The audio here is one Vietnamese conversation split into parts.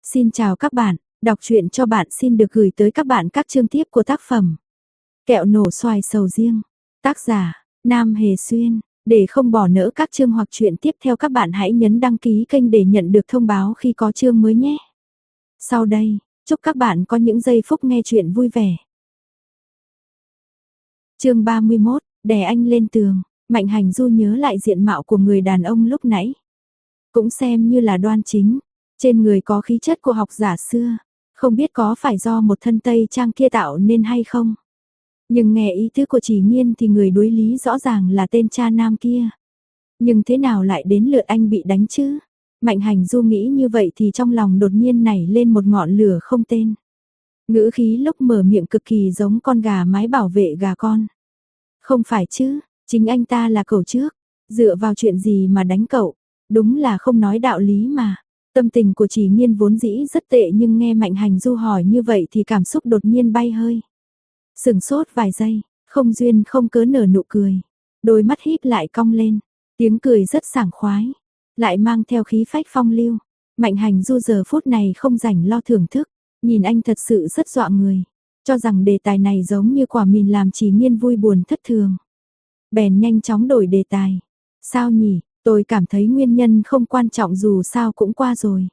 Xin chào các bạn, đọc truyện cho bạn xin được gửi tới các bạn các chương tiếp của tác phẩm Kẹo nổ xoài sầu riêng. Tác giả Nam Hề Xuyên. Để không bỏ lỡ các chương hoặc truyện tiếp theo, các bạn hãy nhấn đăng ký kênh để nhận được thông báo khi có chương mới nhé. Sau đây, chúc các bạn có những giây phút nghe truyện vui vẻ. Chương 31, đè anh lên tường. Mạnh Hành Du nhớ lại diện mạo của người đàn ông lúc nãy. Cũng xem như là đoan chính. Trên người có khí chất của học giả xưa, không biết có phải do một thân tây trang kia tạo nên hay không. Nhưng nghe ý tứ của Chỉ Nghiên thì người đối lý rõ ràng là tên cha nam kia. Nhưng thế nào lại đến lượt anh bị đánh chứ? Mạnh Hành Du nghĩ như vậy thì trong lòng đột nhiên nảy lên một ngọn lửa không tên. Ngữ khí lúc mở miệng cực kỳ giống con gà mái bảo vệ gà con. Không phải chứ, chính anh ta là cậu trước. Dựa vào chuyện gì mà đánh cậu? Đúng là không nói đạo lý mà. Tâm tình của Chỉ Nghiên vốn dĩ rất tệ, nhưng nghe Mạnh Hành Du hỏi như vậy thì cảm xúc đột nhiên bay hơi. Sửng sốt vài giây, không duyên không cớ nở nụ cười. Đôi mắt híp lại cong lên, tiếng cười rất sảng khoái, lại mang theo khí phách phong lưu. Mạnh Hành Du giờ phút này không rảnh lo thưởng thức, nhìn anh thật sự rất dọa người, cho rằng đề tài này giống như quả mìn làm Chỉ Nghiên vui buồn thất thường. Bèn nhanh chóng đổi đề tài. Sao nhỉ? Tôi cảm thấy nguyên nhân không quan trọng, dù sao cũng qua rồi.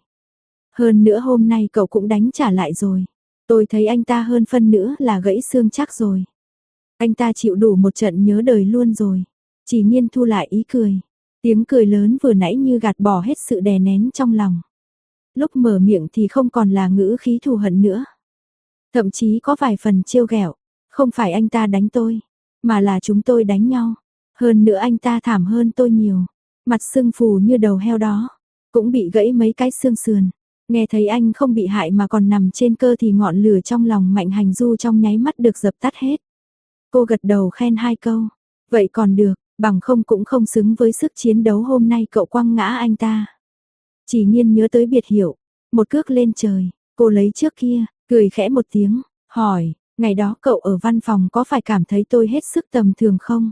Hơn nữa hôm nay cậu cũng đánh trả lại rồi. Tôi thấy anh ta hơn phân nữa là gãy xương chắc rồi. Anh ta chịu đủ một trận nhớ đời luôn rồi. Chỉ Nghiên thu lại ý cười. Tiếng cười lớn vừa nãy như gạt bỏ hết sự đè nén trong lòng. Lúc mở miệng thì không còn là ngữ khí thù hận nữa. Thậm chí có vài phần trêu ghẹo. Không phải anh ta đánh tôi, mà là chúng tôi đánh nhau. Hơn nữa anh ta thảm hơn tôi nhiều. Mặt sưng phù như đầu heo đó, cũng bị gãy mấy cái xương sườn. Nghe thấy anh không bị hại mà còn nằm trên cơ thì ngọn lửa trong lòng Mạnh Hành Du trong nháy mắt được dập tắt hết. Cô gật đầu khen hai câu. Vậy còn được, bằng không cũng không xứng với sức chiến đấu hôm nay cậu quăng ngã anh ta. Chỉ Nghiên nhớ tới biệt hiệu, một cước lên trời, cô lấy trước kia, cười khẽ một tiếng, hỏi, ngày đó cậu ở văn phòng có phải cảm thấy tôi hết sức tầm thường không?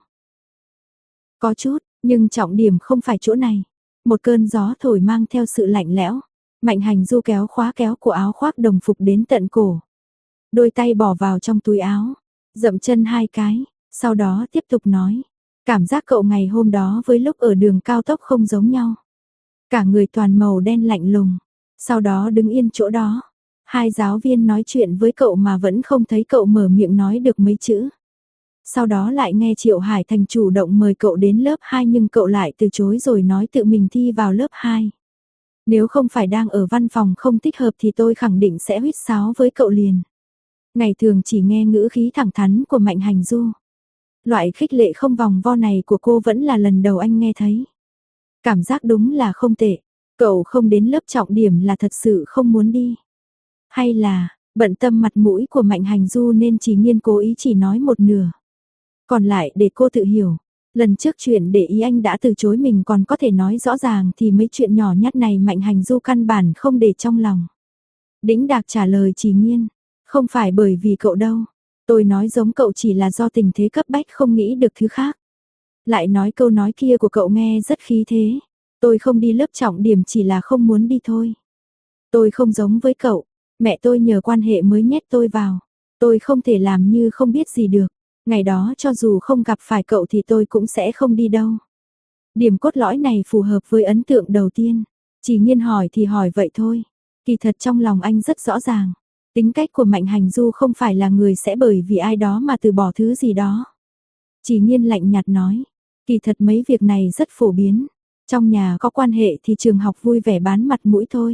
Có chút. Nhưng trọng điểm không phải chỗ này. Một cơn gió thổi mang theo sự lạnh lẽo. Mạnh Hành Du kéo khóa kéo của áo khoác đồng phục đến tận cổ. Đôi tay bỏ vào trong túi áo, dậm chân hai cái, sau đó tiếp tục nói. Cảm giác cậu ngày hôm đó với lúc ở đường cao tốc không giống nhau. Cả người toàn màu đen lạnh lùng. Sau đó đứng yên chỗ đó. Hai giáo viên nói chuyện với cậu mà vẫn không thấy cậu mở miệng nói được mấy chữ. Sau đó lại nghe Triệu Hải Thành chủ động mời cậu đến lớp 2 nhưng cậu lại từ chối rồi nói tự mình thi vào lớp 2. Nếu không phải đang ở văn phòng không thích hợp thì tôi khẳng định sẽ huýt sáo với cậu liền. Ngày thường chỉ nghe ngữ khí thẳng thắn của Mạnh Hành Du. Loại khích lệ không vòng vo này của cô vẫn là lần đầu anh nghe thấy. Cảm giác đúng là không tệ. Cậu không đến lớp trọng điểm là thật sự không muốn đi. Hay là bận tâm mặt mũi của Mạnh Hành Du nên Chỉ Nghiên cố ý chỉ nói một nửa. Còn lại để cô tự hiểu. Lần trước chuyện để ý anh đã từ chối mình còn có thể nói rõ ràng thì mấy chuyện nhỏ nhặt này Mạnh Hành Du căn bản không để trong lòng. Đĩnh đạc trả lời Chỉ Nghiên. Không phải bởi vì cậu đâu. Tôi nói giống cậu chỉ là do tình thế cấp bách không nghĩ được thứ khác. Lại nói câu nói kia của cậu nghe rất khí thế. Tôi không đi lớp trọng điểm chỉ là không muốn đi thôi. Tôi không giống với cậu. Mẹ tôi nhờ quan hệ mới nhét tôi vào. Tôi không thể làm như không biết gì được. Ngày đó cho dù không gặp phải cậu thì tôi cũng sẽ không đi đâu. Điểm cốt lõi này phù hợp với ấn tượng đầu tiên. Chỉ Nghiên hỏi thì hỏi vậy thôi. Kỳ thật trong lòng anh rất rõ ràng. Tính cách của Mạnh Hành Du không phải là người sẽ bởi vì ai đó mà từ bỏ thứ gì đó. Chỉ Nghiên lạnh nhạt nói. Kỳ thật mấy việc này rất phổ biến. Trong nhà có quan hệ thì trường học vui vẻ bán mặt mũi thôi.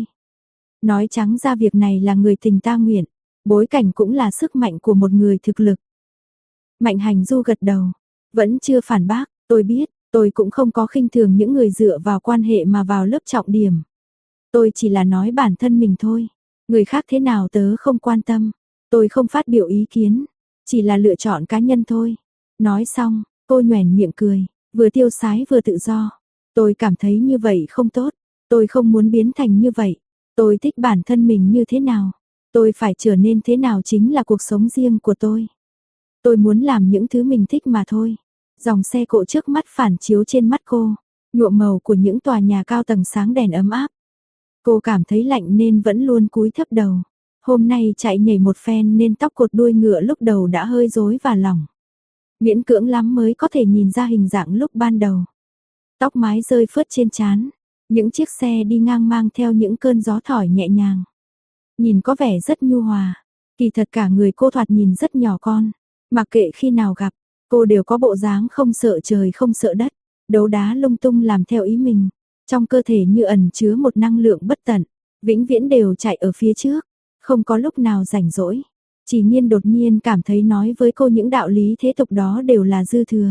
Nói trắng ra việc này là người tình ta nguyện. Bối cảnh cũng là sức mạnh của một người thực lực. Mạnh Hành Du gật đầu, vẫn chưa phản bác, tôi biết, tôi cũng không có khinh thường những người dựa vào quan hệ mà vào lớp trọng điểm. Tôi chỉ là nói bản thân mình thôi, người khác thế nào tớ không quan tâm, tôi không phát biểu ý kiến, chỉ là lựa chọn cá nhân thôi. Nói xong, cô nhoẻn miệng cười, vừa tiêu sái vừa tự do. Tôi cảm thấy như vậy không tốt, tôi không muốn biến thành như vậy, tôi thích bản thân mình như thế nào, tôi phải trở nên thế nào chính là cuộc sống riêng của tôi. Tôi muốn làm những thứ mình thích mà thôi. Dòng xe cộ trước mắt phản chiếu trên mắt cô, nhuộm màu của những tòa nhà cao tầng sáng đèn ấm áp. Cô cảm thấy lạnh nên vẫn luôn cúi thấp đầu. Hôm nay chạy nhảy một phen nên tóc cột đuôi ngựa lúc đầu đã hơi rối và lỏng. Miễn cưỡng lắm mới có thể nhìn ra hình dạng lúc ban đầu. Tóc mái rơi phớt trên trán, những chiếc xe đi ngang mang theo những cơn gió thổi nhẹ nhàng. Nhìn có vẻ rất nhu hòa, kỳ thật cả người cô thoạt nhìn rất nhỏ con. Mặc kệ khi nào gặp, cô đều có bộ dáng không sợ trời không sợ đất, đấu đá lung tung làm theo ý mình. Trong cơ thể như ẩn chứa một năng lượng bất tận, vĩnh viễn đều chạy ở phía trước, không có lúc nào rảnh rỗi. Chỉ Nhiên đột nhiên cảm thấy nói với cô những đạo lý thế tục đó đều là dư thừa.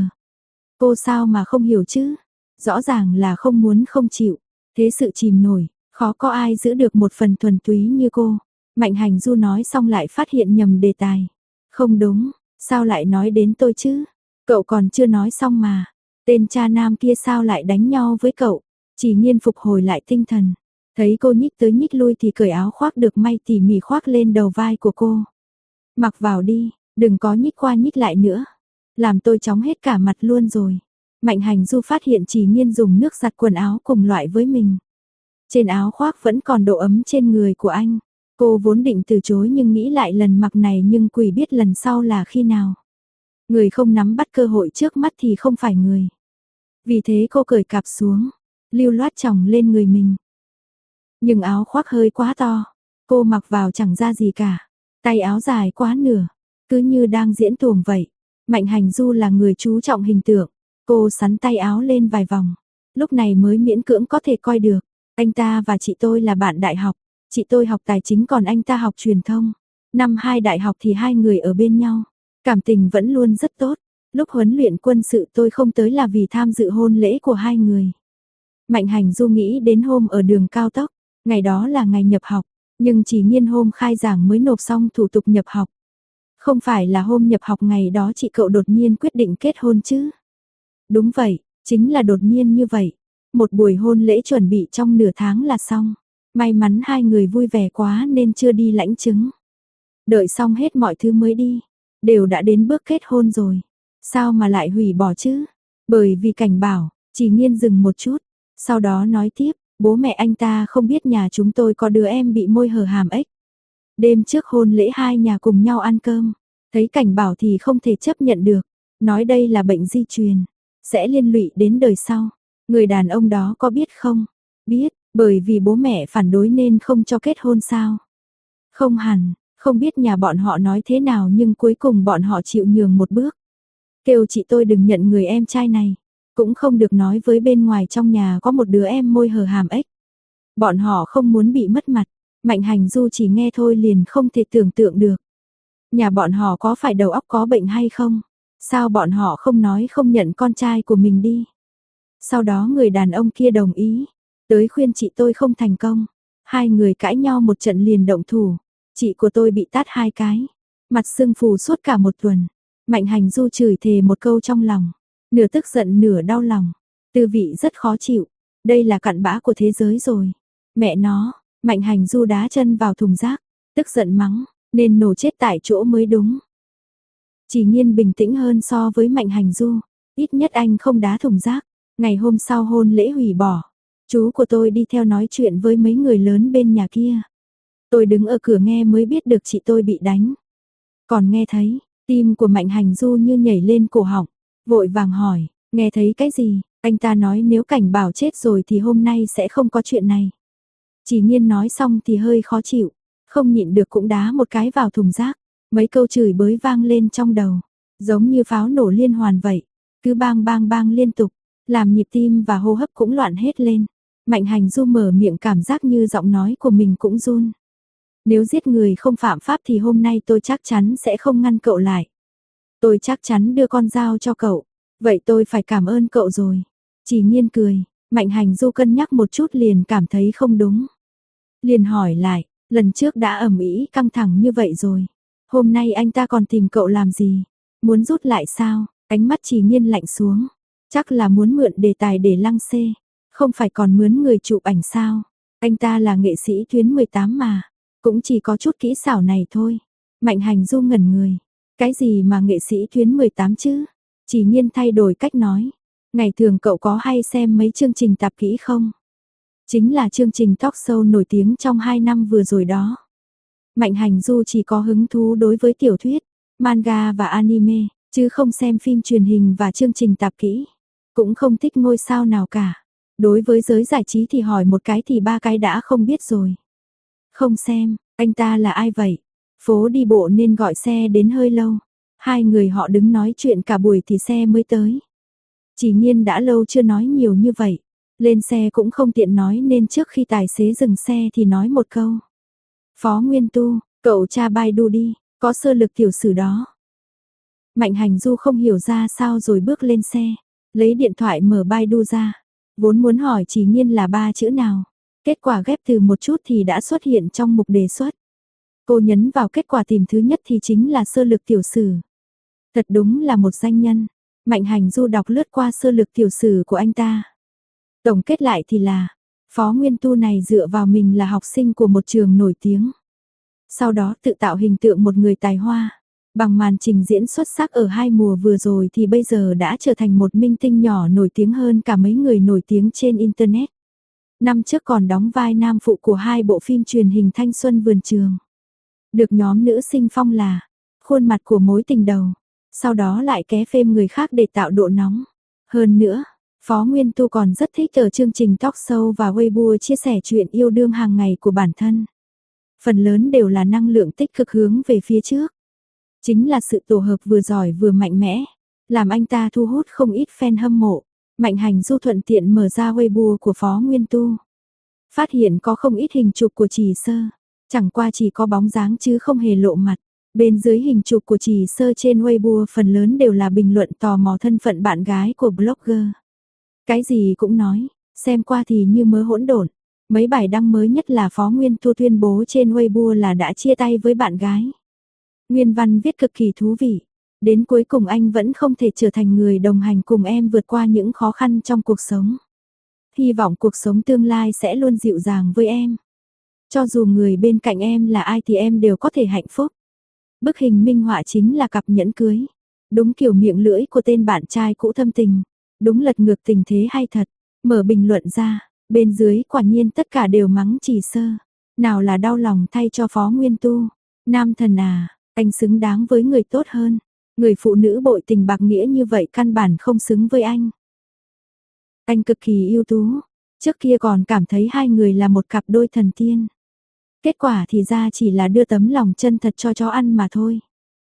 Cô sao mà không hiểu chứ? Rõ ràng là không muốn không chịu, thế sự chìm nổi, khó có ai giữ được một phần thuần túy như cô. Mạnh Hành Du nói xong lại phát hiện nhầm đề tài. Không đúng, sao lại nói đến tôi chứ? Cậu còn chưa nói xong mà. Tên cha nam kia sao lại đánh nhau với cậu? Chỉ Nhiên phục hồi lại tinh thần. Thấy cô nhích tới nhích lui thì cởi áo khoác được may tỉ mỉ khoác lên đầu vai của cô. Mặc vào đi, đừng có nhích qua nhích lại nữa. Làm tôi chóng hết cả mặt luôn rồi. Mạnh Hành Du phát hiện Chỉ Nhiên dùng nước giặt quần áo cùng loại với mình. Trên áo khoác vẫn còn độ ấm trên người của anh. Cô vốn định từ chối nhưng nghĩ lại lần mặc này nhưng quỷ biết lần sau là khi nào. Người không nắm bắt cơ hội trước mắt thì không phải người. Vì thế cô cởi cạp xuống, lưu loát chồng lên người mình. Nhưng áo khoác hơi quá to, cô mặc vào chẳng ra gì cả. Tay áo dài quá nửa, cứ như đang diễn tuồng vậy. Mạnh Hành Du là người chú trọng hình tượng, cô xắn tay áo lên vài vòng, lúc này mới miễn cưỡng có thể coi được. Anh ta và chị tôi là bạn đại học, chị tôi học tài chính còn anh ta học truyền thông. Năm 2 đại học thì hai người ở bên nhau, cảm tình vẫn luôn rất tốt. Lúc huấn luyện quân sự tôi không tới là vì tham dự hôn lễ của hai người. Mạnh Hành Du nghĩ đến hôm ở đường cao tốc, ngày đó là ngày nhập học, nhưng Chỉ Nhiên hôm khai giảng mới nộp xong thủ tục nhập học. Không phải là hôm nhập học ngày đó chị cậu đột nhiên quyết định kết hôn chứ? Đúng vậy, chính là đột nhiên như vậy. Một buổi hôn lễ chuẩn bị trong nửa tháng là xong. May mắn hai người vui vẻ quá nên chưa đi lãnh chứng. Đợi xong hết mọi thứ mới đi. Đều đã đến bước kết hôn rồi. Sao mà lại hủy bỏ chứ? Bởi vì Cảnh bảo, Chỉ Nhiên dừng một chút. Sau đó nói tiếp, bố mẹ anh ta không biết nhà chúng tôi có đứa em bị môi hở hàm ếch. Đêm trước hôn lễ hai nhà cùng nhau ăn cơm. Thấy Cảnh bảo thì không thể chấp nhận được. Nói đây là bệnh di truyền. Sẽ liên lụy đến đời sau. Người đàn ông đó có biết không? Biết, bởi vì bố mẹ phản đối nên không cho kết hôn sao? Không hẳn, không biết nhà bọn họ nói thế nào nhưng cuối cùng bọn họ chịu nhường một bước. Kêu chị tôi đừng nhận người em trai này. Cũng không được nói với bên ngoài trong nhà có một đứa em môi hở hàm ếch. Bọn họ không muốn bị mất mặt. Mạnh Hành Du chỉ nghe thôi liền không thể tưởng tượng được. Nhà bọn họ có phải đầu óc có bệnh hay không? Sao bọn họ không nói không nhận con trai của mình đi? Sau đó người đàn ông kia đồng ý. Tới khuyên chị tôi không thành công. Hai người cãi nhau một trận liền động thủ. Chị của tôi bị tát 2 cái. Mặt sưng phù suốt cả một tuần. Mạnh Hành Du chửi thề một câu trong lòng. Nửa tức giận nửa đau lòng. Tư vị rất khó chịu. Đây là cặn bã của thế giới rồi. Mẹ nó, Mạnh Hành Du đá chân vào thùng rác. Tức giận mắng, nên nổ chết tại chỗ mới đúng. Chỉ Nhiên bình tĩnh hơn so với Mạnh Hành Du. Ít nhất anh không đá thùng rác. Ngày hôm sau hôn lễ hủy bỏ. Chú của tôi đi theo nói chuyện với mấy người lớn bên nhà kia. Tôi đứng ở cửa nghe mới biết được chị tôi bị đánh. Còn nghe thấy, tim của Mạnh Hành Du như nhảy lên cổ họng. Vội vàng hỏi, nghe thấy cái gì? Anh ta nói nếu Cảnh bảo chết rồi thì hôm nay sẽ không có chuyện này. Chỉ Nhiên nói xong thì hơi khó chịu. Không nhịn được cũng đá một cái vào thùng rác. Mấy câu chửi bới vang lên trong đầu. Giống như pháo nổ liên hoàn vậy. Cứ bang bang bang liên tục. Làm nhịp tim và hô hấp cũng loạn hết lên. Mạnh Hành Du mở miệng cảm giác như giọng nói của mình cũng run. Nếu giết người không phạm pháp thì hôm nay tôi chắc chắn sẽ không ngăn cậu lại. Tôi chắc chắn đưa con dao cho cậu. Vậy tôi phải cảm ơn cậu rồi. Chỉ Nhiên cười. Mạnh Hành Du cân nhắc một chút liền cảm thấy không đúng. Liền hỏi lại. Lần trước đã ầm ĩ căng thẳng như vậy rồi. Hôm nay anh ta còn tìm cậu làm gì? Muốn rút lại sao? Ánh mắt Chỉ Nhiên lạnh xuống. Chắc là muốn mượn đề tài để lăng xê. Không phải còn mướn người chụp ảnh sao? Anh ta là nghệ sĩ Tuyến 18 mà. Cũng chỉ có chút kỹ xảo này thôi. Mạnh Hành Du ngẩn người. Cái gì mà nghệ sĩ Tuyến 18 chứ? Chỉ Nhiên thay đổi cách nói. Ngày thường cậu có hay xem mấy chương trình tạp kỹ không? Chính là chương trình talk show nổi tiếng trong 2 năm vừa rồi đó. Mạnh Hành Du chỉ có hứng thú đối với tiểu thuyết, manga và anime, chứ không xem phim truyền hình và chương trình tạp kỹ. Cũng không thích ngôi sao nào cả. Đối với giới giải trí thì hỏi một cái thì ba cái đã không biết rồi. Không xem, anh ta là ai vậy? Phố đi bộ nên gọi xe đến hơi lâu. Hai người họ đứng nói chuyện cả buổi thì xe mới tới. Chỉ Nhiên đã lâu chưa nói nhiều như vậy. Lên xe cũng không tiện nói nên trước khi tài xế dừng xe thì nói một câu. Phó Nguyên Tu, cậu tra Baidu đi, có sơ lược tiểu sử đó. Mạnh Hành Du không hiểu ra sao rồi bước lên xe, lấy điện thoại mở Baidu ra. Vốn muốn hỏi Chỉ Nhiên là 3 chữ nào. Kết quả ghép từ một chút thì đã xuất hiện trong mục đề xuất. Cô nhấn vào kết quả tìm thứ nhất thì chính là sơ lược tiểu sử. Thật đúng là một danh nhân. Mạnh Hành Du đọc lướt qua sơ lược tiểu sử của anh ta. Tổng kết lại thì là, Phó Nguyên Tu này dựa vào mình là học sinh của một trường nổi tiếng. Sau đó tự tạo hình tượng một người tài hoa. Bằng màn trình diễn xuất sắc ở 2 mùa vừa rồi thì bây giờ đã trở thành một minh tinh nhỏ nổi tiếng hơn cả mấy người nổi tiếng trên Internet. Năm trước còn đóng vai nam phụ của 2 bộ phim truyền hình thanh xuân vườn trường. Được nhóm nữ sinh phong là khuôn mặt của mối tình đầu. Sau đó lại ké phêm người khác để tạo độ nóng. Hơn nữa, Phó Nguyên Tu còn rất thích ở chương trình talk show và Weibo chia sẻ chuyện yêu đương hàng ngày của bản thân. Phần lớn đều là năng lượng tích cực hướng về phía trước. Chính là sự tổ hợp vừa giỏi vừa mạnh mẽ, làm anh ta thu hút không ít fan hâm mộ. Mạnh Hành Du thuận tiện mở ra Weibo của Phó Nguyên Tu. Phát hiện có không ít hình chụp của Trì Sơ, chẳng qua chỉ có bóng dáng chứ không hề lộ mặt. Bên dưới hình chụp của Trì Sơ trên Weibo phần lớn đều là bình luận tò mò thân phận bạn gái của blogger. Cái gì cũng nói, xem qua thì như mớ hỗn độn. Mấy bài đăng mới nhất là Phó Nguyên Tu tuyên bố trên Weibo là đã chia tay với bạn gái. Nguyên văn viết cực kỳ thú vị. Đến cuối cùng anh vẫn không thể trở thành người đồng hành cùng em vượt qua những khó khăn trong cuộc sống. Hy vọng cuộc sống tương lai sẽ luôn dịu dàng với em. Cho dù người bên cạnh em là ai thì em đều có thể hạnh phúc. Bức hình minh họa chính là cặp nhẫn cưới. Đúng kiểu miệng lưỡi của tên bạn trai cũ thâm tình. Đúng lật ngược tình thế hay thật. Mở bình luận ra, bên dưới quả nhiên tất cả đều mắng Trì Sơ. Nào là đau lòng thay cho Phó Nguyên Tu. Nam thần à, anh xứng đáng với người tốt hơn. Người phụ nữ bội tình bạc nghĩa như vậy căn bản không xứng với anh. Anh cực kỳ ưu tú. Trước kia còn cảm thấy hai người là một cặp đôi thần tiên. Kết quả thì ra chỉ là đưa tấm lòng chân thật cho chó ăn mà thôi.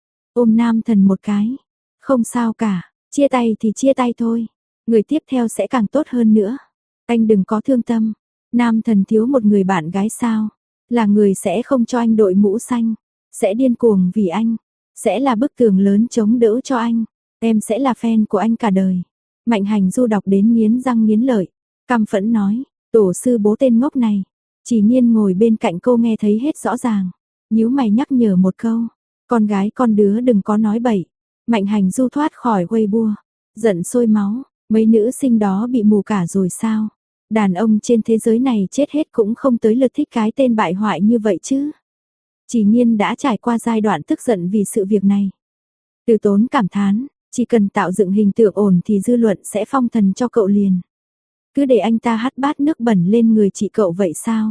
Ôm nam thần một cái. Không sao cả, chia tay thì chia tay thôi. Người tiếp theo sẽ càng tốt hơn nữa. Anh đừng có thương tâm. Nam thần thiếu một người bạn gái sao? Là người sẽ không cho anh đội mũ xanh. Sẽ điên cuồng vì anh. Sẽ là bức tường lớn chống đỡ cho anh. Em sẽ là fan của anh cả đời. Mạnh Hành Du đọc đến nghiến răng nghiến lợi. Căm phẫn nói, tổ sư bố tên ngốc này. Chỉ Nhiên ngồi bên cạnh cô nghe thấy hết rõ ràng. Nhíu mày nhắc nhở một câu. Con gái con đứa đừng có nói bậy. Mạnh Hành Du thoát khỏi Weibo. Giận sôi máu. Mấy nữ sinh đó bị mù cả rồi sao? Đàn ông trên thế giới này chết hết cũng không tới lượt thích cái tên bại hoại như vậy chứ. Chỉ Nhiên đã trải qua giai đoạn tức giận vì sự việc này. Từ Tốn cảm thán, chỉ cần tạo dựng hình tượng ổn thì dư luận sẽ phong thần cho cậu liền. Cứ để anh ta hắt bát nước bẩn lên người chị cậu vậy sao?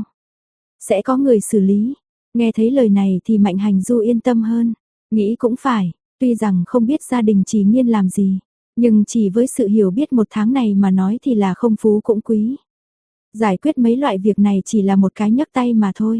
Sẽ có người xử lý. Nghe thấy lời này thì Mạnh Hành Du yên tâm hơn. Nghĩ cũng phải, tuy rằng không biết gia đình Chỉ Nhiên làm gì, nhưng chỉ với sự hiểu biết 1 tháng này mà nói thì là không phú cũng quý. Giải quyết mấy loại việc này chỉ là một cái nhấc tay mà thôi.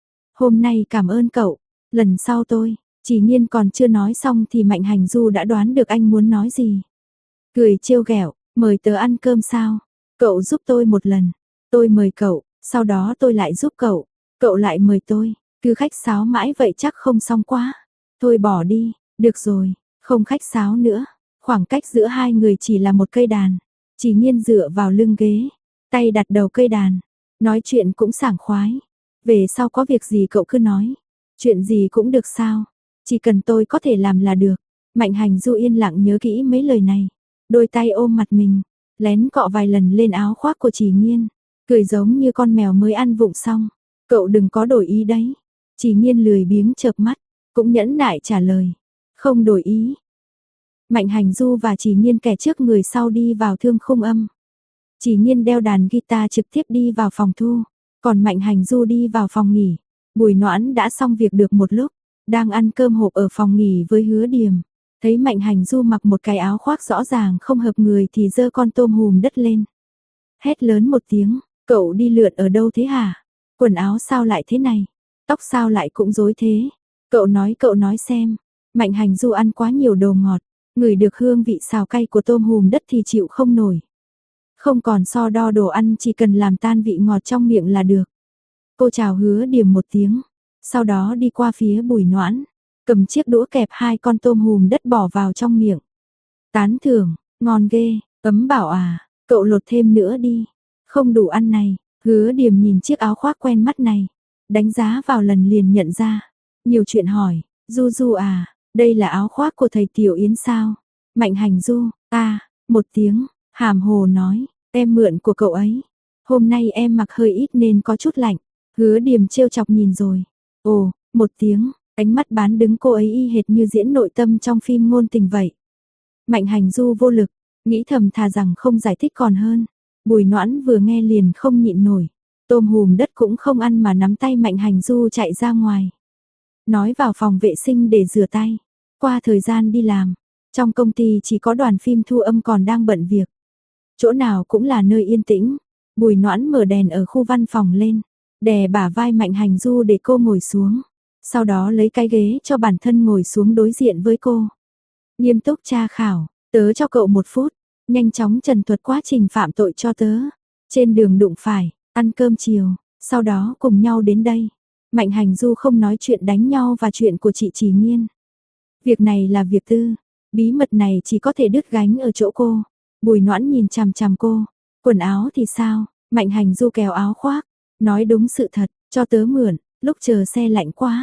Hôm nay cảm ơn cậu, lần sau tôi, Chỉ Nhiên còn chưa nói xong thì Mạnh Hành Du đã đoán được anh muốn nói gì. Cười trêu ghẹo, mời tớ ăn cơm sao? Cậu giúp tôi một lần, tôi mời cậu, sau đó tôi lại giúp cậu, cậu lại mời tôi, cứ khách sáo mãi vậy chắc không xong quá. Thôi bỏ đi, được rồi, không khách sáo nữa. Khoảng cách giữa hai người chỉ là một cây đàn. Chỉ Nhiên dựa vào lưng ghế, tay đặt đầu cây đàn, nói chuyện cũng sảng khoái. Về sau có việc gì cậu cứ nói, chuyện gì cũng được sao, chỉ cần tôi có thể làm là được. Mạnh Hành Du yên lặng nhớ kỹ mấy lời này, đôi tay ôm mặt mình, lén cọ vài lần lên áo khoác của Chỉ Nhiên, cười giống như con mèo mới ăn vụng xong. Cậu đừng có đổi ý đấy. Chỉ Nhiên lười biếng chợp mắt, cũng nhẫn nại trả lời, không đổi ý. Mạnh Hành Du và Chỉ Nhiên kẻ trước người sau đi vào Thương Khung Âm. Chỉ Nhiên đeo đàn guitar trực tiếp đi vào phòng thu, còn Mạnh Hành Du đi vào phòng nghỉ. Bùi Noãn đã xong việc được một lúc, đang ăn cơm hộp ở phòng nghỉ với Hứa Điềm. Thấy Mạnh Hành Du mặc một cái áo khoác rõ ràng không hợp người thì giơ con tôm hùm đất lên. Hét lớn một tiếng, cậu đi lượn ở đâu thế hả? Quần áo sao lại thế này? Tóc sao lại cũng rối thế? Cậu nói xem. Mạnh Hành Du ăn quá nhiều đồ ngọt, ngửi được hương vị xào cay của tôm hùm đất thì chịu không nổi. Không còn so đo đồ ăn, chỉ cần làm tan vị ngọt trong miệng là được. Cô chào Hứa Điềm một tiếng, sau đó đi qua phía Bùi Noãn, cầm chiếc đũa kẹp 2 con tôm hùm đất bỏ vào trong miệng. Tán thưởng, ngon ghê, Ấm bảo à, cậu lột thêm nữa đi, không đủ ăn này. Hứa Điềm nhìn chiếc áo khoác quen mắt này, đánh giá vào lần liền nhận ra. Nhiều chuyện hỏi, Du Du à, đây là áo khoác của thầy Tiểu Yến sao? Mạnh Hành Du, một tiếng, hàm hồ nói, em mượn của cậu ấy. Hôm nay em mặc hơi ít nên có chút lạnh. Hứa Điềm trêu chọc nhìn rồi. Ồ, một tiếng, ánh mắt bán đứng cô ấy y hệt như diễn nội tâm trong phim ngôn tình vậy. Mạnh Hành Du vô lực, nghĩ thầm thà rằng không giải thích còn hơn. Bùi Noãn vừa nghe liền không nhịn nổi. Tôm hùm đất cũng không ăn mà nắm tay Mạnh Hành Du chạy ra ngoài. Nói vào phòng vệ sinh để rửa tay. Qua thời gian đi làm, trong công ty chỉ có đoàn phim thu âm còn đang bận việc. Chỗ nào cũng là nơi yên tĩnh. Bùi Noãn mở đèn ở khu văn phòng lên, đè bả vai Mạnh Hành Du để cô ngồi xuống. Sau đó lấy cái ghế cho bản thân ngồi xuống đối diện với cô. Nghiêm túc tra khảo, tớ cho cậu 1 phút, nhanh chóng trần thuật quá trình phạm tội cho tớ. Trên đường đụng phải, ăn cơm chiều, sau đó cùng nhau đến đây. Mạnh Hành Du không nói chuyện đánh nhau và chuyện của chị Chỉ Nhiên. Việc này là việc tư, bí mật này chỉ có thể đứt gánh ở chỗ cô. Bùi Noãn nhìn chằm chằm cô, quần áo thì sao? Mạnh Hành Du kéo áo khoác, nói đúng sự thật, cho tớ mượn, lúc chờ xe lạnh quá.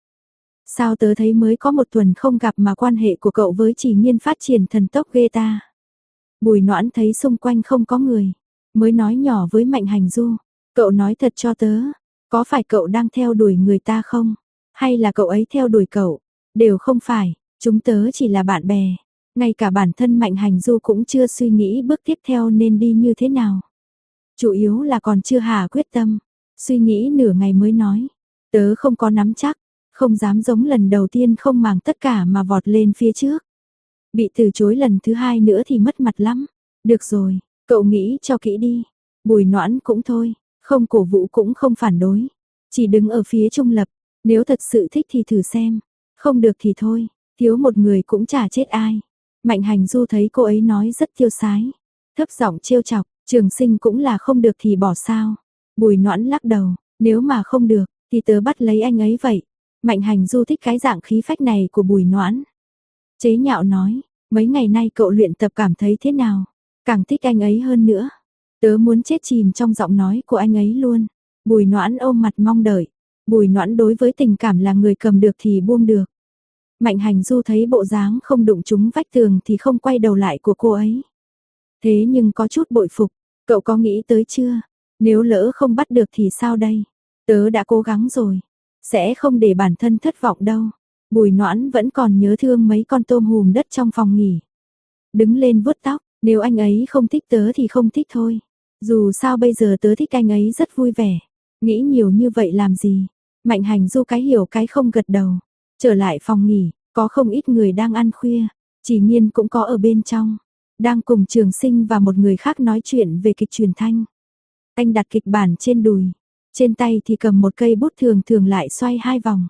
Sao tớ thấy mới có 1 tuần không gặp mà quan hệ của cậu với Chỉ Nhiên phát triển thần tốc ghê ta. Bùi Noãn thấy xung quanh không có người, mới nói nhỏ với Mạnh Hành Du, cậu nói thật cho tớ, có phải cậu đang theo đuổi người ta không? Hay là cậu ấy theo đuổi cậu? Đều không phải, chúng tớ chỉ là bạn bè. Ngay cả bản thân Mạnh Hành Du cũng chưa suy nghĩ bước tiếp theo nên đi như thế nào. Chủ yếu là còn chưa hạ quyết tâm, suy nghĩ nửa ngày mới nói, tớ không có nắm chắc, không dám giống lần đầu tiên không màng tất cả mà vọt lên phía trước. Bị từ chối lần thứ 2 nữa thì mất mặt lắm. Được rồi, cậu nghĩ cho kỹ đi. Bùi Noãn cũng thôi, không cổ vũ cũng không phản đối, chỉ đứng ở phía trung lập, nếu thật sự thích thì thử xem, không được thì thôi, thiếu một người cũng chả chết ai. Mạnh Hành Du thấy cô ấy nói rất tiêu sái, thấp giọng trêu chọc, Trường Sinh cũng là không được thì bỏ sao? Bùi Noãn lắc đầu, nếu mà không được thì tớ bắt lấy anh ấy vậy. Mạnh Hành Du thích cái dạng khí phách này của Bùi Noãn. Chế nhạo nói, mấy ngày nay cậu luyện tập cảm thấy thế nào? Càng thích anh ấy hơn nữa. Tớ muốn chết chìm trong giọng nói của anh ấy luôn. Bùi Noãn ôm mặt mong đợi. Bùi Noãn đối với tình cảm là người cầm được thì buông được. Mạnh Hành Du thấy bộ dáng không đụng trúng vách tường thì không quay đầu lại của cô ấy. Thế nhưng có chút bội phục, cậu có nghĩ tới chưa? Nếu lỡ không bắt được thì sao đây? Tớ đã cố gắng rồi, sẽ không để bản thân thất vọng đâu. Bùi Noãn vẫn còn nhớ thương mấy con tôm hùm đất trong phòng nghỉ. Đứng lên vuốt tóc, nếu anh ấy không thích tớ thì không thích thôi. Dù sao bây giờ tớ thích anh ấy rất vui vẻ. Nghĩ nhiều như vậy làm gì? Mạnh Hành Du cái hiểu cái không gật đầu. Trở lại phòng nghỉ, có không ít người đang ăn khuya. Chỉ Nhiên cũng có ở bên trong. Đang cùng Trường Sinh và một người khác nói chuyện về kịch truyền thanh. Anh đặt kịch bản trên đùi. Trên tay thì cầm một cây bút thường thường lại xoay 2 vòng.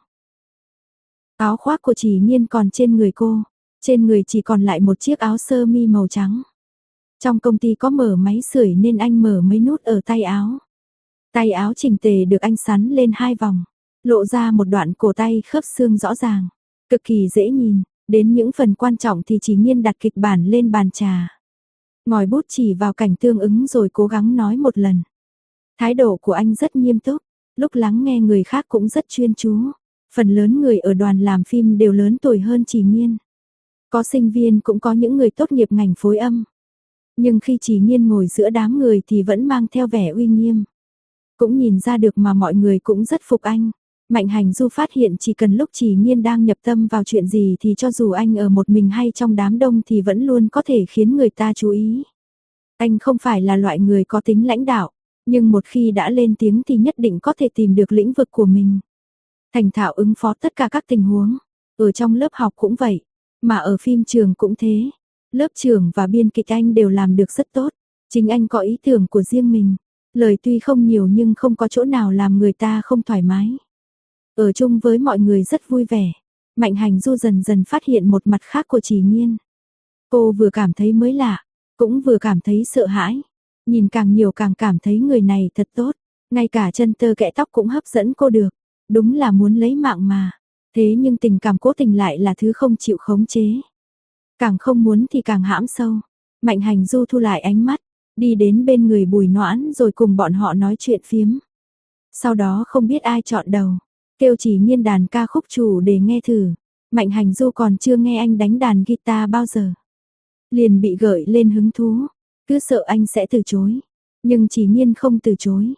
Áo khoác của Chỉ Nhiên còn trên người cô. Trên người chỉ còn lại một chiếc áo sơ mi màu trắng. Trong công ty có mở máy sưởi nên anh mở mấy nút ở tay áo. Tay áo chỉnh tề được anh sắn lên 2 vòng. Lộ ra một đoạn cổ tay khớp xương rõ ràng. Cực kỳ dễ nhìn. Đến những phần quan trọng thì Chỉ Nhiên đặt kịch bản lên bàn trà. Ngòi bút chỉ vào cảnh tương ứng rồi cố gắng nói một lần. Thái độ của anh rất nghiêm túc. Lúc lắng nghe người khác cũng rất chuyên chú. Phần lớn người ở đoàn làm phim đều lớn tuổi hơn Chỉ Nhiên. Có sinh viên cũng có những người tốt nghiệp ngành phối âm. Nhưng khi Chỉ Nhiên ngồi giữa đám người thì vẫn mang theo vẻ uy nghiêm. Cũng nhìn ra được mà mọi người cũng rất phục anh. Mạnh Hành Du phát hiện chỉ cần lúc Chỉ Nhiên đang nhập tâm vào chuyện gì thì cho dù anh ở một mình hay trong đám đông thì vẫn luôn có thể khiến người ta chú ý. Anh không phải là loại người có tính lãnh đạo, nhưng một khi đã lên tiếng thì nhất định có thể tìm được lĩnh vực của mình. Thành thạo ứng phó tất cả các tình huống, ở trong lớp học cũng vậy, mà ở phim trường cũng thế. Lớp trưởng và biên kịch anh đều làm được rất tốt, chính anh có ý tưởng của riêng mình. Lời tuy không nhiều nhưng không có chỗ nào làm người ta không thoải mái. Ở chung với mọi người rất vui vẻ. Mạnh Hành Du dần dần phát hiện một mặt khác của Chỉ Nhiên. Cô vừa cảm thấy mới lạ, cũng vừa cảm thấy sợ hãi. Nhìn càng nhiều càng cảm thấy người này thật tốt. Ngay cả chân tơ kẽ tóc cũng hấp dẫn cô được. Đúng là muốn lấy mạng mà. Thế nhưng tình cảm cố tình lại là thứ không chịu khống chế. Càng không muốn thì càng hãm sâu. Mạnh Hành Du thu lại ánh mắt, đi đến bên người Bùi Noãn rồi cùng bọn họ nói chuyện phiếm. Sau đó không biết ai chọn đầu, kêu Chỉ Nhiên đàn ca khúc chủ để nghe thử. Mạnh Hành Du còn chưa nghe anh đánh đàn guitar bao giờ. Liền bị gợi lên hứng thú, cứ sợ anh sẽ từ chối. Nhưng Chỉ Nhiên không từ chối.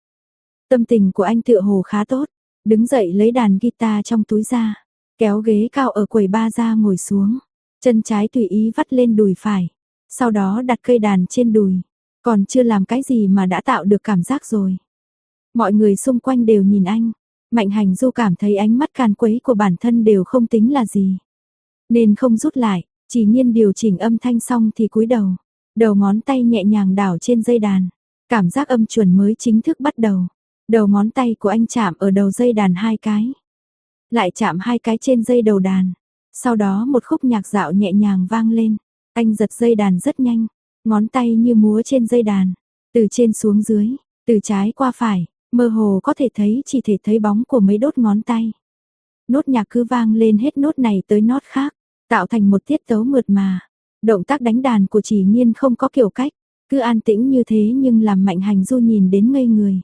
Tâm tình của anh tựa hồ khá tốt, đứng dậy lấy đàn guitar trong túi ra, kéo ghế cao ở quầy bar ra ngồi xuống. Chân trái tùy ý vắt lên đùi phải, sau đó đặt cây đàn trên đùi. Còn chưa làm cái gì mà đã tạo được cảm giác rồi. Mọi người xung quanh đều nhìn anh. Mạnh Hành Du cảm thấy ánh mắt càn quấy của bản thân đều không tính là gì. Nên không rút lại, Chỉ Nhiên điều chỉnh âm thanh xong thì cúi đầu. Đầu ngón tay nhẹ nhàng đảo trên dây đàn. Cảm giác âm chuẩn mới chính thức bắt đầu. Đầu ngón tay của anh chạm ở đầu dây đàn 2 cái. Lại chạm 2 cái trên dây đầu đàn. Sau đó một khúc nhạc dạo nhẹ nhàng vang lên. Anh giật dây đàn rất nhanh. Ngón tay như múa trên dây đàn. Từ trên xuống dưới, từ trái qua phải, mơ hồ có thể thấy chỉ thể thấy bóng của mấy đốt ngón tay. Nốt nhạc cứ vang lên hết nốt này tới nốt khác, tạo thành một tiết tấu mượt mà. Động tác đánh đàn của Chỉ Nhiên không có kiểu cách, cứ an tĩnh như thế nhưng làm Mạnh Hành Du nhìn đến ngây người.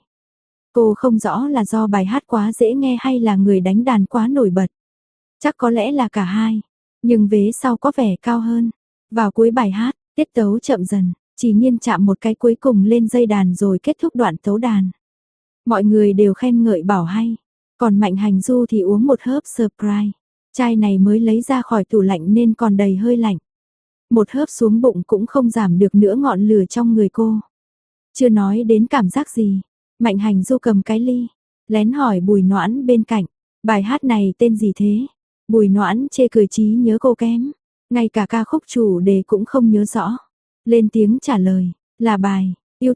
Cô không rõ là do bài hát quá dễ nghe hay là người đánh đàn quá nổi bật. Chắc có lẽ là cả hai, nhưng vế sau có vẻ cao hơn. Vào cuối bài hát, tiết tấu chậm dần, Chỉ Nhiên chạm một cái cuối cùng lên dây đàn rồi kết thúc đoạn tấu đàn. Mọi người đều khen ngợi bảo hay, còn Mạnh Hành Du thì uống một hớp Sprite. Chai này mới lấy ra khỏi tủ lạnh nên còn đầy hơi lạnh. Một hớp xuống bụng cũng không giảm được nữa ngọn lửa trong người cô. Chưa nói đến cảm giác gì, Mạnh Hành Du cầm cái ly, lén hỏi Bùi Noãn bên cạnh, bài hát này tên gì thế? Bùi Noãn chê cười trí nhớ cô kém, ngay cả ca khúc chủ đề cũng không nhớ rõ. Lên tiếng trả lời, là bài Yêu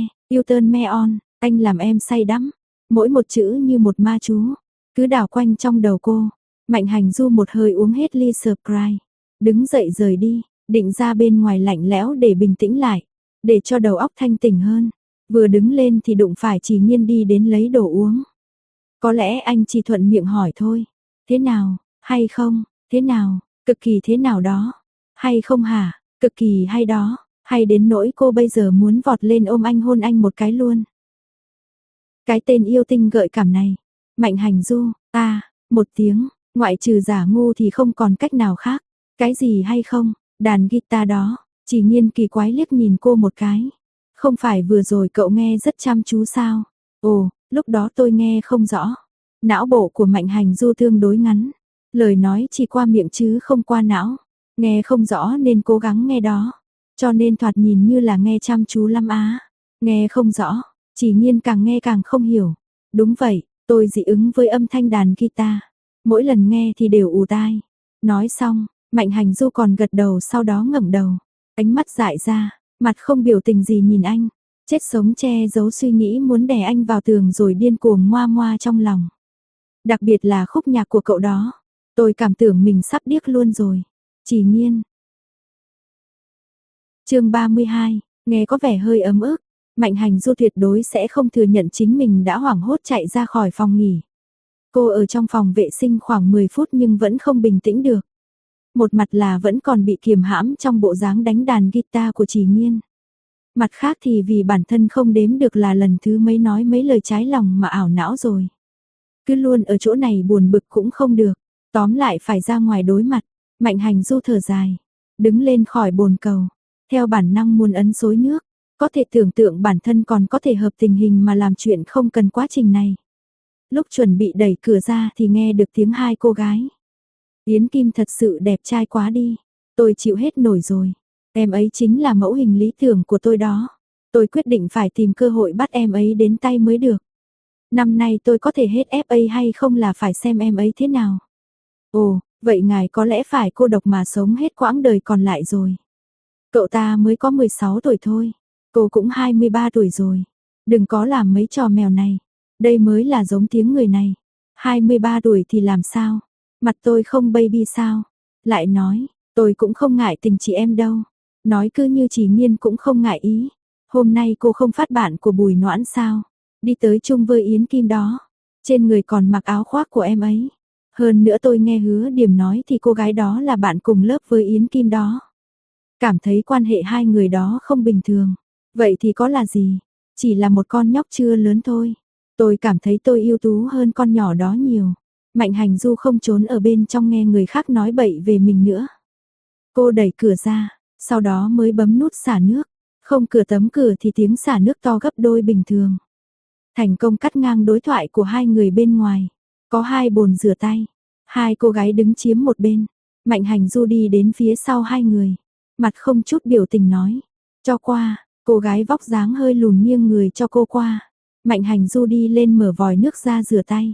Turn Me On, anh làm em say đắm. Mỗi một chữ như một ma chú, cứ đảo quanh trong đầu cô. Mạnh Hành Du một hơi uống hết ly Sprite, đứng dậy rời đi, định ra bên ngoài lạnh lẽo để bình tĩnh lại, để cho đầu óc thanh tỉnh hơn. Vừa đứng lên thì đụng phải Chỉ Nhiên đi đến lấy đồ uống. Có lẽ anh chỉ thuận miệng hỏi thôi. Thế nào, hay không, thế nào, cực kỳ thế nào đó. Hay không hả, cực kỳ hay đó, hay đến nỗi cô bây giờ muốn vọt lên ôm anh hôn anh một cái luôn. Cái tên yêu tinh gợi cảm này. Mạnh Hành Du, một tiếng, ngoại trừ giả ngu thì không còn cách nào khác. Cái gì hay không, đàn guitar đó. Chỉ Nhiên kỳ quái liếc nhìn cô một cái. Không phải vừa rồi cậu nghe rất chăm chú sao? Ồ, lúc đó tôi nghe không rõ. Não bộ của Mạnh Hành Du tương đối ngắn. Lời nói chỉ qua miệng chứ không qua não. Nghe không rõ nên cố gắng nghe đó. Cho nên thoạt nhìn như là nghe chăm chú lắm á. Nghe không rõ, Chỉ Nhiên càng nghe càng không hiểu. Đúng vậy, tôi dị ứng với âm thanh đàn guitar. Mỗi lần nghe thì đều ù tai. Nói xong, Mạnh Hành Du còn gật đầu sau đó ngẩng đầu. Ánh mắt dại ra, mặt không biểu tình gì nhìn anh. Chết sống che giấu suy nghĩ muốn đè anh vào tường rồi điên cuồng ngoa ngoa trong lòng. Đặc biệt là khúc nhạc của cậu đó. Tôi cảm tưởng mình sắp điếc luôn rồi. Chỉ Nhiên. Chương 32, nghe có vẻ hơi ấm ức. Mạnh Hành Du tuyệt đối sẽ không thừa nhận chính mình đã hoảng hốt chạy ra khỏi phòng nghỉ. Cô ở trong phòng vệ sinh khoảng 10 phút nhưng vẫn không bình tĩnh được. Một mặt là vẫn còn bị kiềm hãm trong bộ dáng đánh đàn guitar của Chỉ Nhiên. Mặt khác thì vì bản thân không đếm được là lần thứ mấy nói mấy lời trái lòng mà ảo não rồi. Cứ luôn ở chỗ này buồn bực cũng không được. Tóm lại phải ra ngoài đối mặt. Mạnh Hành Du thở dài, đứng lên khỏi bồn cầu. Theo bản năng muốn ấn xối nước. Có thể tưởng tượng bản thân còn có thể hợp tình hình mà làm chuyện không cần quá trình này. Lúc chuẩn bị đẩy cửa ra thì nghe được tiếng hai cô gái. Yến Kim thật sự đẹp trai quá đi. Tôi chịu hết nổi rồi. Em ấy chính là mẫu hình lý tưởng của tôi đó. Tôi quyết định phải tìm cơ hội bắt em ấy đến tay mới được. Năm nay tôi có thể hết FA hay không là phải xem em ấy thế nào. Ồ, vậy ngài có lẽ phải cô độc mà sống hết quãng đời còn lại rồi. Cậu ta mới có 16 tuổi thôi. Cô cũng 23 tuổi rồi. Đừng có làm mấy trò mèo này. Đây mới là giống tiếng người này. 23 tuổi thì làm sao? Mặt tôi không baby sao? Lại nói, tôi cũng không ngại tình chị em đâu. Nói cứ như chỉ Nghiên cũng không ngại ý. Hôm nay cô không phát bạn của Bùi Noãn sao? Đi tới chung với Yến Kim đó. Trên người còn mặc áo khoác của em ấy. Hơn nữa tôi nghe Hứa Điểm nói thì cô gái đó là bạn cùng lớp với Yến Kim đó. Cảm thấy quan hệ hai người đó không bình thường. Vậy thì có là gì? Chỉ là một con nhóc chưa lớn thôi. Tôi cảm thấy tôi ưu tú hơn con nhỏ đó nhiều. Mạnh Hành Du không trốn ở bên trong nghe người khác nói bậy về mình nữa. Cô đẩy cửa ra, sau đó mới bấm nút xả nước. Không cửa tấm cửa thì tiếng xả nước to gấp đôi bình thường. Thành công cắt ngang đối thoại của hai người bên ngoài. Có hai bồn rửa tay. Hai cô gái đứng chiếm một bên. Mạnh Hành Du đi đến phía sau hai người. Mặt không chút biểu tình nói. Cho qua, cô gái vóc dáng hơi lùn nghiêng người cho cô qua. Mạnh Hành Du đi lên mở vòi nước ra rửa tay.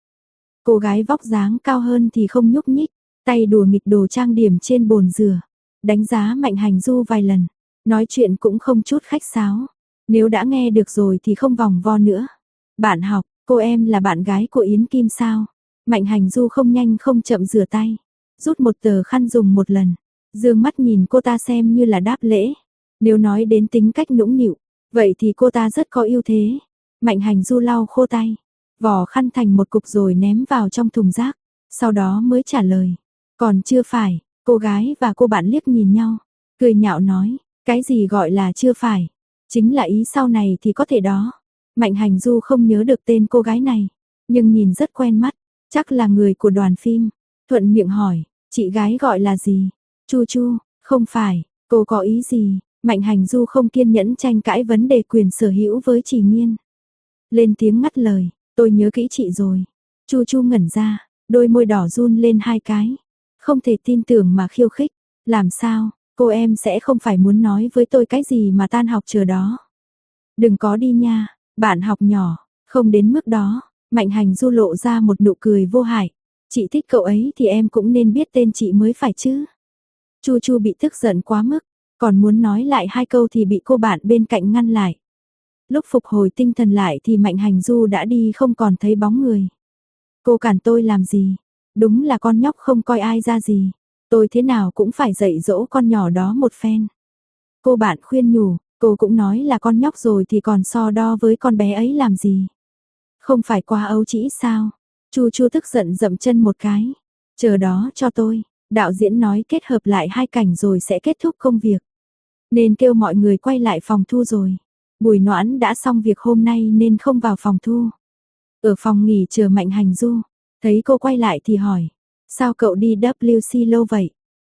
Cô gái vóc dáng cao hơn thì không nhúc nhích. Tay đùa nghịch đồ trang điểm trên bồn rửa. Đánh giá Mạnh Hành Du vài lần. Nói chuyện cũng không chút khách sáo. Nếu đã nghe được rồi thì không vòng vo nữa. Bạn học, cô em là bạn gái của Yến Kim sao? Mạnh Hành Du không nhanh không chậm rửa tay. Rút một tờ khăn dùng một lần. Dương mắt nhìn cô ta xem như là đáp lễ. Nếu nói đến tính cách nũng nịu, vậy thì cô ta rất có ưu thế. Mạnh Hành Du lau khô tay. Vò khăn thành một cục rồi ném vào trong thùng rác. Sau đó mới trả lời. Còn chưa phải, cô gái và cô bạn liếc nhìn nhau. Cười nhạo nói, cái gì gọi là chưa phải? Chính là ý sau này thì có thể đó. Mạnh Hành Du không nhớ được tên cô gái này, nhưng nhìn rất quen mắt, chắc là người của đoàn phim. Thuận miệng hỏi, chị gái gọi là gì? Chu Chu, không phải, cô có ý gì? Mạnh Hành Du không kiên nhẫn tranh cãi vấn đề quyền sở hữu với Chỉ Nghiên. Lên tiếng ngắt lời, tôi nhớ kỹ chị rồi. Chu Chu ngẩn ra, đôi môi đỏ run lên hai cái. Không thể tin tưởng mà khiêu khích. Làm sao, cô em sẽ không phải muốn nói với tôi cái gì mà tan học chờ đó. Đừng có đi nha, bạn học nhỏ, không đến mức đó. Mạnh Hành Du lộ ra một nụ cười vô hại. Chị thích cậu ấy thì em cũng nên biết tên chị mới phải chứ. Chu Chu bị tức giận quá mức, còn muốn nói lại hai câu thì bị cô bạn bên cạnh ngăn lại. Lúc phục hồi tinh thần lại thì Mạnh Hành Du đã đi không còn thấy bóng người. Cô cản tôi làm gì? Đúng là con nhóc không coi ai ra gì. Tôi thế nào cũng phải dạy dỗ con nhỏ đó một phen. Cô bạn khuyên nhủ, cô cũng nói là con nhóc rồi thì còn so đo với con bé ấy làm gì. Không phải quá ấu trĩ sao? Chu Chu tức giận dậm chân một cái. Chờ đó cho tôi. Đạo diễn nói kết hợp lại hai cảnh rồi sẽ kết thúc công việc. Nên kêu mọi người quay lại phòng thu rồi. Bùi Noãn đã xong việc hôm nay nên không vào phòng thu. Ở phòng nghỉ chờ Mạnh Hành Du. Thấy cô quay lại thì hỏi. Sao cậu đi WC lâu vậy?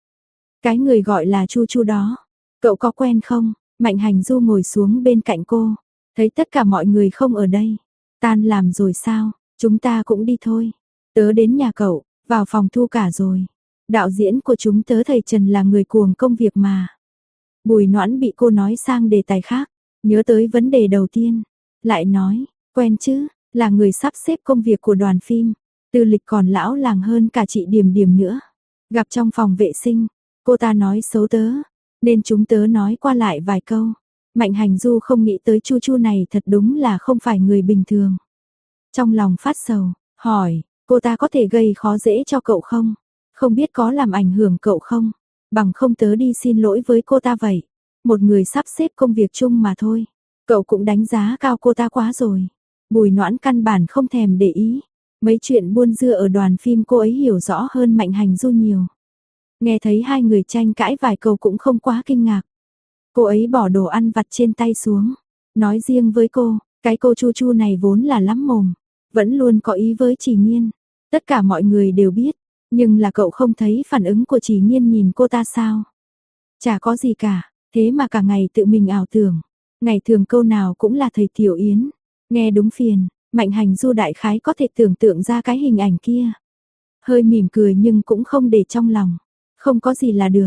Cái người gọi là Chu Chu đó. Cậu có quen không? Mạnh Hành Du ngồi xuống bên cạnh cô. Thấy tất cả mọi người không ở đây. Tan làm rồi sao? Chúng ta cũng đi thôi. Tớ đến nhà cậu, vào phòng thu cả rồi. Đạo diễn của chúng tớ thầy Trần là người cuồng công việc mà. Bùi Noãn bị cô nói sang đề tài khác. Nhớ tới vấn đề đầu tiên. Lại nói, quen chứ, là người sắp xếp công việc của đoàn phim. Tư lịch còn lão làng hơn cả chị Điềm Điềm nữa. Gặp trong phòng vệ sinh, cô ta nói xấu tớ, nên chúng tớ nói qua lại vài câu. Mạnh Hành Du không nghĩ tới Chu Chu này thật đúng là không phải người bình thường. Trong lòng phát sầu, hỏi, cô ta có thể gây khó dễ cho cậu không? Không biết có làm ảnh hưởng cậu không? Bằng không tớ đi xin lỗi với cô ta vậy. Một người sắp xếp công việc chung mà thôi. Cậu cũng đánh giá cao cô ta quá rồi. Bùi Noãn căn bản không thèm để ý. Mấy chuyện buôn dưa ở đoàn phim cô ấy hiểu rõ hơn Mạnh Hành Du nhiều. Nghe thấy hai người tranh cãi vài câu cũng không quá kinh ngạc. Cô ấy bỏ đồ ăn vặt trên tay xuống. Nói riêng với cô, cái cô Chu Chu này vốn là lắm mồm. Vẫn luôn có ý với Chỉ Nghiên. Tất cả mọi người đều biết. Nhưng là cậu không thấy phản ứng của Chỉ Nghiên nhìn cô ta sao? Chả có gì cả. Thế mà cả ngày tự mình ảo tưởng. Ngày thường câu nào cũng là thầy Tiểu Yến. Nghe đúng phiền. Mạnh Hành Du đại khái có thể tưởng tượng ra cái hình ảnh kia. Hơi mỉm cười nhưng cũng không để trong lòng. Không có gì là được.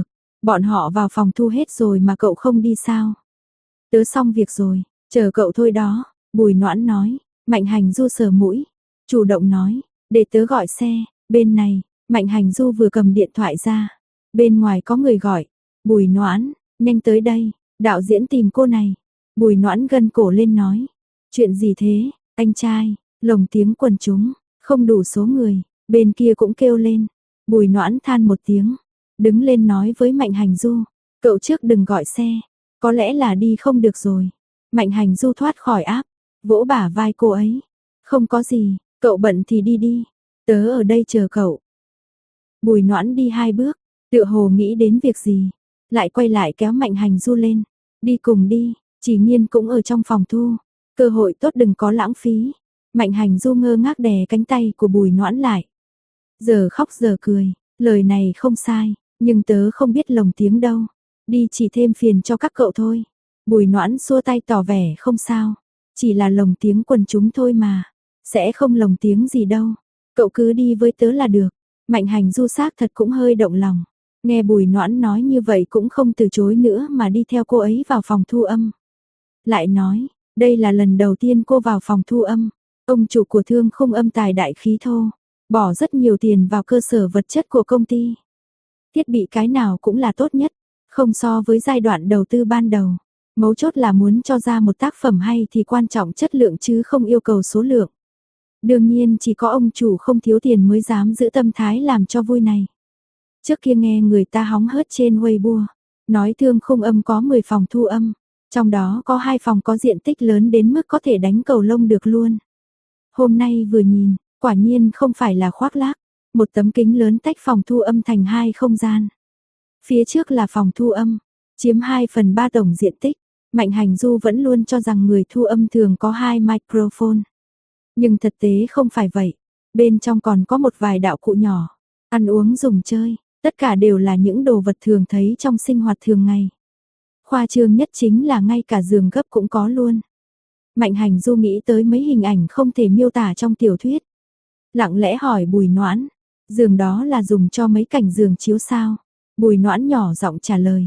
Bọn họ vào phòng thu hết rồi mà cậu không đi sao? Tớ xong việc rồi, chờ cậu thôi đó, Bùi Noãn nói. Mạnh Hành Du sờ mũi, chủ động nói, để tớ gọi xe. Bên này, Mạnh Hành Du vừa cầm điện thoại ra. Bên ngoài có người gọi, Bùi Noãn, nhanh tới đây, đạo diễn tìm cô này. Bùi Noãn gân cổ lên nói, chuyện gì thế, anh trai, lồng tiếng quần chúng, không đủ số người, bên kia cũng kêu lên. Bùi Noãn than một tiếng, đứng lên nói với Mạnh Hành Du, cậu trước đừng gọi xe, có lẽ là đi không được rồi. Mạnh Hành Du thoát khỏi áp, vỗ bả vai cô ấy, không có gì, cậu bận thì đi đi, tớ ở đây chờ cậu. Bùi Noãn đi 2 bước, tựa hồ nghĩ đến việc gì, lại quay lại kéo Mạnh Hành Du lên, đi cùng đi, Chỉ Nhiên cũng ở trong phòng thu, cơ hội tốt đừng có lãng phí. Mạnh Hành Du ngơ ngác đè cánh tay của Bùi Noãn lại. Giờ khóc giờ cười, lời này không sai, nhưng tớ không biết lồng tiếng đâu, đi chỉ thêm phiền cho các cậu thôi. Bùi Noãn xua tay tỏ vẻ không sao, chỉ là lồng tiếng quần chúng thôi mà, sẽ không lồng tiếng gì đâu, cậu cứ đi với tớ là được. Mạnh Hành Du xác thật cũng hơi động lòng, nghe Bùi Noãn nói như vậy cũng không từ chối nữa mà đi theo cô ấy vào phòng thu âm. Lại nói, đây là lần đầu tiên cô vào phòng thu âm, ông chủ của Thương Khung Âm tài đại khí thô, bỏ rất nhiều tiền vào cơ sở vật chất của công ty. Thiết bị cái nào cũng là tốt nhất, không so với giai đoạn đầu tư ban đầu. Mấu chốt là muốn cho ra một tác phẩm hay thì quan trọng chất lượng chứ không yêu cầu số lượng. Đương nhiên chỉ có ông chủ không thiếu tiền mới dám giữ tâm thái làm cho vui này. Trước kia nghe người ta hóng hớt trên Weibo, nói Thương Khung Âm có 10 phòng thu âm, trong đó có 2 phòng có diện tích lớn đến mức có thể đánh cầu lông được luôn. Hôm nay vừa nhìn, quả nhiên không phải là khoác lác, một tấm kính lớn tách phòng thu âm thành 2 không gian. Phía trước là phòng thu âm, chiếm 2/3 tổng diện tích. Mạnh Hành Du vẫn luôn cho rằng người thu âm thường có 2 microphone. Nhưng thực tế không phải vậy. Bên trong còn có một vài đạo cụ nhỏ, ăn uống dùng chơi, tất cả đều là những đồ vật thường thấy trong sinh hoạt thường ngày. Khoa trương nhất chính là ngay cả giường gấp cũng có luôn. Mạnh Hành Du nghĩ tới mấy hình ảnh không thể miêu tả trong tiểu thuyết. Lặng lẽ hỏi Bùi Noãn, giường đó là dùng cho mấy cảnh giường chiếu sao? Bùi Noãn nhỏ giọng trả lời,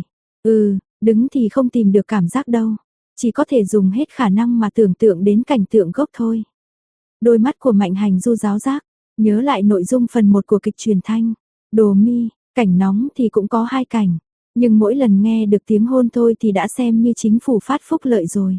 đứng thì không tìm được cảm giác đâu, chỉ có thể dùng hết khả năng mà tưởng tượng đến cảnh tượng gốc thôi. Đôi mắt của Mạnh Hành Du ráo rác, nhớ lại nội dung phần 1 của kịch truyền thanh, Đồ Mi, cảnh nóng thì cũng có 2 cảnh, nhưng mỗi lần nghe được tiếng hôn thôi thì đã xem như chính phủ phát phúc lợi rồi.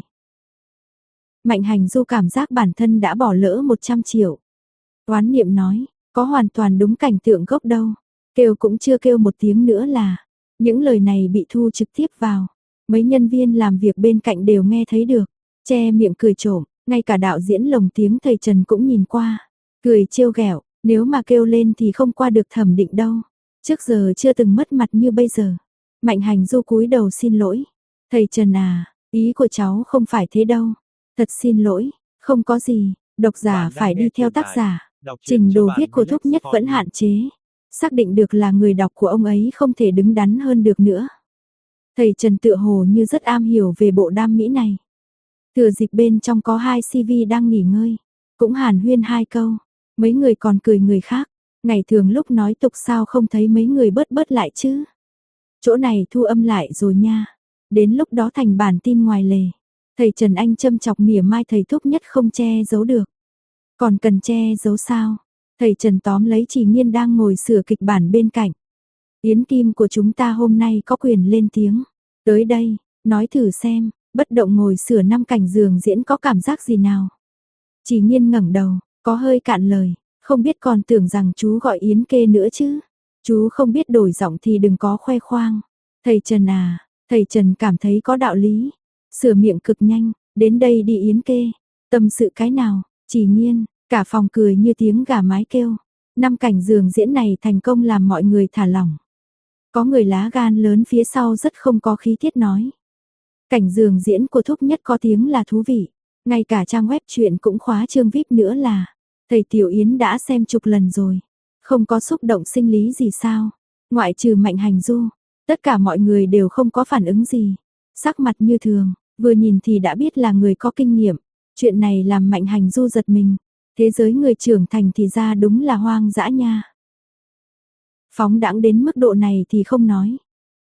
Mạnh Hành Du cảm giác bản thân đã bỏ lỡ 100 triệu. Oán niệm nói, có hoàn toàn đúng cảnh tượng gốc đâu, kêu cũng chưa kêu một tiếng nữa là, những lời này bị thu trực tiếp vào. Mấy nhân viên làm việc bên cạnh đều nghe thấy được, che miệng cười trộm, ngay cả đạo diễn lồng tiếng thầy Trần cũng nhìn qua, cười trêu ghẹo, nếu mà kêu lên thì không qua được thẩm định đâu. Trước giờ chưa từng mất mặt như bây giờ. Mạnh Hành Du cúi đầu xin lỗi. Thầy Trần à, ý của cháu không phải thế đâu. Thật xin lỗi, không có gì, độc giả phải đi theo tác giả. Trình độ viết của Thúc Nhất vẫn hạn chế. Xác định được là người đọc của ông ấy không thể đứng đắn hơn được nữa. Thầy Trần tựa hồ như rất am hiểu về bộ đam mỹ này. Thừa dịp bên trong có 2 CV đang nghỉ ngơi, cũng hàn huyên 2 câu, mấy người còn cười người khác. Ngày thường lúc nói tục sao không thấy mấy người bớt bớt lại chứ. Chỗ này thu âm lại rồi nha. Đến lúc đó thành bản tin ngoài lề. Thầy Trần Anh châm chọc mỉa mai thầy Thúc Nhất không che giấu được. Còn cần che giấu sao? Thầy Trần tóm lấy Chỉ Nhiên đang ngồi sửa kịch bản bên cạnh. Yến Kim của chúng ta hôm nay có quyền lên tiếng. Tới đây, nói thử xem, bất động ngồi sửa 5 cảnh giường diễn có cảm giác gì nào? Chỉ Nhiên ngẩng đầu, có hơi cạn lời, không biết còn tưởng rằng chú gọi Yến Kê nữa chứ. Chú không biết đổi giọng thì đừng có khoe khoang. Thầy Trần à, thầy Trần cảm thấy có đạo lý. Sửa miệng cực nhanh, đến đây đi Yến Kê. Tâm sự cái nào, Chỉ Nhiên, cả phòng cười như tiếng gà mái kêu. 5 cảnh giường diễn này thành công làm mọi người thả lỏng. Có người lá gan lớn phía sau rất không có khí tiết nói. Cảnh giường diễn của Thúc Nhất có tiếng là thú vị. Ngay cả trang web truyện cũng khóa chương VIP nữa là. Thầy Tiểu Yến đã xem chục lần rồi. Không có xúc động sinh lý gì sao. Ngoại trừ Mạnh Hành Du. Tất cả mọi người đều không có phản ứng gì. Sắc mặt như thường. Vừa nhìn thì đã biết là người có kinh nghiệm. Chuyện này làm Mạnh Hành Du giật mình. Thế giới người trưởng thành thì ra đúng là hoang dã nha. Phóng đãng đến mức độ này thì không nói.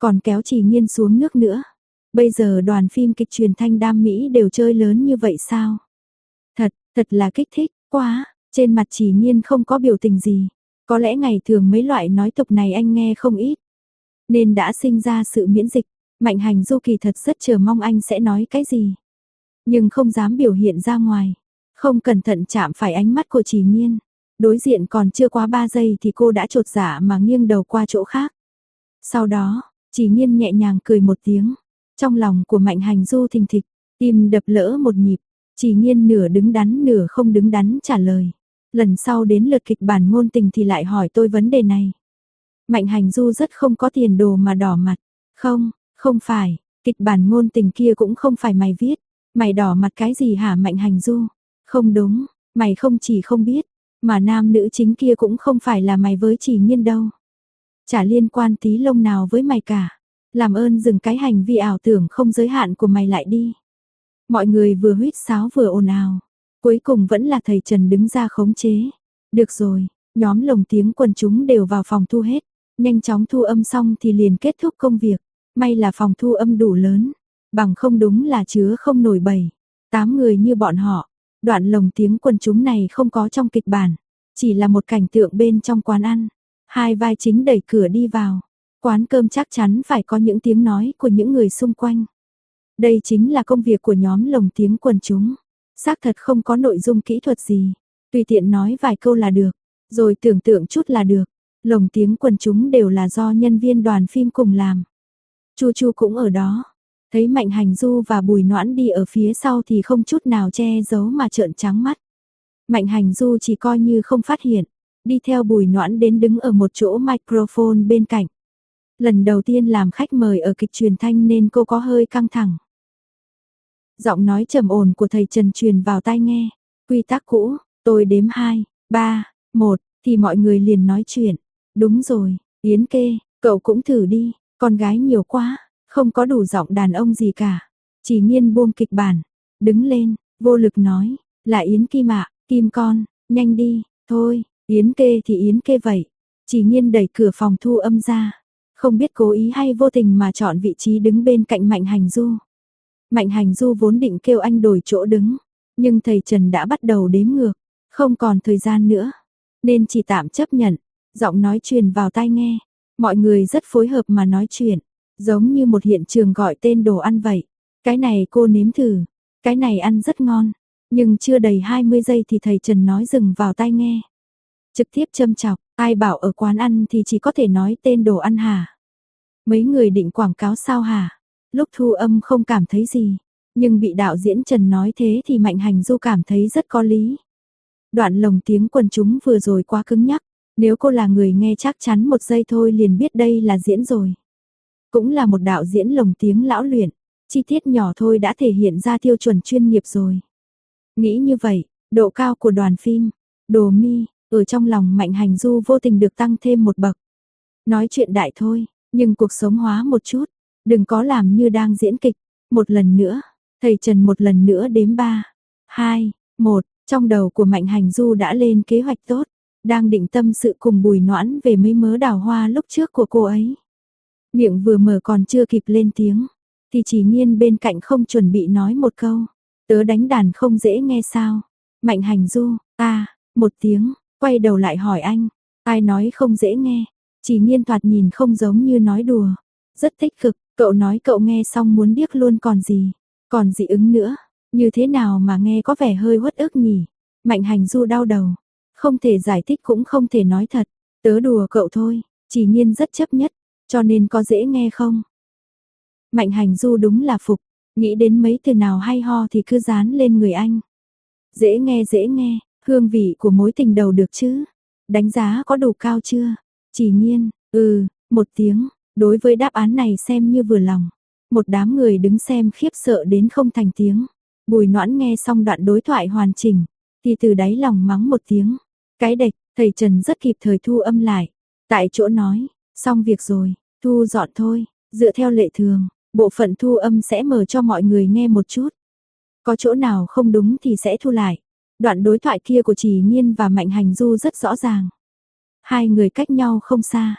còn kéo Chỉ Nhiên xuống nước nữa. Bây giờ đoàn phim kịch truyền thanh đam mỹ đều chơi lớn như vậy sao? Thật là kích thích, quá, trên mặt Chỉ Nhiên không có biểu tình gì. Có lẽ ngày thường mấy loại nói tục này anh nghe không ít, nên đã sinh ra sự miễn dịch. Mạnh Hành Du kỳ thật rất chờ mong anh sẽ nói cái gì, nhưng không dám biểu hiện ra ngoài. Không cẩn thận chạm phải ánh mắt của Chỉ Nhiên. Đối diện còn chưa quá 3 giây thì cô đã chột dạ mà nghiêng đầu qua chỗ khác. Sau đó, Chỉ Nhiên nhẹ nhàng cười một tiếng. Trong lòng của Mạnh Hành Du thình thịch, tim đập lỡ một nhịp. Chỉ Nhiên nửa đứng đắn nửa không đứng đắn trả lời. Lần sau đến lượt kịch bản ngôn tình thì lại hỏi tôi vấn đề này. Mạnh Hành Du rất không có tiền đồ mà đỏ mặt. Không phải, kịch bản ngôn tình kia cũng không phải mày viết. Mày đỏ mặt cái gì hả Mạnh Hành Du? Không đúng, mày không chỉ không biết, mà nam nữ chính kia cũng không phải là mày với Chỉ Nhiên đâu. Chả liên quan tí lông nào với mày cả. Làm ơn dừng cái hành vi ảo tưởng không giới hạn của mày lại đi. Mọi người vừa huýt sáo vừa ồn ào. Cuối cùng vẫn là thầy Trần đứng ra khống chế. Được rồi, nhóm lồng tiếng quần chúng đều vào phòng thu hết. Nhanh chóng thu âm xong thì liền kết thúc công việc. May là phòng thu âm đủ lớn. Bằng không đúng là chứa không nổi 7-8 người như bọn họ. Đoạn lồng tiếng quần chúng này không có trong kịch bản. Chỉ là một cảnh tượng bên trong quán ăn. Hai vai chính đẩy cửa đi vào. Quán cơm chắc chắn phải có những tiếng nói của những người xung quanh. Đây chính là công việc của nhóm lồng tiếng quần chúng. Xác thật không có nội dung kỹ thuật gì. Tùy tiện nói vài câu là được. Rồi tưởng tượng chút là được. Lồng tiếng quần chúng đều là do nhân viên đoàn phim cùng làm. Chu Chu cũng ở đó. Thấy Mạnh Hành Du và Bùi Noãn đi ở phía sau thì không chút nào che giấu mà trợn trắng mắt. Mạnh Hành Du chỉ coi như không phát hiện. Đi theo Bùi Noãn đến đứng ở một chỗ microphone bên cạnh. Lần đầu tiên làm khách mời ở kịch truyền thanh nên cô có hơi căng thẳng. Giọng nói trầm ổn của thầy Trần truyền vào tai nghe. Quy tắc cũ, tôi đếm 2, 3, 1 thì mọi người liền nói chuyện. Đúng rồi, Yến Kê, cậu cũng thử đi, con gái nhiều quá, không có đủ giọng đàn ông gì cả. Chỉ Nhiên buông kịch bản, đứng lên, vô lực nói, là Yến Kim ạ, Kim con, nhanh đi, thôi, Yến Kê thì Yến Kê vậy. Chỉ Nhiên đẩy cửa phòng thu âm ra, không biết cố ý hay vô tình mà chọn vị trí đứng bên cạnh Mạnh Hành Du. Mạnh Hành Du vốn định kêu anh đổi chỗ đứng, nhưng thầy Trần đã bắt đầu đếm ngược, không còn thời gian nữa, nên chỉ tạm chấp nhận. Giọng nói truyền vào tai nghe, mọi người rất phối hợp mà nói chuyện, giống như một hiện trường gọi tên đồ ăn vậy. Cái này cô nếm thử, cái này ăn rất ngon, nhưng chưa đầy 20 giây thì thầy Trần nói dừng vào tai nghe. Trực tiếp châm chọc, ai bảo ở quán ăn thì chỉ có thể nói tên đồ ăn hả? Mấy người định quảng cáo sao hả? Lúc thu âm không cảm thấy gì, nhưng bị đạo diễn Trần nói thế thì Mạnh Hành Du cảm thấy rất có lý. Đoạn lồng tiếng quần chúng vừa rồi quá cứng nhắc, nếu cô là người nghe chắc chắn một giây thôi liền biết đây là diễn rồi. Cũng là một đạo diễn lồng tiếng lão luyện, chi tiết nhỏ thôi đã thể hiện ra tiêu chuẩn chuyên nghiệp rồi. Nghĩ như vậy, độ cao của đoàn phim, Đồ Mi, ở trong lòng Mạnh Hành Du vô tình được tăng thêm một bậc. Nói chuyện đại thôi, nhưng cuộc sống hóa một chút, đừng có làm như đang diễn kịch. Một lần nữa, thầy Trần một lần nữa đếm 3, 2, 1, trong đầu của Mạnh Hành Du đã lên kế hoạch tốt, đang định tâm sự cùng Bùi Noãn về mấy mớ đào hoa lúc trước của cô ấy. Miệng vừa mở còn chưa kịp lên tiếng, thì Chỉ Nhiên bên cạnh không chuẩn bị nói một câu. Tớ đánh đàn không dễ nghe sao? Mạnh Hành Du, một tiếng, quay đầu lại hỏi anh, ai nói không dễ nghe? Chỉ Nhiên thoạt nhìn không giống như nói đùa, rất tích cực, cậu nói cậu nghe xong muốn điếc luôn còn dị ứng nữa, như thế nào mà nghe có vẻ hơi uất ức nhỉ? Mạnh Hành Du đau đầu, không thể giải thích cũng không thể nói thật, tớ đùa cậu thôi. Chỉ Nhiên rất chấp nhất, cho nên có dễ nghe không? Mạnh Hành Du đúng là phục, nghĩ đến mấy từ nào hay ho thì cứ dán lên người anh. Dễ nghe, hương vị của mối tình đầu được chứ? Đánh giá có đủ cao chưa? Chỉ Nhiên, một tiếng, đối với đáp án này xem như vừa lòng. Một đám người đứng xem khiếp sợ đến không thành tiếng. Bùi Noãn nghe xong đoạn đối thoại hoàn chỉnh, thì từ đáy lòng mắng một tiếng. Cái đệch, thầy Trần rất kịp thời thu âm lại. Tại chỗ nói, xong việc rồi, thu dọn thôi, dựa theo lệ thường, bộ phận thu âm sẽ mở cho mọi người nghe một chút. Có chỗ nào không đúng thì sẽ thu lại. Đoạn đối thoại kia của Chỉ Nhiên và Mạnh Hành Du rất rõ ràng. Hai người cách nhau không xa,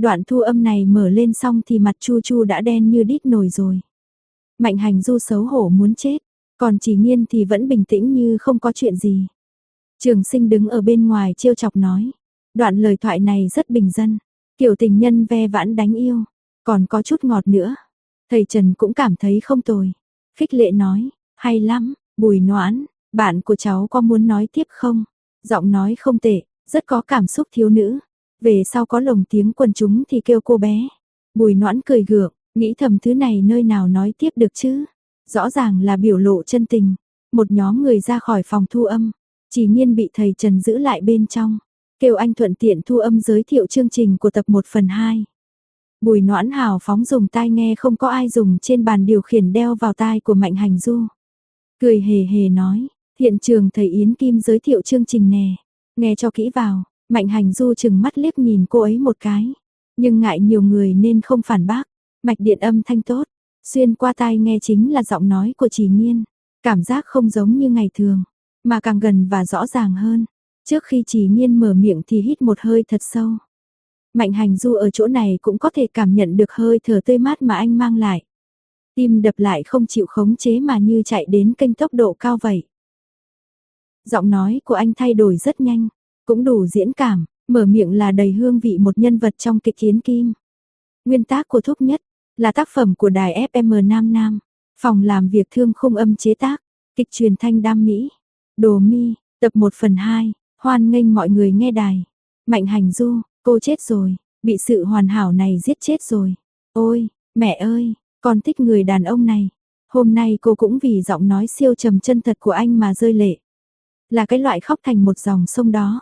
Đoạn thu âm này mở lên xong thì mặt Chu Chu đã đen như đít nồi rồi. Mạnh Hành Du xấu hổ muốn chết, còn Chỉ Nghiên thì vẫn bình tĩnh như không có chuyện gì. Trường Sinh đứng ở bên ngoài trêu chọc nói, đoạn lời thoại này rất bình dân, kiểu tình nhân ve vãn đánh yêu, còn có chút ngọt nữa. Thầy Trần cũng cảm thấy không tồi, khích lệ nói, hay lắm, Bùi Noãn, bạn của cháu có muốn nói tiếp không? Giọng nói không tệ, rất có cảm xúc thiếu nữ. Về sau có lồng tiếng quần chúng thì kêu cô bé. Bùi Noãn cười gượng, nghĩ thầm thứ này nơi nào nói tiếp được chứ? Rõ ràng là biểu lộ chân tình. Một nhóm người ra khỏi phòng thu âm, Chỉ Nhiên bị thầy Trần giữ lại bên trong, kêu anh thuận tiện thu âm giới thiệu chương trình của tập 1/2. Bùi Noãn hào phóng dùng tai nghe không có ai dùng trên bàn điều khiển đeo vào tai của Mạnh Hành Du. Cười hề hề nói, hiện trường thầy Yến Kim giới thiệu chương trình nè, nghe cho kỹ vào. Mạnh Hành Du chừng mắt liếc nhìn cô ấy một cái, nhưng ngại nhiều người nên không phản bác. Mạch điện âm thanh tốt, xuyên qua tai nghe chính là giọng nói của Chỉ Nhiên, cảm giác không giống như ngày thường, mà càng gần và rõ ràng hơn. Trước khi Chỉ Nhiên mở miệng thì hít một hơi thật sâu. Mạnh Hành Du ở chỗ này cũng có thể cảm nhận được hơi thở tươi mát mà anh mang lại. Tim đập lại không chịu khống chế mà như chạy đến kênh tốc độ cao vậy. Giọng nói của anh thay đổi rất nhanh, cũng đủ diễn cảm, mở miệng là đầy hương vị một nhân vật trong kịch Yến Kim. Nguyên tác của Thúc Nhất là tác phẩm của đài FM Nam Nam, phòng làm việc Thương Khung âm chế tác, kịch truyền thanh Đam Mỹ. Đồ Mi, tập 1/2, hoan nghênh mọi người nghe đài. Mạnh Hành Du, cô chết rồi, bị sự hoàn hảo này giết chết rồi. Ôi, mẹ ơi, con thích người đàn ông này. Hôm nay cô cũng vì giọng nói siêu trầm chân thật của anh mà rơi lệ. Là cái loại khóc thành một dòng sông đó.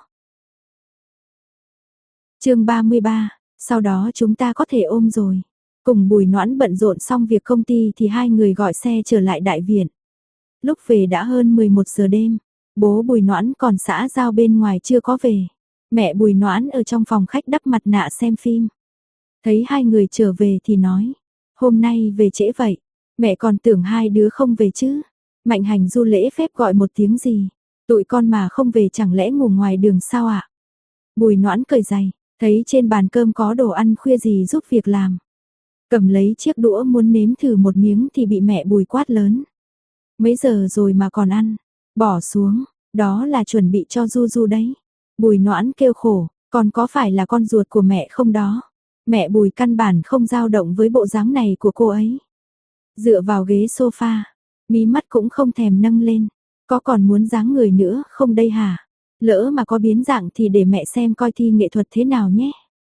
Chương 33, sau đó chúng ta có thể ôm rồi. Cùng Bùi Noãn bận rộn xong việc công ty thì hai người gọi xe trở lại đại viện. Lúc về đã hơn 11 giờ đêm, bố Bùi Noãn còn xã giao bên ngoài chưa có về. Mẹ Bùi Noãn ở trong phòng khách đắp mặt nạ xem phim. Thấy hai người trở về thì nói, hôm nay về trễ vậy, mẹ còn tưởng hai đứa không về chứ. Mạnh Hành Du lễ phép gọi một tiếng gì, tụi con mà không về chẳng lẽ ngủ ngoài đường sao ạ? Bùi Noãn cởi giày, thấy trên bàn cơm có đồ ăn khuya gì giúp việc làm. Cầm lấy chiếc đũa muốn nếm thử một miếng thì bị mẹ Bùi quát lớn. Mấy giờ rồi mà còn ăn, bỏ xuống, đó là chuẩn bị cho Du Du đấy. Bùi Noãn kêu khổ, còn có phải là con ruột của mẹ không đó? Mẹ Bùi căn bản không dao động với bộ dáng này của cô ấy. Dựa vào ghế sofa, mí mắt cũng không thèm nâng lên. Có còn muốn dáng người nữa không đây hả? Lỡ mà có biến dạng thì để mẹ xem coi thi nghệ thuật thế nào nhé.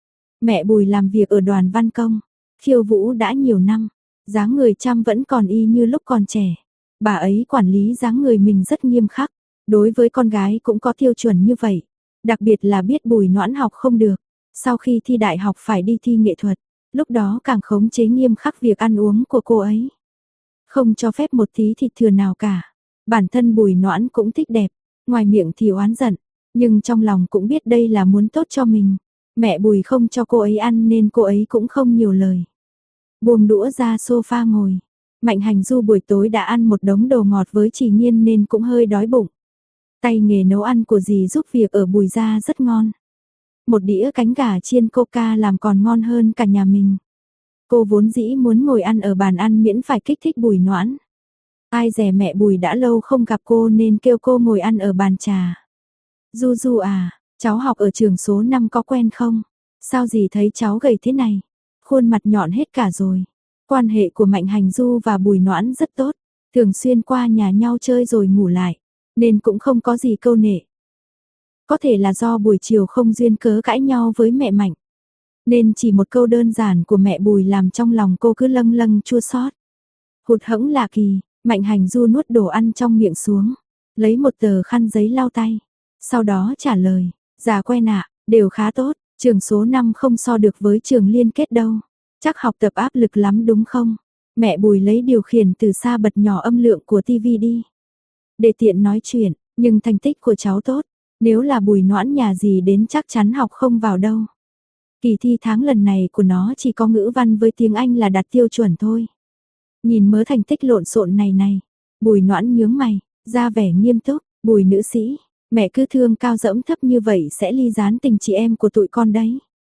Mẹ Bùi làm việc ở đoàn văn công, khiêu vũ đã nhiều năm, dáng người chăm vẫn còn y như lúc còn trẻ. Bà ấy quản lý dáng người mình rất nghiêm khắc, đối với con gái cũng có tiêu chuẩn như vậy. Đặc biệt là biết Bùi Noãn học không được, sau khi thi đại học phải đi thi nghệ thuật, lúc đó càng khống chế nghiêm khắc việc ăn uống của cô ấy. Không cho phép một tí thịt thừa nào cả. Bản thân Bùi Noãn cũng thích đẹp, ngoài miệng thì oán giận, nhưng trong lòng cũng biết đây là muốn tốt cho mình. Mẹ Bùi không cho cô ấy ăn nên cô ấy cũng không nhiều lời. Buông đũa ra sofa ngồi. Mạnh Hành Du buổi tối đã ăn một đống đồ ngọt với Chỉ Nhiên nên cũng hơi đói bụng. Tay nghề nấu ăn của dì giúp việc ở Bùi gia rất ngon. Một đĩa cánh gà chiên coca làm còn ngon hơn cả nhà mình. Cô vốn dĩ muốn ngồi ăn ở bàn ăn miễn phải kích thích Bùi Noãn. Ai dè mẹ Bùi đã lâu không gặp cô nên kêu cô ngồi ăn ở bàn trà. Du Du à, cháu học ở trường số 5 có quen không? Sao dì thấy cháu gầy thế này? Khuôn mặt nhọn hết cả rồi. Quan hệ của Mạnh Hành Du và Bùi Noãn rất tốt, thường xuyên qua nhà nhau chơi rồi ngủ lại, nên cũng không có gì câu nệ. Có thể là do buổi chiều không duyên cớ cãi nhau với mẹ Mạnh, nên chỉ một câu đơn giản của mẹ Bùi làm trong lòng cô cứ lâng lâng chua xót. Hụt hẫng lạ kỳ, Mạnh Hành Du nuốt đồ ăn trong miệng xuống, lấy một tờ khăn giấy lau tay, sau đó trả lời, dạ quen ạ, đều khá tốt, trường số 5 không so được với trường liên kết đâu. Chắc học tập áp lực lắm đúng không? Mẹ Bùi lấy điều khiển từ xa bật nhỏ âm lượng của tivi đi. Để tiện nói chuyện, nhưng thành tích của cháu tốt. Nếu là Bùi Noãn nhà gì đến chắc chắn học không vào đâu. Kỳ thi tháng lần này của nó chỉ có ngữ văn với tiếng Anh là đạt tiêu chuẩn thôi. Nhìn mớ thành tích lộn xộn này. Bùi Noãn nhướng mày, ra vẻ nghiêm túc. Bùi nữ sĩ, mẹ cứ thương cao dẫm thấp như vậy sẽ ly gián tình chị em của tụi con đấy.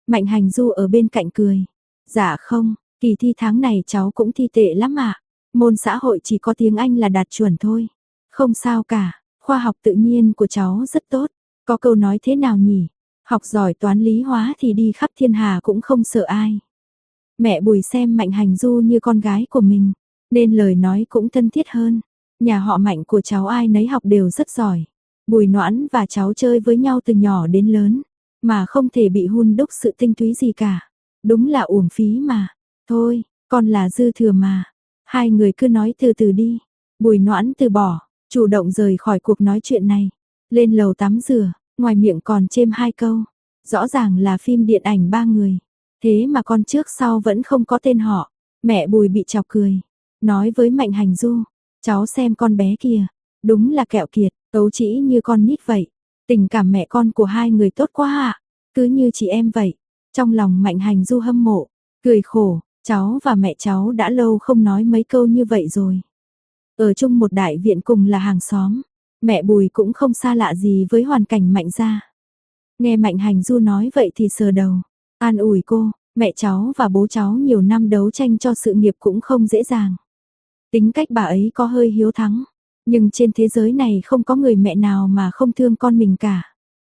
Mạnh Hành Du ở bên cạnh cười. Dạ không, kỳ thi tháng này cháu cũng thi tệ lắm ạ. Môn xã hội chỉ có tiếng Anh là đạt chuẩn thôi. Không sao cả, khoa học tự nhiên của cháu rất tốt. Có câu nói thế nào nhỉ? Học giỏi toán lý hóa thì đi khắp thiên hà cũng không sợ ai. Mẹ Bùi xem Mạnh Hành Du như con gái của mình, nên lời nói cũng thân thiết hơn. Nhà họ Mạnh của cháu ai nấy học đều rất giỏi. Bùi Noãn và cháu chơi với nhau từ nhỏ đến lớn, mà không thể bị hun đúc sự tinh túy gì cả. Đúng là uổng phí mà. Thôi, con là dư thừa mà. Hai người cứ nói từ từ đi. Bùi Noãn từ bỏ, chủ động rời khỏi cuộc nói chuyện này. Lên lầu tắm rửa, ngoài miệng còn chêm hai câu. Rõ ràng là phim điện ảnh ba người. Thế mà con trước sau vẫn không có tên họ. Mẹ Bùi bị chọc cười. Nói với Mạnh Hành Du, cháu xem con bé kia. Đúng là kẹo kiệt, tấu chỉ như con nít vậy. Tình cảm mẹ con của hai người tốt quá ạ. Cứ như chị em vậy. Trong lòng Mạnh Hành Du hâm mộ, cười khổ, cháu và mẹ cháu đã lâu không nói mấy câu như vậy rồi. Ở chung một đại viện cùng là hàng xóm, mẹ Bùi cũng không xa lạ gì với hoàn cảnh Mạnh gia. Nghe Mạnh Hành Du nói vậy thì sờ đầu, an ủi cô, mẹ cháu và bố cháu nhiều năm đấu tranh cho sự nghiệp cũng không dễ dàng. Tính cách bà ấy có hơi hiếu thắng, nhưng trên thế giới này không có người mẹ nào mà không thương con mình cả.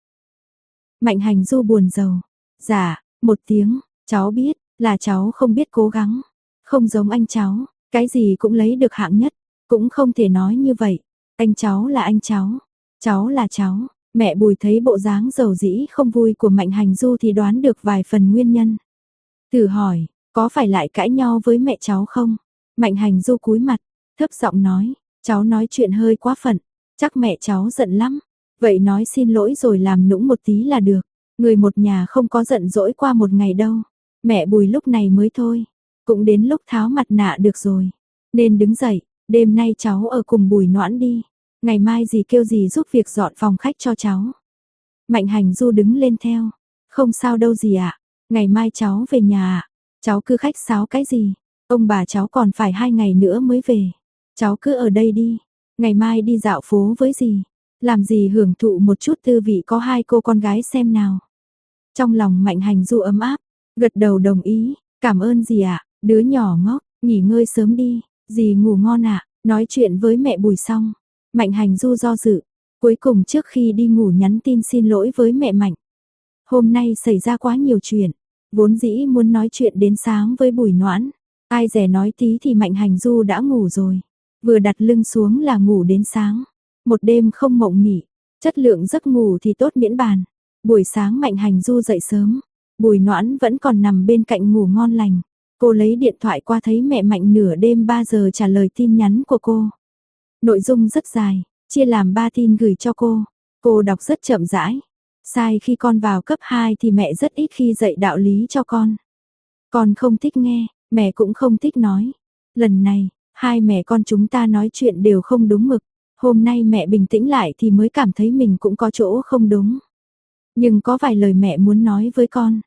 Mạnh Hành Du buồn rầu, dạ, một tiếng, cháu biết, là cháu không biết cố gắng, không giống anh cháu, cái gì cũng lấy được hạng nhất, cũng không thể nói như vậy, anh cháu là anh cháu là cháu. Mẹ Bùi thấy bộ dáng dầu dĩ không vui của Mạnh Hành Du thì đoán được vài phần nguyên nhân. Thử hỏi, có phải lại cãi nhau với mẹ cháu không? Mạnh Hành Du cúi mặt, thấp giọng nói, cháu nói chuyện hơi quá phận, chắc mẹ cháu giận lắm. Vậy nói xin lỗi rồi làm nũng một tí là được. Người một nhà không có giận dỗi qua một ngày đâu. Mẹ Bùi lúc này mới thôi. Cũng đến lúc tháo mặt nạ được rồi. Nên đứng dậy, đêm nay cháu ở cùng Bùi Noãn đi. Ngày mai dì kêu dì giúp việc dọn phòng khách cho cháu. Mạnh Hành Du đứng lên theo. Không sao đâu dì ạ. Ngày mai cháu về nhà ạ. Cháu cứ khách sáo cái gì. Ông bà cháu còn phải 2 ngày nữa mới về. Cháu cứ ở đây đi. Ngày mai đi dạo phố với dì. Làm gì hưởng thụ một chút tư vị có hai cô con gái xem nào. Trong lòng Mạnh Hành Du ấm áp, gật đầu đồng ý, cảm ơn dì ạ, đứa nhỏ ngốc, nghỉ ngơi sớm đi, dì ngủ ngon ạ. Nói chuyện với mẹ Bùi xong, Mạnh Hành Du do dự, cuối cùng trước khi đi ngủ nhắn tin xin lỗi với mẹ Mạnh. Hôm nay xảy ra quá nhiều chuyện, vốn dĩ muốn nói chuyện đến sáng với Bùi Noãn, ai dè nói tí thì Mạnh Hành Du đã ngủ rồi, vừa đặt lưng xuống là ngủ đến sáng. Một đêm không mộng mị, chất lượng giấc ngủ thì tốt miễn bàn. Buổi sáng Mạnh Hành Du dậy sớm, Bùi Noãn vẫn còn nằm bên cạnh ngủ ngon lành. Cô lấy điện thoại qua thấy mẹ Mạnh nửa đêm 3 giờ trả lời tin nhắn của cô. Nội dung rất dài, chia làm 3 tin gửi cho cô. Cô đọc rất chậm rãi. Sai khi con vào cấp 2 thì mẹ rất ít khi dạy đạo lý cho con. Con không thích nghe, mẹ cũng không thích nói. Lần này, hai mẹ con chúng ta nói chuyện đều không đúng mực. Hôm nay mẹ bình tĩnh lại thì mới cảm thấy mình cũng có chỗ không đúng. Nhưng có vài lời mẹ muốn nói với con.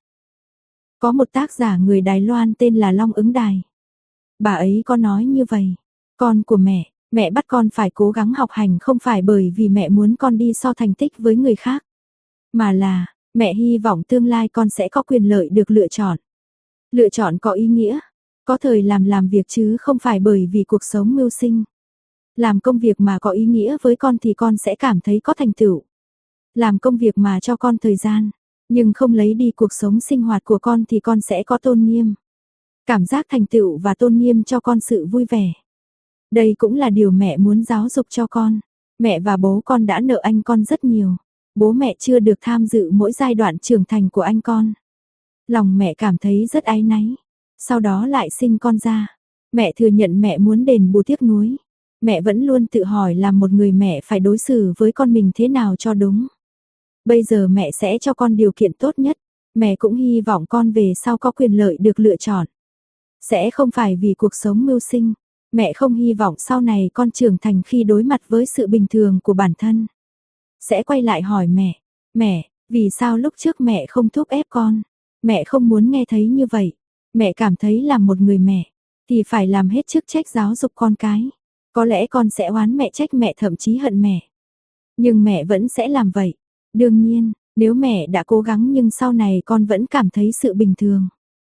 Có một tác giả người Đài Loan tên là Long Ứng Đài. Bà ấy có nói như vậy. Con của mẹ bắt con phải cố gắng học hành không phải bởi vì mẹ muốn con đi so thành tích với người khác. Mà là, mẹ hy vọng tương lai con sẽ có quyền lợi được lựa chọn. Lựa chọn có ý nghĩa. Có thời làm việc chứ không phải bởi vì cuộc sống mưu sinh. Làm công việc mà có ý nghĩa với con thì con sẽ cảm thấy có thành tựu. Làm công việc mà cho con thời gian, nhưng không lấy đi cuộc sống sinh hoạt của con thì con sẽ có tôn nghiêm. Cảm giác thành tựu và tôn nghiêm cho con sự vui vẻ. Đây cũng là điều mẹ muốn giáo dục cho con. Mẹ và bố con đã nợ anh con rất nhiều. Bố mẹ chưa được tham dự mỗi giai đoạn trưởng thành của anh con. Lòng mẹ cảm thấy rất áy náy. Sau đó lại sinh con ra. Mẹ thừa nhận mẹ muốn đền bù tiếc nuối. Mẹ vẫn luôn tự hỏi là một người mẹ phải đối xử với con mình thế nào cho đúng. Bây giờ mẹ sẽ cho con điều kiện tốt nhất. Mẹ cũng hy vọng con về sau có quyền lợi được lựa chọn. Sẽ không phải vì cuộc sống mưu sinh. Mẹ không hy vọng sau này con trưởng thành khi đối mặt với sự bình thường của bản thân. Sẽ quay lại hỏi mẹ, vì sao lúc trước mẹ không thúc ép con? Mẹ không muốn nghe thấy như vậy. Mẹ cảm thấy là một người mẹ thì phải làm hết chức trách giáo dục con cái. Có lẽ con sẽ oán mẹ trách mẹ thậm chí hận mẹ. Nhưng mẹ vẫn sẽ làm vậy. Đương nhiên, Nếu mẹ đã cố gắng nhưng sau này con vẫn cảm thấy sự bình thường.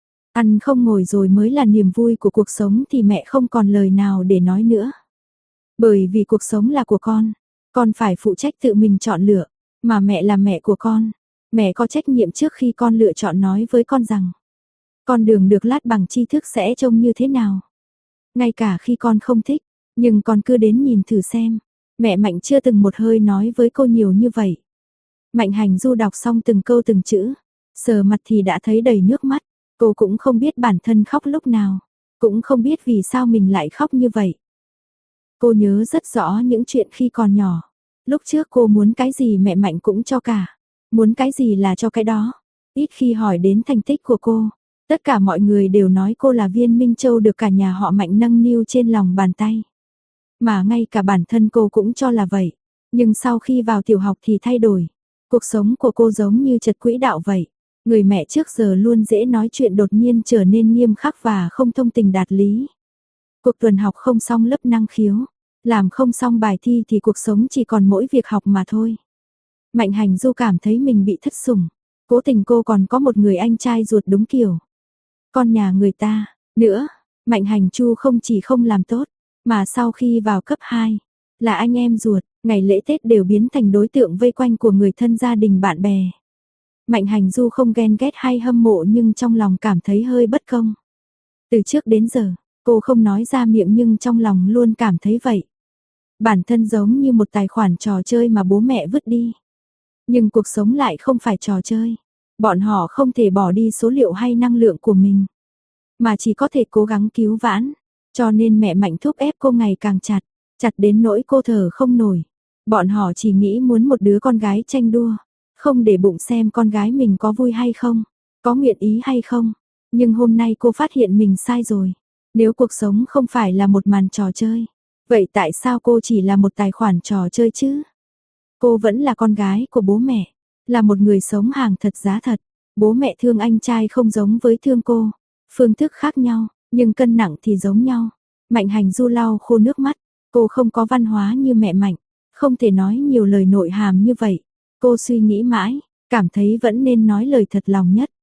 Ăn không ngồi rồi mới là niềm vui của cuộc sống thì mẹ không còn lời nào để nói nữa. Bởi vì cuộc sống là của con phải phụ trách tự mình chọn lựa, mà mẹ là mẹ của con. Mẹ có trách nhiệm trước khi con lựa chọn nói với con rằng, con đường được lát bằng tri thức sẽ trông như thế nào. Ngay cả khi con không thích, nhưng con cứ đến nhìn thử xem. Mẹ Mạnh chưa từng một hơi nói với cô nhiều như vậy. Mạnh Hành Du đọc xong từng câu từng chữ, sờ mặt thì đã thấy đầy nước mắt. Cô cũng không biết bản thân khóc lúc nào, cũng không biết vì sao mình lại khóc như vậy. Cô nhớ rất rõ những chuyện khi còn nhỏ. Lúc trước cô muốn cái gì mẹ Mạnh cũng cho cả, muốn cái gì là cho cái đó. Ít khi hỏi đến thành tích của cô, tất cả mọi người đều nói cô là viên Minh Châu được cả nhà họ Mạnh nâng niu trên lòng bàn tay. Mà ngay cả bản thân cô cũng cho là vậy. Nhưng sau khi vào tiểu học thì thay đổi. Cuộc sống của cô giống như trật quỹ đạo vậy. Người mẹ trước giờ luôn dễ nói chuyện đột nhiên trở nên nghiêm khắc và không thông tình đạt lý. Cuộc tuần học không xong lớp năng khiếu, làm không xong bài thi thì cuộc sống chỉ còn mỗi việc học mà thôi. Mạnh Hành Du cảm thấy mình bị thất sủng. Cố tình cô còn có một người anh trai ruột đúng kiểu con nhà người ta. Nữa, Mạnh Hành Chu không chỉ không làm tốt, mà sau khi vào cấp 2, là anh em ruột, ngày lễ Tết đều biến thành đối tượng vây quanh của người thân gia đình bạn bè. Mạnh Hành Du không ghen ghét hay hâm mộ nhưng trong lòng cảm thấy hơi bất công. Từ trước đến giờ, cô không nói ra miệng nhưng trong lòng luôn cảm thấy vậy. Bản thân giống như một tài khoản trò chơi mà bố mẹ vứt đi. Nhưng cuộc sống lại không phải trò chơi. Bọn họ không thể bỏ đi số liệu hay năng lượng của mình, mà chỉ có thể cố gắng cứu vãn. Cho nên mẹ Mạnh thúc ép cô ngày càng chặt, chặt đến nỗi cô thở không nổi. Bọn họ chỉ nghĩ muốn một đứa con gái tranh đua, không để bụng xem con gái mình có vui hay không, có nguyện ý hay không. Nhưng hôm nay cô phát hiện mình sai rồi. Nếu cuộc sống không phải là một màn trò chơi, vậy tại sao cô chỉ là một tài khoản trò chơi chứ? Cô vẫn là con gái của bố mẹ, là một người sống hàng thật giá thật. Bố mẹ thương anh trai không giống với thương cô, phương thức khác nhau, nhưng cân nặng thì giống nhau. Mạnh Hành Du lau khô nước mắt, cô không có văn hóa như mẹ Mạnh, không thể nói nhiều lời nội hàm như vậy. Cô suy nghĩ mãi, cảm thấy vẫn nên nói lời thật lòng nhất.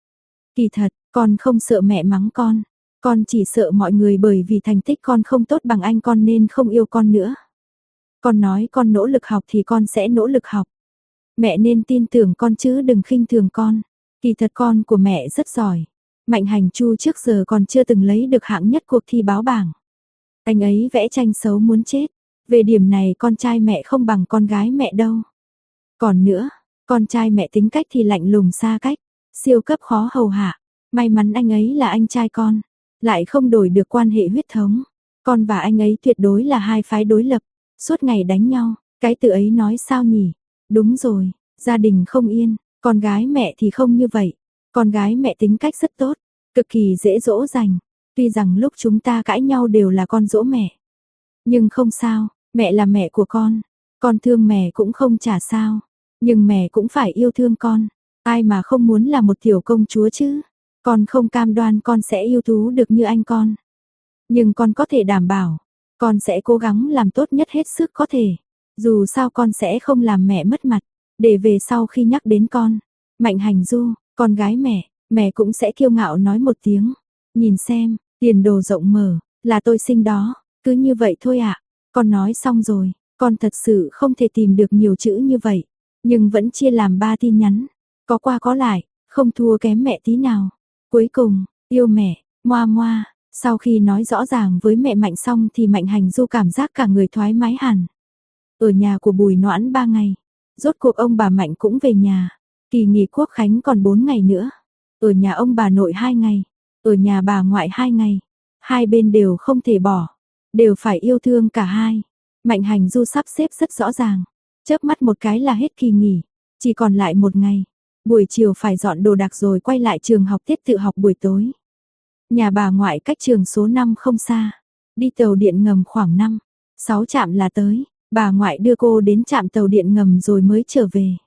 Kỳ thật, con không sợ mẹ mắng con chỉ sợ mọi người bởi vì thành tích con không tốt bằng anh con nên không yêu con nữa. Con nói con nỗ lực học thì con sẽ nỗ lực học. Mẹ nên tin tưởng con chứ đừng khinh thường con. Kỳ thật con của mẹ rất giỏi. Mạnh Hành Chu trước giờ còn chưa từng lấy được hạng nhất cuộc thi báo bảng. Anh ấy vẽ tranh xấu muốn chết. Về điểm này con trai mẹ không bằng con gái mẹ đâu. Còn nữa, con trai mẹ tính cách thì lạnh lùng xa cách, siêu cấp khó hầu hạ. May mắn anh ấy là anh trai con, lại không đổi được quan hệ huyết thống. Con và anh ấy tuyệt đối là hai phái đối lập, suốt ngày đánh nhau. Cái từ ấy nói sao nhỉ? Đúng rồi, gia đình không yên. Con gái mẹ thì không như vậy. Con gái mẹ tính cách rất tốt, cực kỳ dễ dỗ dành. Tuy rằng lúc chúng ta cãi nhau đều là con dỗ mẹ. Nhưng không sao, mẹ là mẹ của con thương mẹ cũng không chả sao. Nhưng mẹ cũng phải yêu thương con. Ai mà không muốn là một tiểu công chúa chứ. Con không cam đoan con sẽ yêu tú được như anh con. Nhưng con có thể đảm bảo, con sẽ cố gắng làm tốt nhất hết sức có thể. Dù sao con sẽ không làm mẹ mất mặt. Để về sau khi nhắc đến con, Mạnh Hành Du, con gái mẹ cũng sẽ kiêu ngạo nói một tiếng. Nhìn xem, tiền đồ rộng mở, là tôi sinh đó, cứ như vậy thôi ạ. Con nói xong rồi, con thật sự không thể tìm được nhiều chữ như vậy. Nhưng vẫn chia làm 3 tin nhắn, có qua có lại, không thua kém mẹ tí nào. Cuối cùng, yêu mẹ, moa moa. Sau khi nói rõ ràng với mẹ Mạnh xong thì Mạnh Hành Du cảm giác cả người thoải mái hẳn. Ở nhà của Bùi Noãn 3 ngày, rốt cuộc ông bà Mạnh cũng về nhà. Kỳ nghỉ Quốc khánh còn 4 ngày nữa. Ở nhà ông bà nội 2 ngày, ở nhà bà ngoại 2 ngày. Hai bên đều không thể bỏ, đều phải yêu thương cả hai. Mạnh Hành Du sắp xếp rất rõ ràng, chớp mắt một cái là hết kỳ nghỉ, chỉ còn lại 1 ngày. Buổi chiều phải dọn đồ đạc rồi quay lại trường học tiết tự học buổi tối. Nhà bà ngoại cách trường số 5 không xa, đi tàu điện ngầm khoảng 5-6 trạm là tới. Bà ngoại đưa cô đến trạm tàu điện ngầm rồi mới trở về.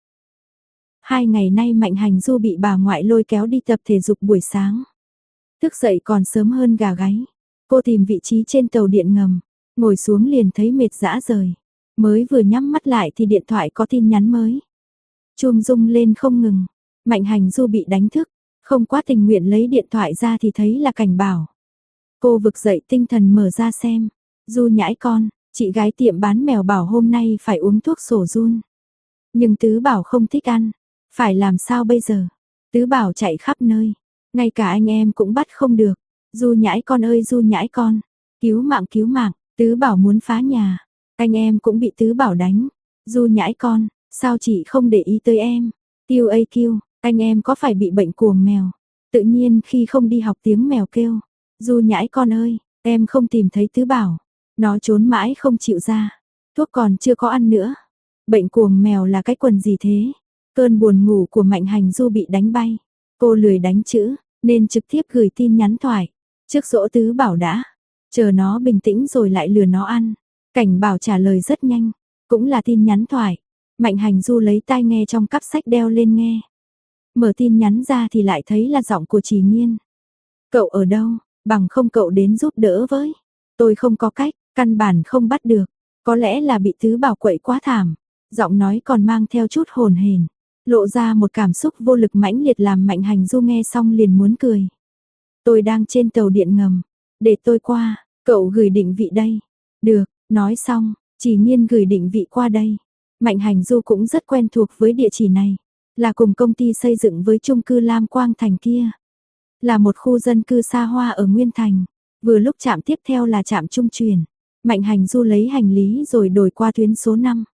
2 ngày nay Mạnh Hành Du bị bà ngoại lôi kéo đi tập thể dục buổi sáng. Thức dậy còn sớm hơn gà gáy. Cô tìm vị trí trên tàu điện ngầm, ngồi xuống liền thấy mệt rã rời. Mới vừa nhắm mắt lại thì điện thoại có tin nhắn mới. chuông rung lên không ngừng. Mạnh Hành Du bị đánh thức, không quá tình nguyện lấy điện thoại ra thì thấy là Cảnh Bảo. Cô vực dậy tinh thần mở ra xem. Du nhãi con, chị gái tiệm bán mèo bảo hôm nay phải uống thuốc sổ giun. Nhưng Tứ Bảo không thích ăn, phải làm sao bây giờ? Tứ Bảo chạy khắp nơi, ngay cả anh em cũng bắt không được. Du nhãi con ơi Du nhãi con, cứu mạng, Tứ Bảo muốn phá nhà. Anh em cũng bị Tứ Bảo đánh. Du nhãi con, sao chị không để ý tới em? Kêu ây kêu, anh em có phải bị bệnh cuồng mèo? Tự nhiên khi không đi học tiếng mèo kêu. Du nhãi con ơi, em không tìm thấy Tứ Bảo. Nó trốn mãi không chịu ra. Thuốc còn chưa có ăn nữa. Bệnh cuồng mèo là cái quần gì thế? Cơn buồn ngủ của Mạnh Hành Du bị đánh bay. Cô lười đánh chữ, nên trực tiếp gửi tin nhắn thoại. Trước dỗ Tứ Bảo đã. Chờ nó bình tĩnh rồi lại lừa nó ăn. Cảnh Bảo trả lời rất nhanh. Cũng là tin nhắn thoại. Mạnh Hành Du lấy tai nghe trong cặp sách đeo lên nghe. Mở tin nhắn ra thì lại thấy là giọng của Trì Nghiên. Cậu ở đâu? Bằng không cậu đến giúp đỡ với. Tôi không có cách, căn bản không bắt được. Có lẽ là bị Tứ Bảo quậy quá thảm. Giọng nói còn mang theo chút hồn hển, lộ ra một cảm xúc vô lực mãnh liệt làm Mạnh Hành Du nghe xong liền muốn cười. Tôi đang trên tàu điện ngầm, để tôi qua, cậu gửi định vị đây. Được, nói xong, Trì Nghiên gửi định vị qua đây. Mạnh Hành Du cũng rất quen thuộc với địa chỉ này, là cùng công ty xây dựng với chung cư Lam Quang Thành kia. Là một khu dân cư xa hoa ở Nguyên Thành, vừa lúc trạm tiếp theo là trạm trung chuyển. Mạnh Hành Du lấy hành lý rồi đổi qua tuyến số 5.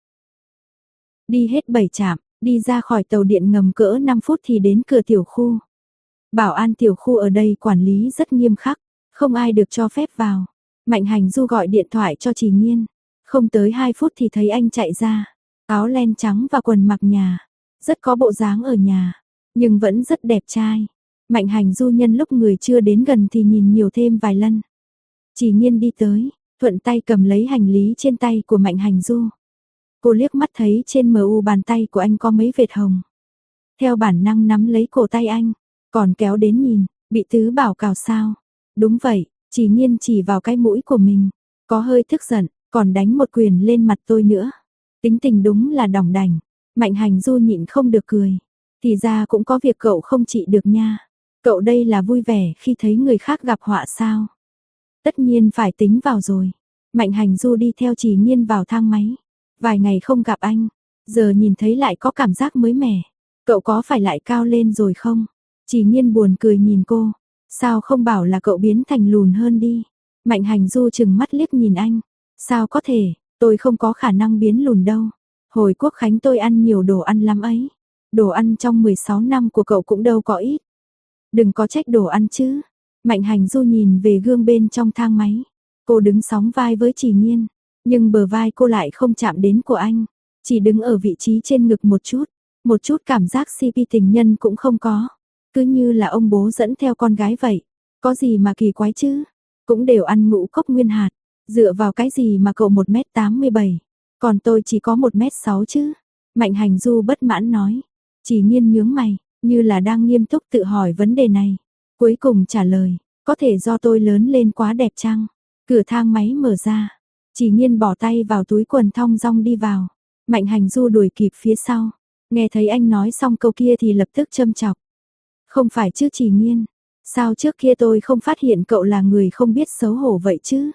Đi hết 7 trạm, đi ra khỏi tàu điện ngầm cỡ 5 phút thì đến cửa tiểu khu. Bảo an tiểu khu ở đây quản lý rất nghiêm khắc, không ai được cho phép vào. Mạnh Hành Du gọi điện thoại cho Trì Nghiên, không tới 2 phút thì thấy anh chạy ra, áo len trắng và quần mặc nhà, rất có bộ dáng ở nhà, nhưng vẫn rất đẹp trai. Mạnh Hành Du nhân lúc người chưa đến gần thì nhìn nhiều thêm vài lần. Trì Nghiên đi tới, thuận tay cầm lấy hành lý trên tay của Mạnh Hành Du. Cô liếc mắt thấy trên mu bàn tay của anh có mấy vệt hồng. Theo bản năng nắm lấy cổ tay anh, còn kéo đến nhìn, bị Tứ Bảo cào sao? Đúng vậy, Trì Nghiên chỉ vào cái mũi của mình, có hơi tức giận, còn đánh một quyền lên mặt tôi nữa. Tính tình đúng là đỏng đảnh. Mạnh Hành Du nhịn không được cười. Thì ra cũng có việc cậu không trị được nha. Cậu đây là vui vẻ khi thấy người khác gặp họa sao? Tất nhiên phải tính vào rồi. Mạnh Hành Du đi theo Trì Nghiên vào thang máy. Vài ngày không gặp anh, giờ nhìn thấy lại có cảm giác mới mẻ. Cậu có phải lại cao lên rồi không? Trì Nghiên buồn cười nhìn cô. Sao không bảo là cậu biến thành lùn hơn đi? Mạnh Hành Du chừng mắt liếc nhìn anh. Sao có thể, tôi không có khả năng biến lùn đâu. Hồi Quốc Khánh tôi ăn nhiều đồ ăn lắm ấy. Đồ ăn trong 16 năm của cậu cũng đâu có ít. Đừng có trách đồ ăn chứ. Mạnh Hành Du nhìn về gương bên trong thang máy. Cô đứng sóng vai với Trì Nghiên, nhưng bờ vai cô lại không chạm đến của anh, chỉ đứng ở vị trí trên ngực một chút cảm giác CP tình nhân cũng không có. Cứ như là ông bố dẫn theo con gái vậy. Có gì mà kỳ quái chứ? Cũng đều ăn ngũ cốc nguyên hạt. Dựa vào cái gì mà cậu 1m87, còn tôi chỉ có 1m6 chứ? Mạnh Hành Du bất mãn nói. Trì Nghiên nhướng mày, như là đang nghiêm túc tự hỏi vấn đề này. Cuối cùng trả lời, có thể do tôi lớn lên quá đẹp chăng? Cửa thang máy mở ra, Trì Nghiên bỏ tay vào túi quần thong dong đi vào. Mạnh Hành Du đuổi kịp phía sau, nghe thấy anh nói xong câu kia thì lập tức châm chọc. Không phải chứ Trì Nghiên, sao trước kia tôi không phát hiện cậu là người không biết xấu hổ vậy chứ?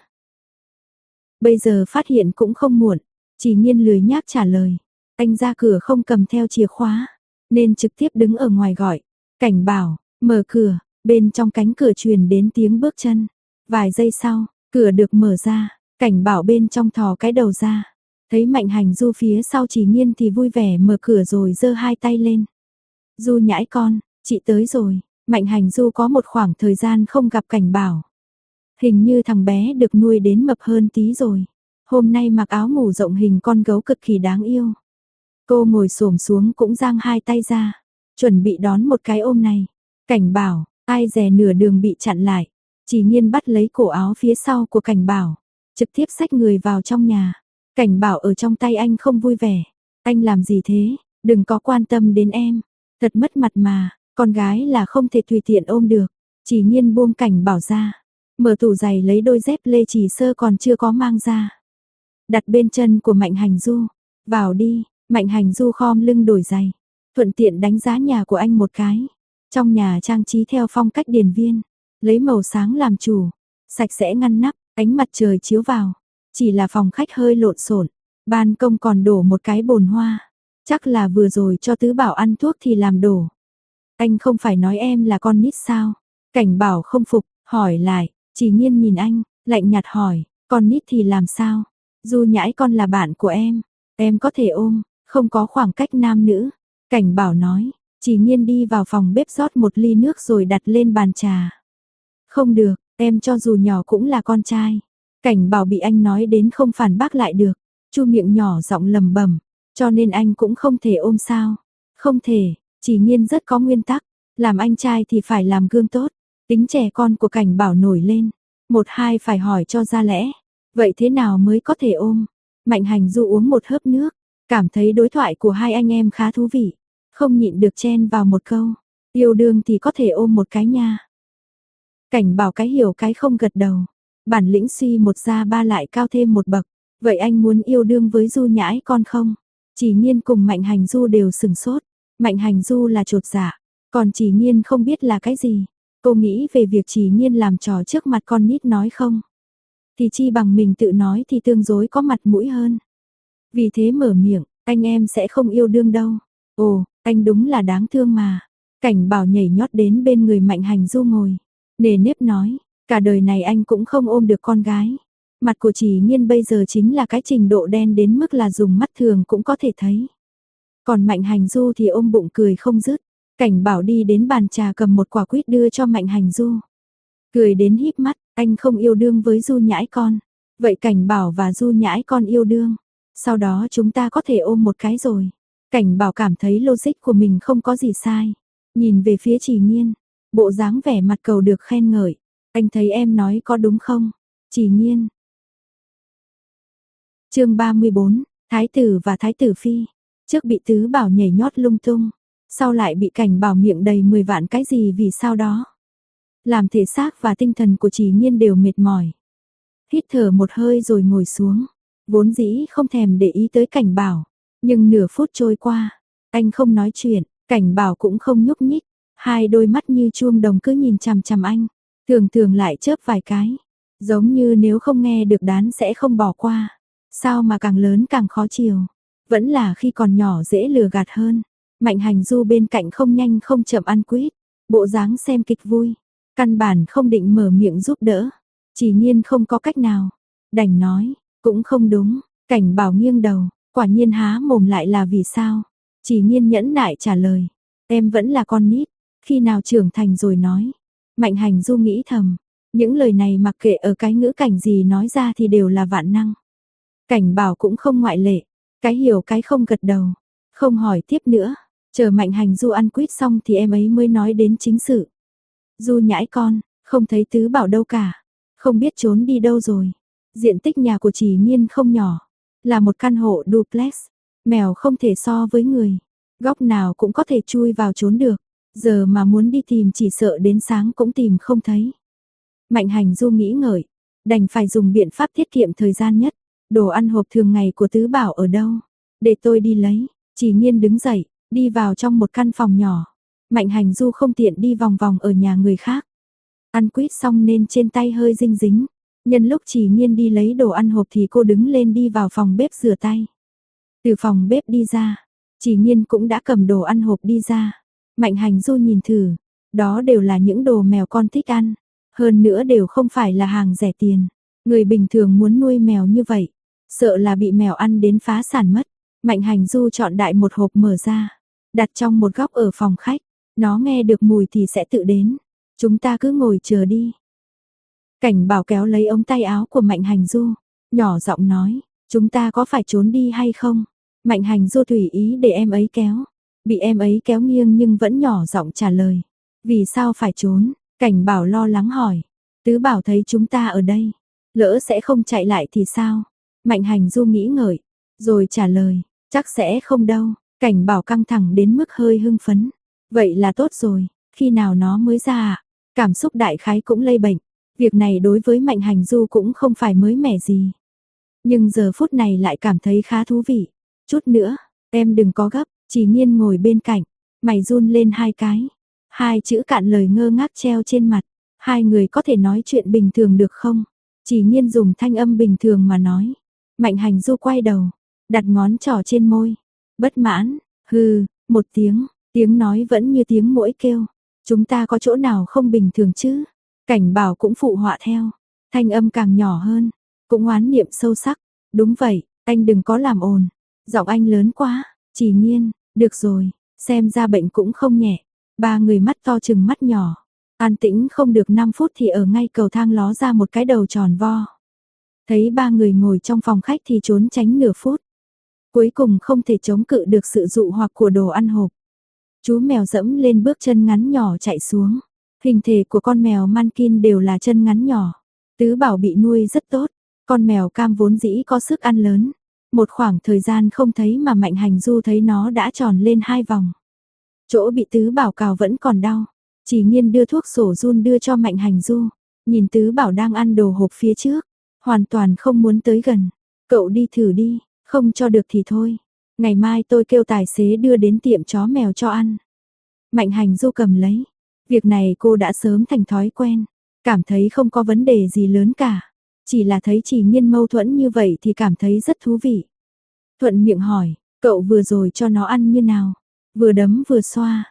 Bây giờ phát hiện cũng không muộn. Trì Nghiên lười nhác trả lời. Anh ra cửa không cầm theo chìa khóa, nên trực tiếp đứng ở ngoài gọi. Cảnh Bảo, mở cửa. Bên trong cánh cửa truyền đến tiếng bước chân. Vài giây sau, cửa được mở ra. Cảnh Bảo bên trong thò cái đầu ra. Thấy Mạnh Hành Du phía sau Trì Nghiên thì vui vẻ mở cửa rồi giơ hai tay lên. Du nhãi con, chị tới rồi. Mạnh Hành Du có một khoảng thời gian không gặp Cảnh Bảo. Hình như thằng bé được nuôi đến mập hơn tí rồi. Hôm nay mặc áo ngủ rộng hình con gấu cực kỳ đáng yêu. Cô ngồi xổm xuống cũng giang hai tay ra, chuẩn bị đón một cái ôm này. Cảnh Bảo, ai dè nửa đường bị chặn lại. Trì Nghiên bắt lấy cổ áo phía sau của Cảnh Bảo, trực tiếp xách người vào trong nhà. Cảnh Bảo ở trong tay anh không vui vẻ. Anh làm gì thế? Đừng có quan tâm đến em. Thật mất mặt mà, con gái là không thể tùy tiện ôm được. Trì Nghiên buông Cảnh Bảo ra, mở tủ giày lấy đôi dép lê Trì Sơ còn chưa có mang ra. Đặt bên chân của Mạnh Hành Du. Vào đi. Mạnh Hành Du khom lưng đổi giày. thuận tiện đánh giá nhà của anh một cái. Trong nhà trang trí theo phong cách điền viên, lấy màu sáng làm chủ, sạch sẽ ngăn nắp, ánh mặt trời chiếu vào. Chỉ là phòng khách hơi lộn xộn, ban công còn đổ một cái bồn hoa. Chắc là vừa rồi cho Tứ Bảo ăn thuốc thì làm đổ. Anh không phải nói em là con nít sao? Cảnh Bảo không phục, hỏi lại, Chỉ Nhiên nhìn anh, lạnh nhạt hỏi, con nít thì làm sao? Du Nhãi con là bạn của em có thể ôm, không có khoảng cách nam nữ. Cảnh Bảo nói, Chỉ Nhiên đi vào phòng bếp rót một ly nước rồi đặt lên bàn trà. Không được, em cho dù nhỏ cũng là con trai. Cảnh Bảo bị anh nói đến không phản bác lại được, chu miệng nhỏ giọng lầm bầm, cho nên anh cũng không thể ôm sao? Không thể, Chỉ Nhiên rất có nguyên tắc, làm anh trai thì phải làm gương tốt. Tính trẻ con của Cảnh Bảo nổi lên, một hai phải hỏi cho ra lẽ. Vậy thế nào mới có thể ôm? Mạnh Hành Du uống một hớp nước, cảm thấy đối thoại của hai anh em khá thú vị, không nhịn được chen vào một câu, yêu đương thì có thể ôm một cái nha. Cảnh Bảo cái hiểu cái không gật đầu, bản lĩnh suy một ra ba lại cao thêm một bậc. Vậy anh muốn yêu đương với Du Nhãi con không? Chỉ Nhiên cùng Mạnh Hành Du đều sừng sốt. Mạnh Hành Du là chột dạ, còn Chỉ Nhiên không biết là cái gì. Cô nghĩ về việc Chỉ Nhiên làm trò trước mặt con nít nói không? Thì chi bằng mình tự nói thì tương đối có mặt mũi hơn. Vì thế mở miệng, anh em sẽ không yêu đương đâu. Ồ, anh đúng là đáng thương mà. Cảnh Bảo nhảy nhót đến bên người Mạnh Hành Du ngồi. Nề nếp nói, cả đời này anh cũng không ôm được con gái. Mặt của Chỉ Nhiên bây giờ chính là cái trình độ đen đến mức là dùng mắt thường cũng có thể thấy. Còn Mạnh Hành Du thì ôm bụng cười không dứt. Cảnh Bảo đi đến bàn trà cầm một quả quýt đưa cho Mạnh Hành Du. Cười đến híp mắt, anh không yêu đương với Du Nhãi con. Vậy Cảnh Bảo và Du Nhãi con yêu đương. Sau đó chúng ta có thể ôm một cái rồi. Cảnh Bảo cảm thấy logic của mình không có gì sai. Nhìn về phía Chỉ Nhiên, bộ dáng vẻ mặt cầu được khen ngợi. Anh thấy em nói có đúng không? Chỉ Nhiên. Chương 34, Thái tử và Thái tử phi. Trước bị Tứ Bảo nhảy nhót lung tung, sau lại bị Cảnh Bảo miệng đầy 10 vạn cái gì vì sao đó. Làm thể xác và tinh thần của Chỉ Nhiên đều mệt mỏi. Hít thở một hơi rồi ngồi xuống, vốn dĩ không thèm để ý tới Cảnh Bảo, nhưng nửa phút trôi qua, anh không nói chuyện, Cảnh Bảo cũng không nhúc nhích, hai đôi mắt như chuông đồng cứ nhìn chằm chằm anh, thường thường lại chớp vài cái, giống như nếu không nghe được đán sẽ không bỏ qua. Sao mà càng lớn càng khó chiều, vẫn là khi còn nhỏ dễ lừa gạt hơn. Mạnh Hành Du bên cạnh không nhanh không chậm ăn quýt, bộ dáng xem kịch vui, căn bản không định mở miệng giúp đỡ. Chỉ Nhiên không có cách nào, đành nói, cũng không đúng. Cảnh Bảo nghiêng đầu, quả nhiên há mồm lại là vì sao? Chỉ Nhiên nhẫn nại trả lời, em vẫn là con nít, khi nào trưởng thành rồi nói. Mạnh Hành Du nghĩ thầm, những lời này mặc kệ ở cái ngữ cảnh gì nói ra thì đều là vạn năng. Cảnh Bảo cũng không ngoại lệ, cái hiểu cái không gật đầu, không hỏi tiếp nữa, chờ Mạnh Hành Du ăn quýt xong thì em ấy mới nói đến chính sự. Du Nhãi con, không thấy Tứ Bảo đâu cả, không biết trốn đi đâu rồi. Diện tích nhà của Chỉ Nhiên không nhỏ, là một căn hộ duplex, mèo không thể so với người, góc nào cũng có thể chui vào trốn được, giờ mà muốn đi tìm chỉ sợ đến sáng cũng tìm không thấy. Mạnh Hành Du nghĩ ngợi, đành phải dùng biện pháp tiết kiệm thời gian nhất. Đồ ăn hộp thường ngày của Tứ Bảo ở đâu? Để tôi đi lấy. Chỉ Nhiên đứng dậy, đi vào trong một căn phòng nhỏ. Mạnh Hành Du không tiện đi vòng vòng ở nhà người khác. Ăn quýt xong nên trên tay hơi dinh dính. Nhân lúc Chỉ Nhiên đi lấy đồ ăn hộp thì cô đứng lên đi vào phòng bếp rửa tay. Từ phòng bếp đi ra, Chỉ Nhiên cũng đã cầm đồ ăn hộp đi ra. Mạnh Hành Du nhìn thử, đó đều là những đồ mèo con thích ăn. Hơn nữa đều không phải là hàng rẻ tiền. Người bình thường muốn nuôi mèo như vậy, sợ là bị mèo ăn đến phá sản mất. Mạnh Hành Du chọn đại một hộp mở ra, đặt trong một góc ở phòng khách. Nó nghe được mùi thì sẽ tự đến. Chúng ta cứ ngồi chờ đi. Cảnh Bảo kéo lấy ống tay áo của Mạnh Hành Du, nhỏ giọng nói, chúng ta có phải trốn đi hay không? Mạnh Hành Du tùy ý để em ấy kéo. Bị em ấy kéo nghiêng nhưng vẫn nhỏ giọng trả lời. Vì sao phải trốn? Cảnh Bảo lo lắng hỏi. Tứ Bảo thấy chúng ta ở đây, lỡ sẽ không chạy lại thì sao? Mạnh Hành Du nghĩ ngợi, rồi trả lời, chắc sẽ không đâu. Cảnh Bảo căng thẳng đến mức hơi hưng phấn. Vậy là tốt rồi, khi nào nó mới ra ạ? Cảm xúc đại khái cũng lây bệnh. Việc này đối với Mạnh Hành Du cũng không phải mới mẻ gì. Nhưng giờ phút này lại cảm thấy khá thú vị. Chút nữa, em đừng có gấp, Chỉ Nhiên ngồi bên cạnh, mày run lên hai cái. Hai chữ cạn lời ngơ ngác treo trên mặt. Hai người có thể nói chuyện bình thường được không? Chỉ Nhiên dùng thanh âm bình thường mà nói. Mạnh Hành Du quay đầu, đặt ngón trỏ trên môi. Bất mãn, hừ, một tiếng, tiếng nói vẫn như tiếng muỗi kêu. Chúng ta có chỗ nào không bình thường chứ? Cảnh Bảo cũng phụ họa theo. Thanh âm càng nhỏ hơn, cũng oán niệm sâu sắc. Đúng vậy, anh đừng có làm ồn. Giọng anh lớn quá. Chỉ Nhiên, được rồi, xem ra bệnh cũng không nhẹ. Ba người mắt to chừng mắt nhỏ. An tĩnh không được 5 phút thì ở ngay cầu thang ló ra một cái đầu tròn vo. Thấy ba người ngồi trong phòng khách thì trốn tránh nửa phút. Cuối cùng không thể chống cự được sự dụ hoặc của đồ ăn hộp. Chú mèo dẫm lên bước chân ngắn nhỏ chạy xuống. Hình thể của con mèo Mankin đều là chân ngắn nhỏ. Tứ Bảo bị nuôi rất tốt. Con mèo cam vốn dĩ có sức ăn lớn. Một khoảng thời gian không thấy mà Mạnh Hành Du thấy nó đã tròn lên 2 vòng. Chỗ bị Tứ Bảo cào vẫn còn đau. Chỉ Nhiên đưa thuốc sổ run đưa cho Mạnh Hành Du. Nhìn Tứ Bảo đang ăn đồ hộp phía trước. Hoàn toàn không muốn tới gần. Cậu đi thử đi, không cho được thì thôi. Ngày mai tôi kêu tài xế đưa đến tiệm chó mèo cho ăn. Mạnh Hành Du cầm lấy. Việc này cô đã sớm thành thói quen. Cảm thấy không có vấn đề gì lớn cả. Chỉ là thấy Chỉ Nhiên mâu thuẫn như vậy thì cảm thấy rất thú vị. Thuận miệng hỏi, cậu vừa rồi cho nó ăn như nào? Vừa đấm vừa xoa.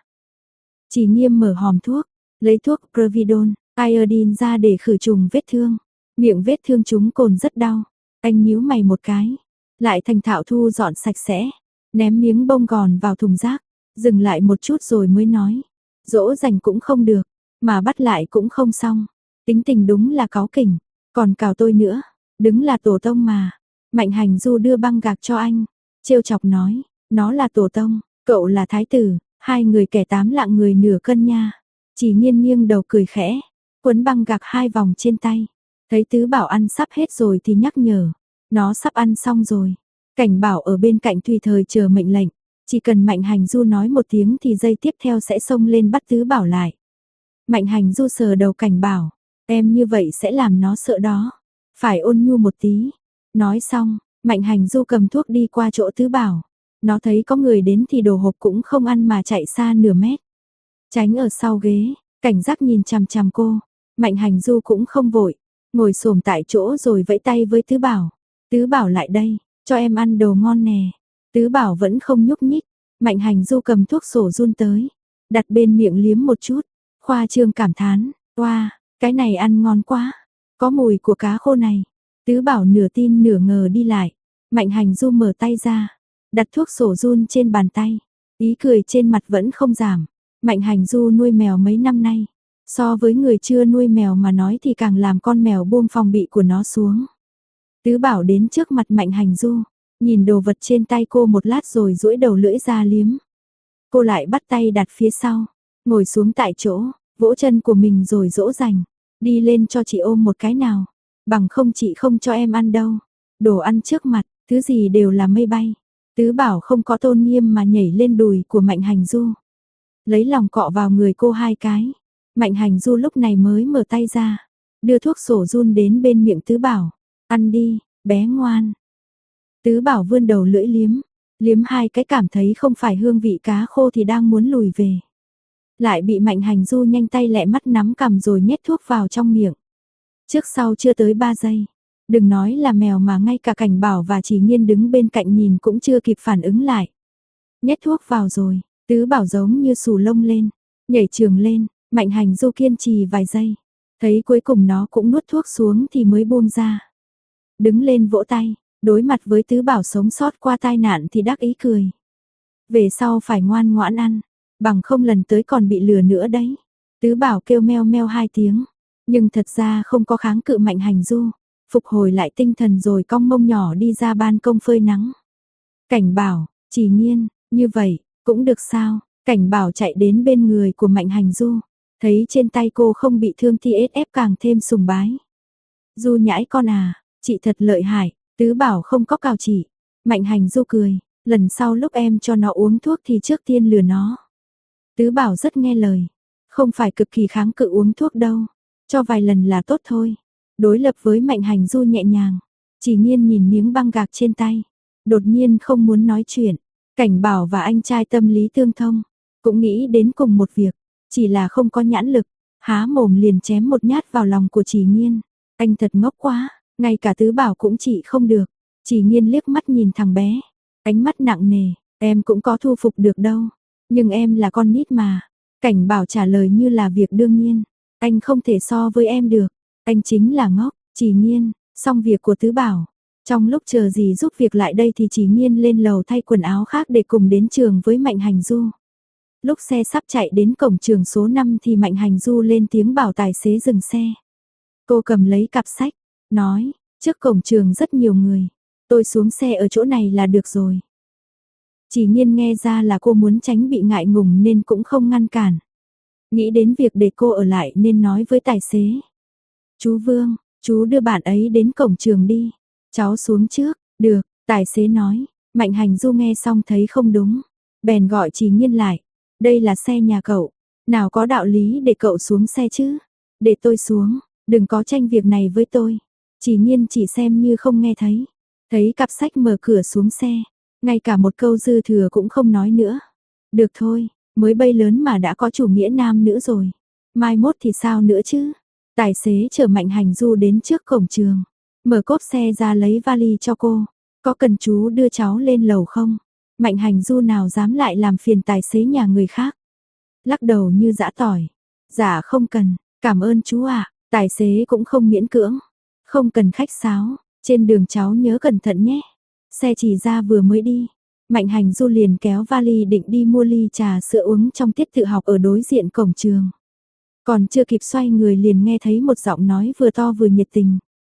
Chỉ Nghiêm mở hòm thuốc, lấy thuốc Providone, iodine ra để khử trùng vết thương. Miệng vết thương trúng cồn rất đau. Anh nhíu mày một cái, lại thành thạo thu dọn sạch sẽ, ném miếng bông gòn vào thùng rác, dừng lại một chút rồi mới nói. Dỗ dành cũng không được, mà bắt lại cũng không xong. Tính tình đúng là cáu kỉnh, còn cào tôi nữa, đứng là tổ tông mà. Mạnh Hành Du đưa băng gạc cho anh, trêu chọc nói, nó là tổ tông, cậu là thái tử, hai người kẻ 8 lạng người nửa cân nha. Chỉ Nhiên nghiêng đầu cười khẽ, quấn băng gạc 2 vòng trên tay. Thấy Tứ Bảo ăn sắp hết rồi thì nhắc nhở, nó sắp ăn xong rồi. Cảnh Bảo ở bên cạnh tùy thời chờ mệnh lệnh, chỉ cần Mạnh Hành Du nói một tiếng thì giây tiếp theo sẽ xông lên bắt Tứ Bảo lại. Mạnh Hành Du sờ đầu Cảnh Bảo, em như vậy sẽ làm nó sợ đó, phải ôn nhu một tí. Nói xong, Mạnh Hành Du cầm thuốc đi qua chỗ Tứ Bảo. Nó thấy có người đến thì đồ hộp cũng không ăn mà chạy xa nửa mét. Tránh ở sau ghế, cảnh giác nhìn chằm chằm cô. Mạnh Hành Du cũng không vội, ngồi xổm tại chỗ rồi vẫy tay với Tứ Bảo. Tứ Bảo lại đây, cho em ăn đồ ngon nè. Tứ Bảo vẫn không nhúc nhích. Mạnh Hành Du cầm thuốc sổ run tới, đặt bên miệng liếm một chút. Khoa trương cảm thán, oa, cái này ăn ngon quá. Có mùi của cá khô này. Tứ Bảo nửa tin nửa ngờ đi lại. Mạnh Hành Du mở tay ra, đặt thuốc sổ run trên bàn tay. Ý cười trên mặt vẫn không giảm. Mạnh Hành Du nuôi mèo mấy năm nay. So với người chưa nuôi mèo mà nói thì càng làm con mèo buông phòng bị của nó xuống. Tứ Bảo đến trước mặt Mạnh Hành Du, nhìn đồ vật trên tay cô một lát rồi duỗi đầu lưỡi ra liếm. Cô lại bắt tay đặt phía sau, ngồi xuống tại chỗ, vỗ chân của mình rồi dỗ dành. Đi lên cho chị ôm một cái nào, bằng không chị không cho em ăn đâu. Đồ ăn trước mặt, thứ gì đều là mây bay. Tứ Bảo không có tôn nghiêm mà nhảy lên đùi của Mạnh Hành Du. Lấy lòng cọ vào người cô 2 cái. Mạnh Hành Du lúc này mới mở tay ra, đưa thuốc sổ run đến bên miệng Tứ Bảo. Ăn đi, bé ngoan. Tứ Bảo vươn đầu lưỡi liếm 2 cái cảm thấy không phải hương vị cá khô thì đang muốn lùi về. Lại bị Mạnh Hành Du nhanh tay lẹ mắt nắm cầm rồi nhét thuốc vào trong miệng. Trước sau chưa tới 3 giây. Đừng nói là mèo mà ngay cả Cảnh Bảo và Chỉ Nhiên đứng bên cạnh nhìn cũng chưa kịp phản ứng lại. Nhét thuốc vào rồi, Tứ Bảo giống như xù lông lên, nhảy trường lên. Mạnh Hành Du kiên trì vài giây, thấy cuối cùng nó cũng nuốt thuốc xuống thì mới buông ra. Đứng lên vỗ tay, đối mặt với Tứ Bảo sống sót qua tai nạn thì đắc ý cười. Về sau phải ngoan ngoãn ăn, bằng không lần tới còn bị lừa nữa đấy. Tứ Bảo kêu meo meo 2 tiếng, nhưng thật ra không có kháng cự Mạnh Hành Du, phục hồi lại tinh thần rồi cong mông nhỏ đi ra ban công phơi nắng. Cảnh Bảo, Chỉ Nhiên, như vậy, cũng được sao? Cảnh Bảo chạy đến bên người của Mạnh Hành Du. Thấy trên tay cô không bị thương thì ép càng thêm sùng bái. Du nhãi con à, chị thật lợi hại. Tứ Bảo không có cào chị. Mạnh Hành Du cười, lần sau lúc em cho nó uống thuốc thì trước tiên lừa nó. Tứ Bảo rất nghe lời, không phải cực kỳ kháng cự uống thuốc đâu, cho vài lần là tốt thôi. Đối lập với Mạnh Hành Du nhẹ nhàng, Chỉ Nhiên nhìn miếng băng gạc trên tay, đột nhiên không muốn nói chuyện. Cảnh Bảo và anh trai tâm lý tương thông, cũng nghĩ đến cùng một việc, chỉ là không có nhãn lực, há mồm liền chém một nhát vào lòng của Chỉ Nghiên. Anh thật ngốc quá, ngay cả Tứ Bảo cũng trị không được. Chỉ Nghiên liếc mắt nhìn thằng bé, ánh mắt nặng nề, em cũng có thu phục được đâu, nhưng em là con nít mà. Cảnh Bảo trả lời như là việc đương nhiên, anh không thể so với em được, anh chính là ngốc. Chỉ Nghiên, xong việc của Tứ Bảo. Trong lúc chờ dì giúp việc lại đây thì Chỉ Nghiên lên lầu thay quần áo khác để cùng đến trường với Mạnh Hành Du. Lúc xe sắp chạy đến cổng trường số 5 thì Mạnh Hành Du lên tiếng bảo tài xế dừng xe. Cô cầm lấy cặp sách, nói, trước cổng trường rất nhiều người, tôi xuống xe ở chỗ này là được rồi. Chỉ Nghiên nghe ra là cô muốn tránh bị ngại ngùng nên cũng không ngăn cản. Nghĩ đến việc để cô ở lại nên nói với tài xế. Chú Vương, chú đưa bạn ấy đến cổng trường đi. Cháu xuống trước, được, tài xế nói. Mạnh Hành Du nghe xong thấy không đúng, bèn gọi Chỉ Nghiên lại. Đây là xe nhà cậu, nào có đạo lý để cậu xuống xe chứ. Để tôi xuống, đừng có tranh việc này với tôi. Chỉ Nghiên chỉ xem như không nghe thấy. Thấy cặp sách mở cửa xuống xe, ngay cả một câu dư thừa cũng không nói nữa. Được thôi, mới bay lớn mà đã có chủ nghĩa nam nữ rồi. Mai mốt thì sao nữa chứ? Tài xế chở Mạnh Hành Du đến trước cổng trường, mở cốp xe ra lấy vali cho cô. Có cần chú đưa cháu lên lầu không? Mạnh Hành Du nào dám lại làm phiền tài xế nhà người khác. Lắc đầu như giã tỏi. Dạ không cần, cảm ơn chú ạ. Tài xế cũng không miễn cưỡng. Không cần khách sáo, trên đường cháu nhớ cẩn thận nhé. Xe chỉ ra vừa mới đi, Mạnh Hành Du liền kéo vali định đi mua ly trà sữa uống trong tiết tự học ở đối diện cổng trường. Còn chưa kịp xoay người liền nghe thấy một giọng nói vừa to vừa nhiệt tình.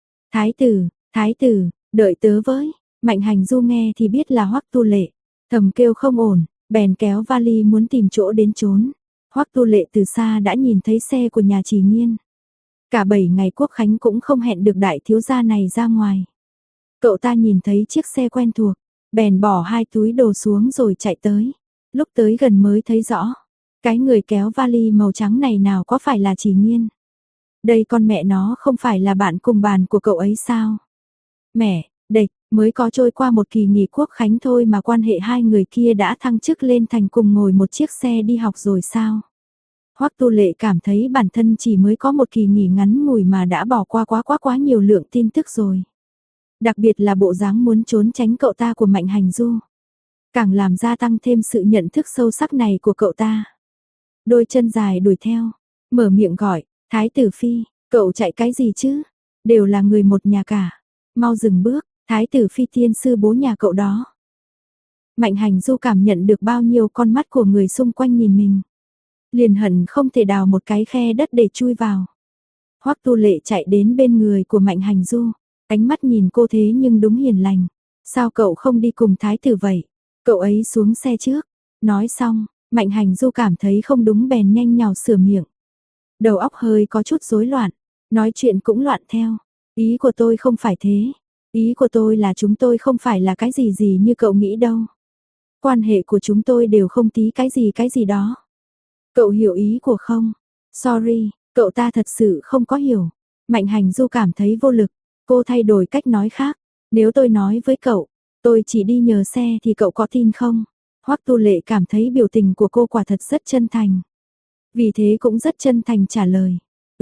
Thái tử, đợi tớ với. Mạnh Hành Du nghe thì biết là Hoắc Tu Lệ, thầm kêu không ổn, bèn kéo vali muốn tìm chỗ đến trốn. Hoắc Tu Lệ từ xa đã nhìn thấy xe của nhà Chỉ Nghiên. Cả 7 ngày Quốc Khánh cũng không hẹn được đại thiếu gia này ra ngoài. Cậu ta nhìn thấy chiếc xe quen thuộc, bèn bỏ 2 túi đồ xuống rồi chạy tới. Lúc tới gần mới thấy rõ, cái người kéo vali màu trắng này nào có phải là Chỉ Nghiên. Đây con mẹ nó không phải là bạn cùng bàn của cậu ấy sao? Mẹ, địch, mới có trôi qua một kỳ nghỉ Quốc Khánh thôi mà quan hệ hai người kia đã thăng chức lên thành cùng ngồi một chiếc xe đi học rồi sao? Hoắc Tu Lệ cảm thấy bản thân chỉ mới có một kỳ nghỉ ngắn ngủi mà đã bỏ qua quá nhiều lượng tin tức rồi. Đặc biệt là bộ dáng muốn trốn tránh cậu ta của Mạnh Hành Du, càng làm gia tăng thêm sự nhận thức sâu sắc này của cậu ta. Đôi chân dài đuổi theo, mở miệng gọi, Thái tử Phi, cậu chạy cái gì chứ? Đều là người một nhà cả. Mau dừng bước, Thái tử Phi tiên sư bố nhà cậu đó. Mạnh Hành Du cảm nhận được bao nhiêu con mắt của người xung quanh nhìn mình. Liền hận không thể đào một cái khe đất để chui vào. Hoắc Tu Lệ chạy đến bên người của Mạnh Hành Du, ánh mắt nhìn cô thế nhưng đúng hiền lành. Sao cậu không đi cùng thái tử vậy? Cậu ấy xuống xe trước. Nói xong, Mạnh Hành Du cảm thấy không đúng bèn nhanh nhào sửa miệng. Đầu óc hơi có chút rối loạn, nói chuyện cũng loạn theo. Ý của tôi không phải thế. Ý của tôi là chúng tôi không phải là cái gì như cậu nghĩ đâu. Quan hệ của chúng tôi đều không tí cái gì đó. Cậu hiểu ý của không? Sorry, cậu ta thật sự không có hiểu. Mạnh Hành Du cảm thấy vô lực. Cô thay đổi cách nói khác. Nếu tôi nói với cậu, tôi chỉ đi nhờ xe thì cậu có tin không? Hoắc Tu Lệ cảm thấy biểu tình của cô quả thật rất chân thành. Vì thế cũng rất chân thành trả lời.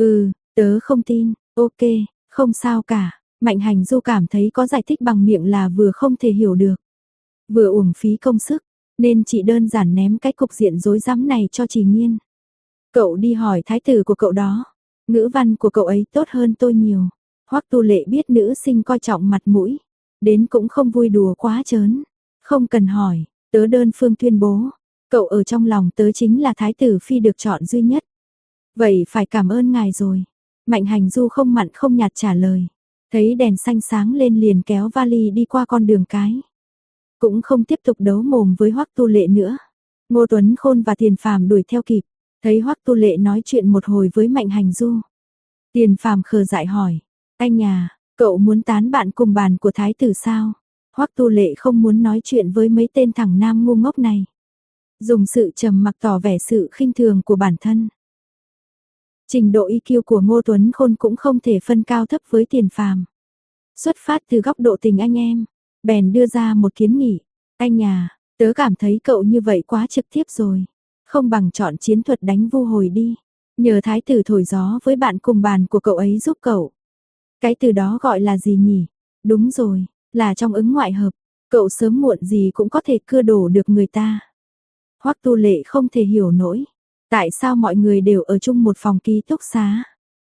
Tớ không tin, ok, không sao cả. Mạnh Hành Du cảm thấy có giải thích bằng miệng là vừa không thể hiểu được, vừa uổng phí công sức, nên chỉ đơn giản ném cái cục diện rối rắm này cho Chỉ Nghiên. Cậu đi hỏi thái tử của cậu đó, ngữ văn của cậu ấy tốt hơn tôi nhiều. Hoắc Tu Lệ biết nữ sinh coi trọng mặt mũi, đến cũng không vui đùa quá trớn. Không cần hỏi, tớ đơn phương tuyên bố, cậu ở trong lòng tớ chính là thái tử phi được chọn duy nhất. Vậy phải cảm ơn ngài rồi. Mạnh Hành Du không mặn không nhạt trả lời. Thấy đèn xanh sáng lên liền kéo vali đi qua con đường cái. Cũng không tiếp tục đấu mồm với Hoắc Tu Lệ nữa. Ngô Tuấn Khôn và Tiền Phàm đuổi theo kịp, thấy Hoắc Tu Lệ nói chuyện một hồi với Mạnh Hành Du. Tiền Phàm khờ dại hỏi, anh à, cậu muốn tán bạn cùng bàn của thái tử sao? Hoắc Tu Lệ không muốn nói chuyện với mấy tên thằng nam ngu ngốc này. Dùng sự trầm mặc tỏ vẻ sự khinh thường của bản thân. Trình độ EQ của Ngô Tuấn Khôn cũng không thể phân cao thấp với Tiền Phàm. Xuất phát từ góc độ tình anh em, bèn đưa ra một kiến nghị. Anh à, Tớ cảm thấy cậu như vậy quá trực tiếp rồi. Không bằng chọn chiến thuật đánh vu hồi đi. Nhờ thái tử thổi gió với bạn cùng bàn của cậu ấy giúp cậu. Cái từ đó gọi là gì nhỉ? Đúng rồi, là trong ứng ngoại hợp. Cậu sớm muộn gì cũng có thể cưa đổ được người ta. Hoắc Tu Lệ không thể hiểu nổi. Tại sao mọi người đều ở chung một phòng ký túc xá?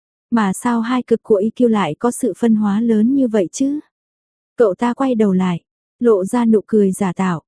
Mà sao hai cực của IQ lại có sự phân hóa lớn như vậy chứ? Cậu ta quay đầu lại, lộ ra nụ cười giả tạo.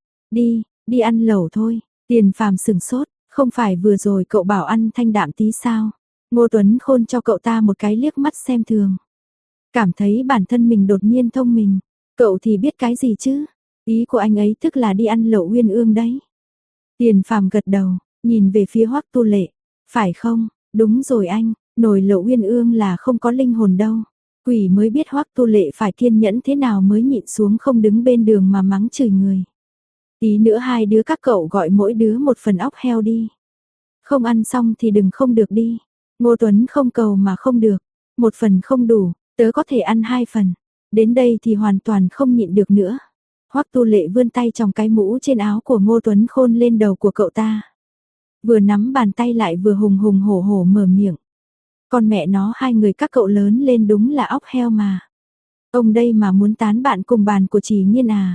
Đi ăn lẩu thôi. Tiền Phàm sừng sốt, không phải vừa rồi cậu bảo ăn thanh đạm tí sao? Ngô Tuấn Khôn cho cậu ta một cái liếc mắt xem thường. Cảm thấy bản thân mình đột nhiên thông minh. Cậu thì biết cái gì chứ? Ý của anh ấy tức là đi ăn lẩu Uyên Ương đấy. Tiền Phàm gật đầu, nhìn về phía Hoắc Tu Lệ. Phải không? Đúng rồi anh, nồi lẩu Uyên Ương là không có linh hồn đâu. Quỷ mới biết Hoắc Tu Lệ phải kiên nhẫn thế nào mới nhịn xuống không đứng bên đường mà mắng chửi người. Tí nữa hai đứa các cậu gọi mỗi đứa một phần óc heo đi. Không ăn xong thì đừng không được đi. Ngô Tuấn không cầu mà không được. Một phần không đủ, tớ có thể ăn hai phần. Đến đây thì hoàn toàn không nhịn được nữa. Hoắc Tu Lệ vươn tay trong cái mũ trên áo của Ngô Tuấn Khôn lên đầu của cậu ta. Vừa nắm bàn tay lại vừa hùng hùng hổ hổ mở miệng. Con mẹ nó hai người các cậu lớn lên đúng là óc heo mà. Ông đây mà muốn tán bạn cùng bàn của Trì Nghiên à.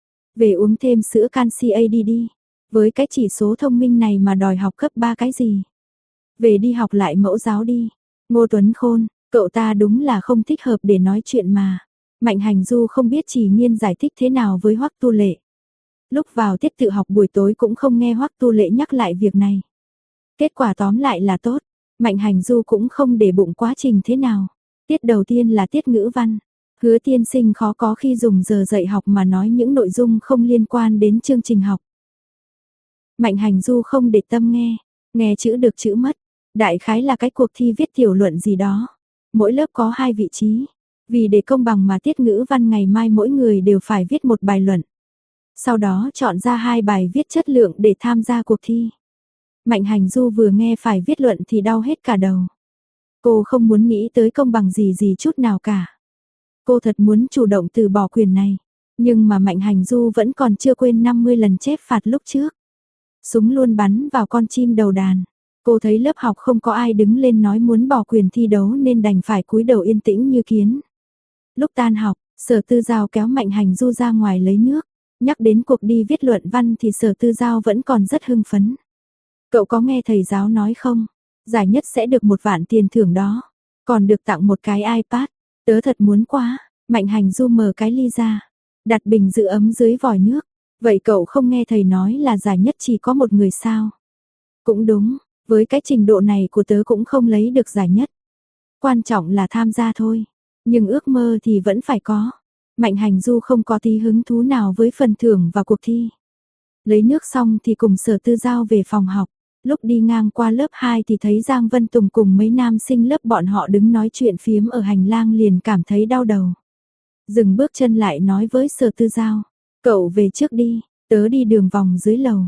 Về uống thêm sữa canxi AD đi. Với cái chỉ số thông minh này mà đòi học cấp 3 cái gì. Về đi học lại mẫu giáo đi. Ngô Tuấn Khôn, cậu ta đúng là không thích hợp để nói chuyện mà. Mạnh Hành Du không biết Trì Nghiên giải thích thế nào với Hoắc Tu Lệ. Lúc vào tiết tự học buổi tối cũng không nghe Hoắc Tu Lệ nhắc lại việc này. Kết quả tóm lại là tốt. Mạnh Hành Du cũng không để bụng quá trình thế nào. Tiết đầu tiên là tiết ngữ văn. Hứa tiên sinh khó có khi dùng giờ dạy học mà nói những nội dung không liên quan đến chương trình học. Mạnh Hành Du không để tâm nghe chữ được chữ mất. Đại khái là cái cuộc thi viết tiểu luận gì đó. Mỗi lớp có 2 vị trí. Vì để công bằng mà tiết ngữ văn ngày mai mỗi người đều phải viết một bài luận. Sau đó chọn ra 2 bài viết chất lượng để tham gia cuộc thi. Mạnh Hành Du vừa nghe phải viết luận thì đau hết cả đầu. Cô không muốn nghĩ tới công bằng gì chút nào cả. Cô thật muốn chủ động từ bỏ quyền này. Nhưng mà Mạnh Hành Du vẫn còn chưa quên 50 lần chép phạt lúc trước. Súng luôn bắn vào con chim đầu đàn. Cô thấy lớp học không có ai đứng lên nói muốn bỏ quyền thi đấu nên đành phải cúi đầu yên tĩnh như kiến. Lúc tan học, Sở Tư Giao kéo Mạnh Hành Du ra ngoài lấy nước. Nhắc đến cuộc đi viết luận văn thì Sở Tư Giao vẫn còn rất hưng phấn. Cậu có nghe thầy giáo nói không? Giải nhất sẽ được 1 vạn tiền thưởng đó. Còn được tặng một cái iPad. Tớ thật muốn quá. Mạnh Hành Du mở cái ly ra. Đặt bình giữ ấm dưới vòi nước. Vậy cậu không nghe thầy nói là giải nhất chỉ có một người sao? Cũng đúng. Với cái trình độ này của tớ cũng không lấy được giải nhất. Quan trọng là tham gia thôi. Nhưng ước mơ thì vẫn phải có. Mạnh Hành Du không có tí hứng thú nào với phần thưởng và cuộc thi. Lấy nước xong thì cùng Sở Tư Giao về phòng học. Lúc đi ngang qua lớp 2 thì thấy Giang Vân Tùng cùng mấy nam sinh lớp bọn họ đứng nói chuyện phiếm ở hành lang liền cảm thấy đau đầu. Dừng bước chân lại nói với Sở Tư Giao. Cậu về trước đi, tớ đi đường vòng dưới lầu.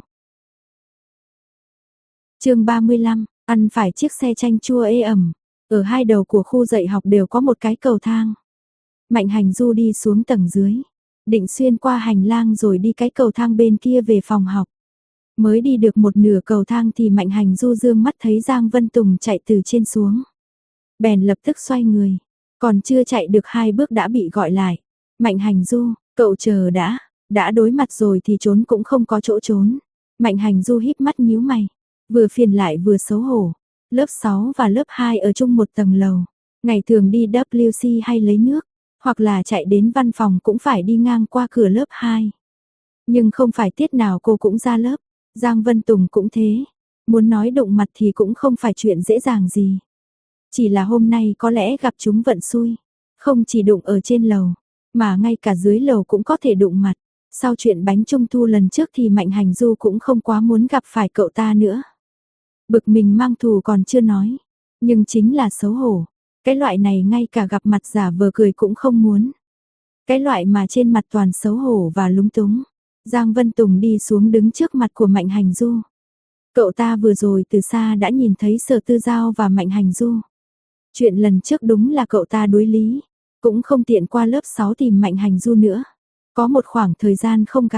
Chương 35, ăn phải chiếc xe chanh chua ê ẩm. Ở hai đầu của khu dạy học đều có một cái cầu thang. Mạnh Hành Du đi xuống tầng dưới. Định xuyên qua hành lang rồi đi cái cầu thang bên kia về phòng học. Mới đi được một nửa cầu thang thì Mạnh Hành Du dương mắt thấy Giang Vân Tùng chạy từ trên xuống. Bèn lập tức xoay người. Còn chưa chạy được 2 bước đã bị gọi lại. Mạnh Hành Du, cậu chờ đã đối mặt rồi thì trốn cũng không có chỗ trốn. Mạnh Hành Du híp mắt nhíu mày. Vừa phiền lại vừa xấu hổ. Lớp 6 và lớp 2 ở chung một tầng lầu. Ngày thường đi WC hay lấy nước. Hoặc là chạy đến văn phòng cũng phải đi ngang qua cửa lớp 2. Nhưng không phải tiết nào cô cũng ra lớp. Giang Vân Tùng cũng thế. Muốn nói đụng mặt thì cũng không phải chuyện dễ dàng gì. Chỉ là hôm nay có lẽ gặp chúng vận xui. Không chỉ đụng ở trên lầu, mà ngay cả dưới lầu cũng có thể đụng mặt. Sau chuyện bánh trung thu lần trước thì Mạnh Hành Du cũng không quá muốn gặp phải cậu ta nữa. Bực mình mang thù còn chưa nói. Nhưng chính là xấu hổ. Cái loại này ngay cả gặp mặt giả vờ cười cũng không muốn. Cái loại mà trên mặt toàn xấu hổ và lúng túng. Giang Vân Tùng đi xuống đứng trước mặt của Mạnh Hành Du. Cậu ta vừa rồi từ xa đã nhìn thấy Sở Tư Giao và Mạnh Hành Du. Chuyện lần trước đúng là cậu ta đối lý. Cũng không tiện qua lớp 6 tìm Mạnh Hành Du nữa. Có một khoảng thời gian không gặp.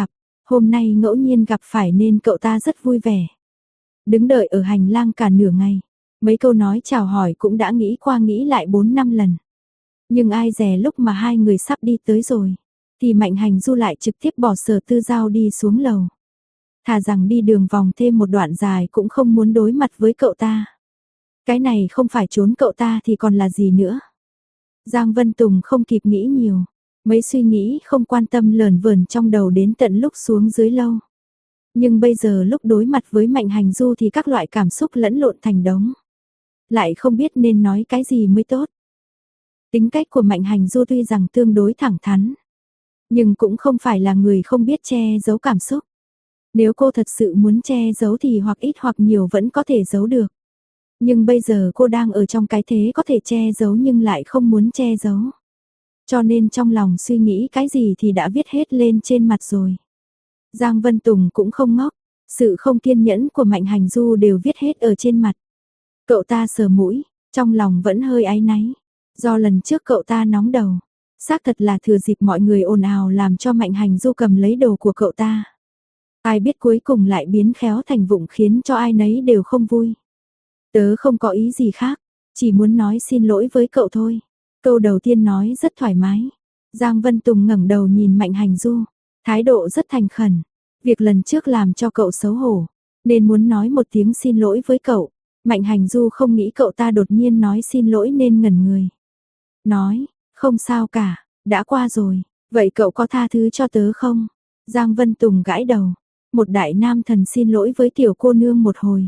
Hôm nay ngẫu nhiên gặp phải nên cậu ta rất vui vẻ. Đứng đợi ở hành lang cả nửa ngày. Mấy câu nói chào hỏi cũng đã nghĩ qua nghĩ lại 4-5 lần. Nhưng ai dè lúc mà hai người sắp đi tới rồi, thì Mạnh Hành Du lại trực tiếp bỏ Sở Tư Giao đi xuống lầu. Thà rằng đi đường vòng thêm một đoạn dài cũng không muốn đối mặt với cậu ta. Cái này không phải trốn cậu ta thì còn là gì nữa. Giang Vân Tùng không kịp nghĩ nhiều. Mấy suy nghĩ không quan tâm lờn vờn trong đầu đến tận lúc xuống dưới lâu. Nhưng bây giờ lúc đối mặt với Mạnh Hành Du thì các loại cảm xúc lẫn lộn thành đống. Lại không biết nên nói cái gì mới tốt. Tính cách của Mạnh Hành Du tuy rằng tương đối thẳng thắn, nhưng cũng không phải là người không biết che giấu cảm xúc. Nếu cô thật sự muốn che giấu thì hoặc ít hoặc nhiều vẫn có thể giấu được. Nhưng bây giờ cô đang ở trong cái thế có thể che giấu nhưng lại không muốn che giấu. Cho nên trong lòng suy nghĩ cái gì thì đã viết hết lên trên mặt rồi. Giang Vân Tùng cũng không ngốc, sự không kiên nhẫn của Mạnh Hành Du đều viết hết ở trên mặt. Cậu ta sờ mũi, trong lòng vẫn hơi áy náy. Do lần trước cậu ta nóng đầu, xác thật là thừa dịp mọi người ồn ào làm cho Mạnh Hành Du cầm lấy đồ của cậu ta. Ai biết cuối cùng lại biến khéo thành vụng khiến cho ai nấy đều không vui. Tớ không có ý gì khác, chỉ muốn nói xin lỗi với cậu thôi. Câu đầu tiên nói rất thoải mái. Giang Vân Tùng ngẩng đầu nhìn Mạnh Hành Du, thái độ rất thành khẩn. Việc lần trước làm cho cậu xấu hổ, nên muốn nói một tiếng xin lỗi với cậu. Mạnh Hành Du không nghĩ cậu ta đột nhiên nói xin lỗi nên ngẩn người. Nói, không sao cả, đã qua rồi, vậy cậu có tha thứ cho tớ không? Giang Vân Tùng gãi đầu, một đại nam thần xin lỗi với tiểu cô nương một hồi.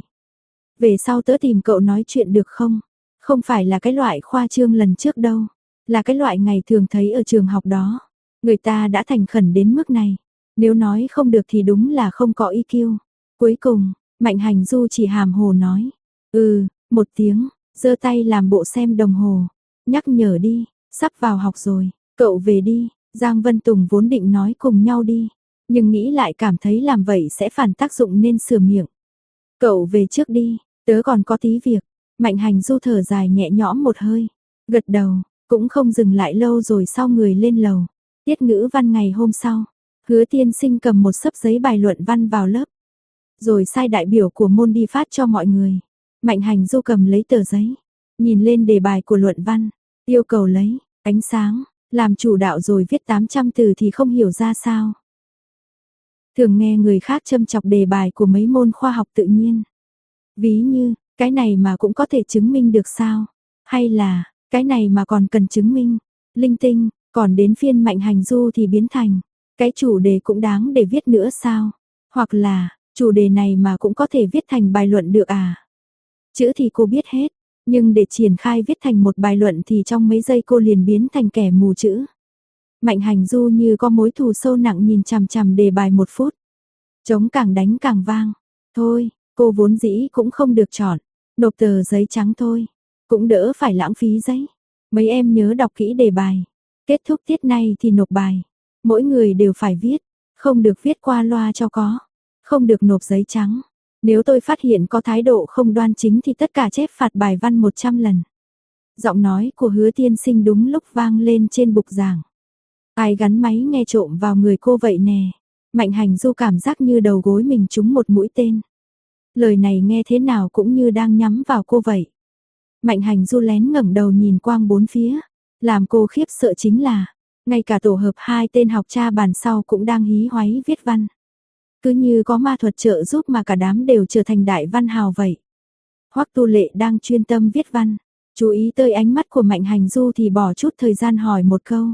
Về sau tớ tìm cậu nói chuyện được không? Không phải là cái loại khoa trương lần trước đâu, là cái loại ngày thường thấy ở trường học đó. Người ta đã thành khẩn đến mức này, nếu nói không được thì đúng là không có EQ. Cuối cùng, Mạnh Hành Du chỉ hàm hồ nói, một tiếng, giơ tay làm bộ xem đồng hồ, nhắc nhở đi, sắp vào học rồi, cậu về đi. Giang Vân Tùng vốn định nói cùng nhau đi, nhưng nghĩ lại cảm thấy làm vậy sẽ phản tác dụng nên sửa miệng. Cậu về trước đi, tớ còn có tí việc. Mạnh Hành Du thở dài nhẹ nhõm một hơi, gật đầu, cũng không dừng lại lâu rồi sau người lên lầu. Tiết ngữ văn ngày hôm sau, Hứa tiên sinh cầm một xấp giấy bài luận văn vào lớp, rồi sai đại biểu của môn đi phát cho mọi người. Mạnh Hành Du cầm lấy tờ giấy, nhìn lên đề bài của luận văn, yêu cầu lấy ánh sáng, làm chủ đạo rồi viết 800 từ thì không hiểu ra sao. Thường nghe người khác châm chọc đề bài của mấy môn khoa học tự nhiên. Ví như, cái này mà cũng có thể chứng minh được sao? Hay là, cái này mà còn cần chứng minh? Linh tinh, còn đến phiên Mạnh Hành Du thì biến thành, cái chủ đề cũng đáng để viết nữa sao? Hoặc là, chủ đề này mà cũng có thể viết thành bài luận được à? Chữ thì cô biết hết, nhưng để triển khai viết thành một bài luận thì trong mấy giây cô liền biến thành kẻ mù chữ. Mạnh Hành Du như có mối thù sâu nặng nhìn chằm chằm đề bài 1 phút. Trống càng đánh càng vang. Thôi, cô vốn dĩ cũng không được chọn, nộp tờ giấy trắng thôi, cũng đỡ phải lãng phí giấy. Mấy em nhớ đọc kỹ đề bài, kết thúc tiết này thì nộp bài. Mỗi người đều phải viết, không được viết qua loa cho có, không được nộp giấy trắng. Nếu tôi phát hiện có thái độ không đoan chính thì tất cả chép phạt bài văn 100 lần. Giọng nói của Hứa tiên sinh đúng lúc vang lên trên bục giảng. Ai gắn máy nghe trộm vào người cô vậy nè? Mạnh Hành Du cảm giác như đầu gối mình trúng một mũi tên. Lời này nghe thế nào cũng như đang nhắm vào cô vậy. Mạnh Hành Du lén ngẩng đầu nhìn quang bốn phía. Làm cô khiếp sợ chính là, ngay cả tổ hợp 2 tên học cha bàn sau cũng đang hí hoáy viết văn. Cứ như có ma thuật trợ giúp mà cả đám đều trở thành đại văn hào vậy. Hoắc Tu Lệ đang chuyên tâm viết văn, chú ý tới ánh mắt của Mạnh Hành Du thì bỏ chút thời gian hỏi một câu.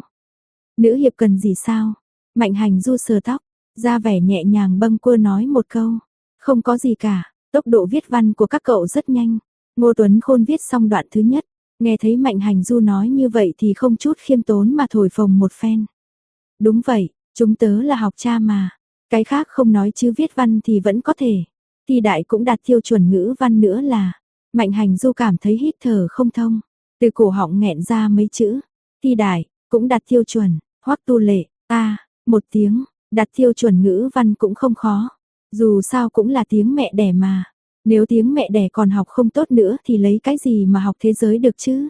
Nữ hiệp cần gì sao? Mạnh Hành Du sờ tóc, ra vẻ nhẹ nhàng bâng quơ nói một câu. Không có gì cả, tốc độ viết văn của các cậu rất nhanh. Ngô Tuấn Khôn viết xong đoạn thứ nhất, nghe thấy Mạnh Hành Du nói như vậy thì không chút khiêm tốn mà thổi phồng một phen. Đúng vậy, chúng tớ là học cha mà. Cái khác không nói chứ viết văn thì vẫn có thể. Thi đại cũng đạt tiêu chuẩn ngữ văn nữa là. Mạnh Hành Du cảm thấy hít thở không thông. Từ cổ họng nghẹn ra mấy chữ. Thi đại, cũng đạt tiêu chuẩn. Hoắc Tu Lệ, một tiếng, đạt tiêu chuẩn ngữ văn cũng không khó. Dù sao cũng là tiếng mẹ đẻ mà. Nếu tiếng mẹ đẻ còn học không tốt nữa thì lấy cái gì mà học thế giới được chứ?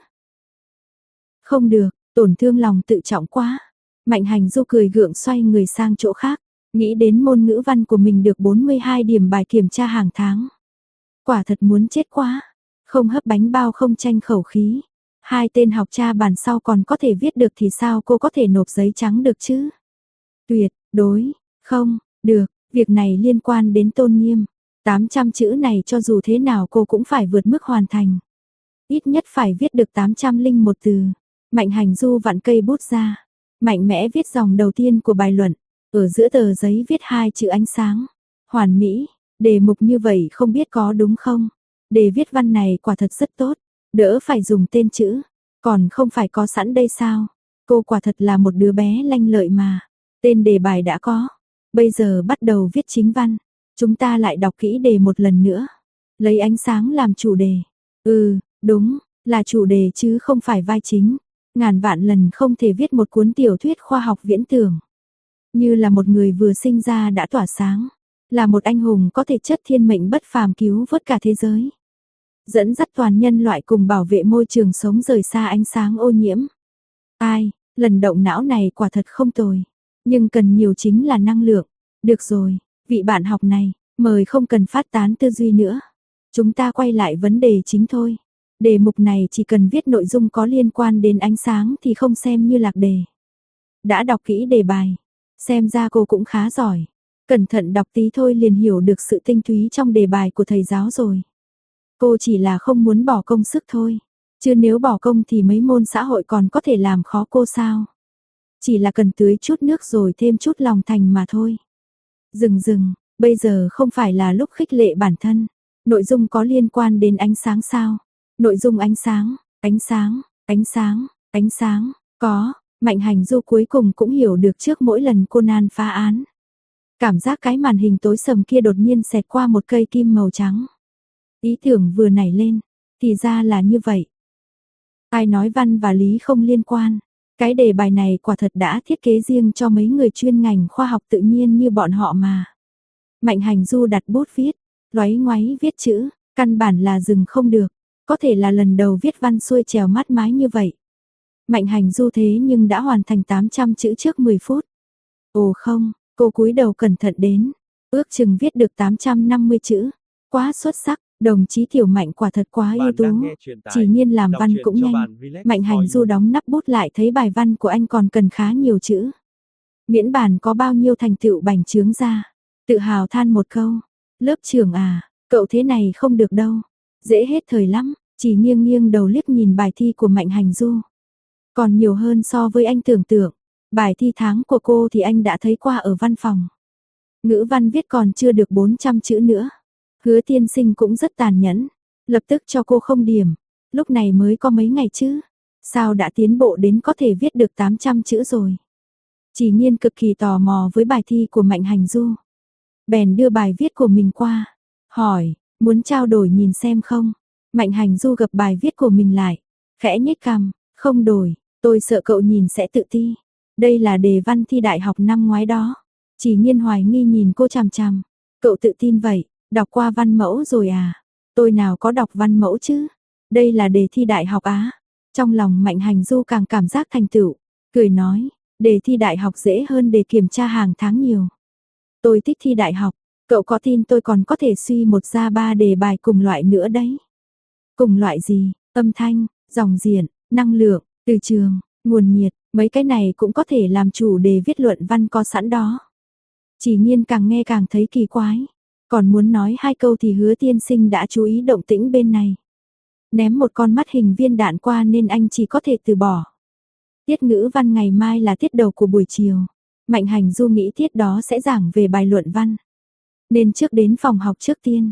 Không được, tổn thương lòng tự trọng quá. Mạnh Hành Du cười gượng xoay người sang chỗ khác. Nghĩ đến môn ngữ văn của mình được 42 điểm bài kiểm tra hàng tháng. Quả thật muốn chết quá. Không hấp bánh bao không tranh khẩu khí. Hai tên học tra bàn sau còn có thể viết được thì sao cô có thể nộp giấy trắng được chứ? Tuyệt đối, không, được, việc này liên quan đến tôn nghiêm. 800 chữ này cho dù thế nào cô cũng phải vượt mức hoàn thành. Ít nhất phải viết được 801 từ. Mạnh Hành Du vặn cây bút ra, mạnh mẽ viết dòng đầu tiên của bài luận. Ở giữa tờ giấy viết hai chữ ánh sáng. Hoàn mỹ, đề mục như vậy không biết có đúng không? Đề viết văn này quả thật rất tốt, đỡ phải dùng tên chữ, còn không phải có sẵn đây sao? Cô quả thật là một đứa bé lanh lợi mà. Tên đề bài đã có, bây giờ bắt đầu viết chính văn. Chúng ta lại đọc kỹ đề một lần nữa. Lấy ánh sáng làm chủ đề. Đúng, là chủ đề chứ không phải vai chính. Ngàn vạn lần không thể viết một cuốn tiểu thuyết khoa học viễn tưởng. Như là một người vừa sinh ra đã tỏa sáng, là một anh hùng có thể chất thiên mệnh bất phàm cứu vớt cả thế giới. Dẫn dắt toàn nhân loại cùng bảo vệ môi trường sống rời xa ánh sáng ô nhiễm. Ai, lần động não này quả thật không tồi, nhưng cần nhiều chính là năng lượng. Được rồi, vị bạn học này, mời không cần phát tán tư duy nữa. Chúng ta quay lại vấn đề chính thôi. Đề mục này chỉ cần viết nội dung có liên quan đến ánh sáng thì không xem như lạc đề. Đã đọc kỹ đề bài, xem ra cô cũng khá giỏi. Cẩn thận đọc tí thôi liền hiểu được sự tinh túy trong đề bài của thầy giáo rồi. Cô chỉ là không muốn bỏ công sức thôi. Chứ nếu bỏ công thì mấy môn xã hội còn có thể làm khó cô sao? Chỉ là cần tưới chút nước rồi thêm chút lòng thành mà thôi. Dừng, bây giờ không phải là lúc khích lệ bản thân. Nội dung có liên quan đến ánh sáng sao? Nội dung ánh sáng, có. Mạnh Hành Du cuối cùng cũng hiểu được trước mỗi lần Conan phá án. Cảm giác cái màn hình tối sầm kia đột nhiên xẹt qua một cây kim màu trắng. Ý tưởng vừa nảy lên, thì ra là như vậy. Ai nói văn và lý không liên quan. Cái đề bài này quả thật đã thiết kế riêng cho mấy người chuyên ngành khoa học tự nhiên như bọn họ mà. Mạnh Hành Du đặt bút viết, loáy ngoáy viết chữ, căn bản là dừng không được. Có thể là lần đầu viết văn xuôi trèo mát mái như vậy. Mạnh Hành Du thế nhưng đã hoàn thành 800 chữ trước 10 phút. Ồ không, cô cúi đầu cẩn thận đến, ước chừng viết được 850 chữ. Quá xuất sắc, đồng chí Tiểu Mạnh quả thật quá ưu tú. Chỉ nhiên làm văn cũng nhanh. Mạnh Hành Du đóng nắp bút lại thấy bài văn của anh còn cần khá nhiều chữ. Miễn bản có bao nhiêu thành tựu bành trướng ra. Tự hào than một câu. Lớp trưởng à, cậu thế này không được đâu. Dễ hết thời lắm. Chỉ nghiêng đầu liếc nhìn bài thi của Mạnh Hành Du. Còn nhiều hơn so với anh tưởng tượng. Bài thi tháng của cô thì anh đã thấy qua ở văn phòng. Ngữ văn viết còn chưa được 400 chữ nữa. Hứa tiên sinh cũng rất tàn nhẫn. Lập tức cho cô không điểm. Lúc này mới có mấy ngày chứ. Sao đã tiến bộ đến có thể viết được 800 chữ rồi. Chỉ nhiên cực kỳ tò mò với bài thi của Mạnh Hành Du. Bèn đưa bài viết của mình qua. Hỏi, muốn trao đổi nhìn xem không? Mạnh Hành Du gập bài viết của mình lại. Khẽ nhếch cằm, không đổi, tôi sợ cậu nhìn sẽ tự ti. Đây là đề văn thi đại học năm ngoái đó. Chỉ nhiên hoài nghi nhìn cô chằm chằm. Cậu tự tin vậy, đọc qua văn mẫu rồi à? Tôi nào có đọc văn mẫu chứ? Đây là đề thi đại học á. Trong lòng Mạnh Hành Du càng cảm giác thành tựu, cười nói, đề thi đại học dễ hơn đề kiểm tra hàng tháng nhiều. Tôi thích thi đại học, cậu có tin tôi còn có thể suy một ra ba đề bài cùng loại nữa đấy. Cùng loại gì? Âm thanh, dòng diện, năng lượng, từ trường, nguồn nhiệt, mấy cái này cũng có thể làm chủ đề viết luận văn có sẵn đó. Chỉ nhiên càng nghe càng thấy kỳ quái. Còn muốn nói hai câu thì Hứa tiên sinh đã chú ý động tĩnh bên này. Ném một con mắt hình viên đạn qua nên anh chỉ có thể từ bỏ. Tiết ngữ văn ngày mai là tiết đầu của buổi chiều. Mạnh Hành Du nghĩ tiết đó sẽ giảng về bài luận văn. Nên trước đến phòng học trước tiên.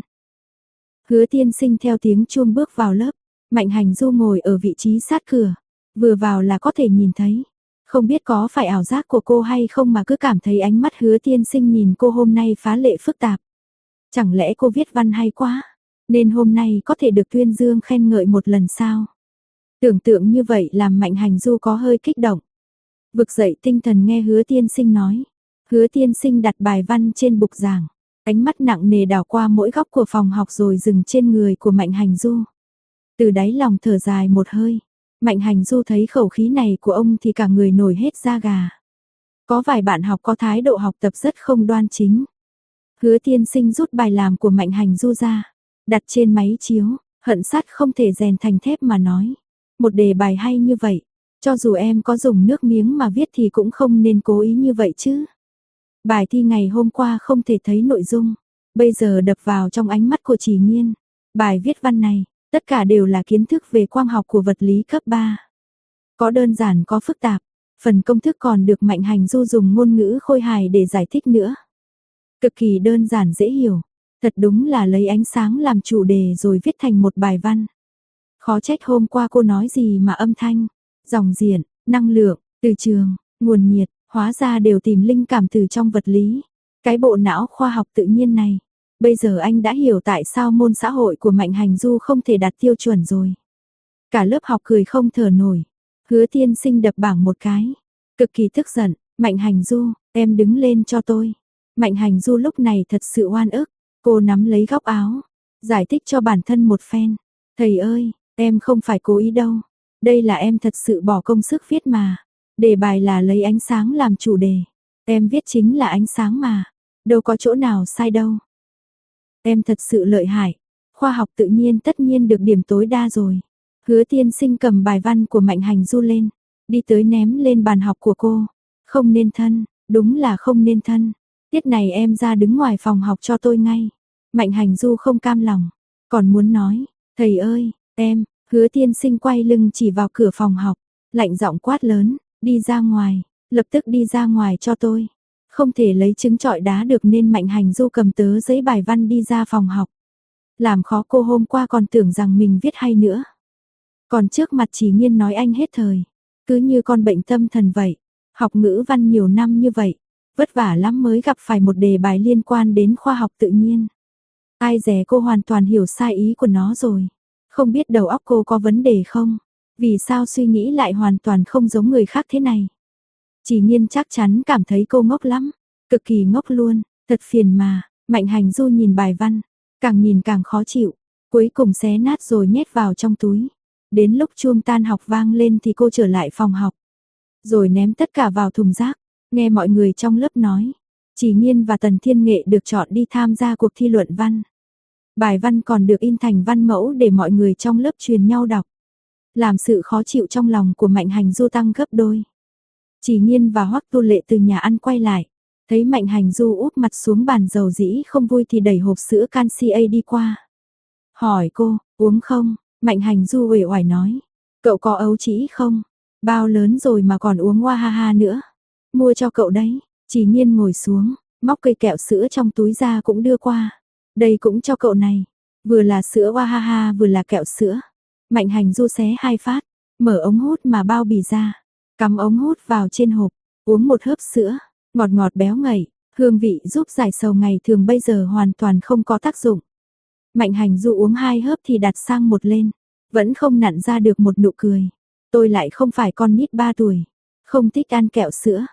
Hứa tiên sinh theo tiếng chuông bước vào lớp. Mạnh Hành Du ngồi ở vị trí sát cửa. Vừa vào là có thể nhìn thấy. Không biết có phải ảo giác của cô hay không mà cứ cảm thấy ánh mắt Hứa tiên sinh nhìn cô hôm nay phá lệ phức tạp. Chẳng lẽ cô viết văn hay quá, nên hôm nay có thể được tuyên dương khen ngợi một lần sao? Tưởng tượng như vậy làm Mạnh Hành Du có hơi kích động. Vực dậy tinh thần nghe Hứa tiên sinh nói. Hứa tiên sinh đặt bài văn trên bục giảng. Ánh mắt nặng nề đảo qua mỗi góc của phòng học rồi dừng trên người của Mạnh Hành Du. Từ đáy lòng thở dài một hơi. Mạnh Hành Du thấy khẩu khí này của ông thì cả người nổi hết da gà. Có vài bạn học có thái độ học tập rất không đoan chính. Hứa tiên sinh rút bài làm của Mạnh Hành Du ra, đặt trên máy chiếu, hận sắt không thể rèn thành thép mà nói. Một đề bài hay như vậy, cho dù em có dùng nước miếng mà viết thì cũng không nên cố ý như vậy chứ. Bài thi ngày hôm qua không thể thấy nội dung, bây giờ đập vào trong ánh mắt của Chỉ Nhiên. Bài viết văn này, tất cả đều là kiến thức về quang học của vật lý cấp 3. Có đơn giản có phức tạp, phần công thức còn được Mạnh Hành Du dùng ngôn ngữ khôi hài để giải thích nữa. Cực kỳ đơn giản dễ hiểu, thật đúng là lấy ánh sáng làm chủ đề rồi viết thành một bài văn. Khó trách hôm qua cô nói gì mà âm thanh, dòng điện, năng lượng, từ trường, nguồn nhiệt, hóa ra đều tìm linh cảm từ trong vật lý. Cái bộ não khoa học tự nhiên này, bây giờ anh đã hiểu tại sao môn xã hội của Mạnh Hành Du không thể đạt tiêu chuẩn rồi. Cả lớp học cười không thở nổi. Hứa tiên sinh đập bảng một cái, cực kỳ tức giận. Mạnh Hành Du, em đứng lên cho tôi. Mạnh Hành Du lúc này thật sự oan ức. Cô nắm lấy góc áo, giải thích cho bản thân một phen. Thầy ơi, em không phải cố ý đâu. Đây là em thật sự bỏ công sức viết mà. Đề bài là lấy ánh sáng làm chủ đề. Em viết chính là ánh sáng mà. Đâu có chỗ nào sai đâu. Em thật sự lợi hại. Khoa học tự nhiên tất nhiên được điểm tối đa rồi. Hứa tiên sinh cầm bài văn của Mạnh Hành Du lên, đi tới ném lên bàn học của cô. Không nên thân, đúng là không nên thân. Tiết này em ra đứng ngoài phòng học cho tôi ngay. Mạnh Hành Du không cam lòng, còn muốn nói, thầy ơi, em, hứa tiên sinh quay lưng chỉ vào cửa phòng học, lạnh giọng quát lớn, đi ra ngoài, lập tức đi ra ngoài cho tôi. Không thể lấy trứng trọi đá được nên Mạnh Hành Du cầm tớ giấy bài văn đi ra phòng học. Làm khó cô hôm qua còn tưởng rằng mình viết hay nữa. Còn trước mặt Chỉ Nhiên nói anh hết thời, cứ như con bệnh tâm thần vậy. Học ngữ văn nhiều năm như vậy, vất vả lắm mới gặp phải một đề bài liên quan đến khoa học tự nhiên. Ai dè cô hoàn toàn hiểu sai ý của nó rồi. Không biết đầu óc cô có vấn đề không? Vì sao suy nghĩ lại hoàn toàn không giống người khác thế này? Chỉ Nhiên chắc chắn cảm thấy cô ngốc lắm, cực kỳ ngốc luôn, thật phiền mà. Mạnh Hành Du nhìn bài văn, càng nhìn càng khó chịu, cuối cùng xé nát rồi nhét vào trong túi. Đến lúc chuông tan học vang lên thì cô trở lại phòng học, rồi ném tất cả vào thùng rác. Nghe mọi người trong lớp nói, Chỉ Nhiên và Tần Thiên Nghệ được chọn đi tham gia cuộc thi luận văn. Bài văn còn được in thành văn mẫu để mọi người trong lớp truyền nhau đọc. Làm sự khó chịu trong lòng của Mạnh Hành Du tăng gấp đôi. Chỉ Nhiên và Hoắc Tu Lệ từ nhà ăn quay lại, thấy Mạnh Hành Du úp mặt xuống bàn dầu dĩ không vui thì đẩy hộp sữa canxi A đi qua. Hỏi cô, uống không? Mạnh Hành Du uể oải nói, cậu có ấu trĩ không? Bao lớn rồi mà còn uống Wahaha nữa. Mua cho cậu đấy. Chỉ Nhiên ngồi xuống, móc cây kẹo sữa trong túi ra cũng đưa qua. Đây cũng cho cậu này. Vừa là sữa Wahaha vừa là kẹo sữa. Mạnh Hành Du xé hai phát, mở ống hút mà bao bì ra, cắm ống hút vào trên hộp, uống một hớp sữa, ngọt ngọt béo ngậy, hương vị giúp giải sầu ngày thường bây giờ hoàn toàn không có tác dụng. Mạnh Hành Du uống hai hớp thì đặt sang một lên, vẫn không nặn ra được một nụ cười. Tôi lại không phải con nít 3 tuổi, không thích ăn kẹo sữa.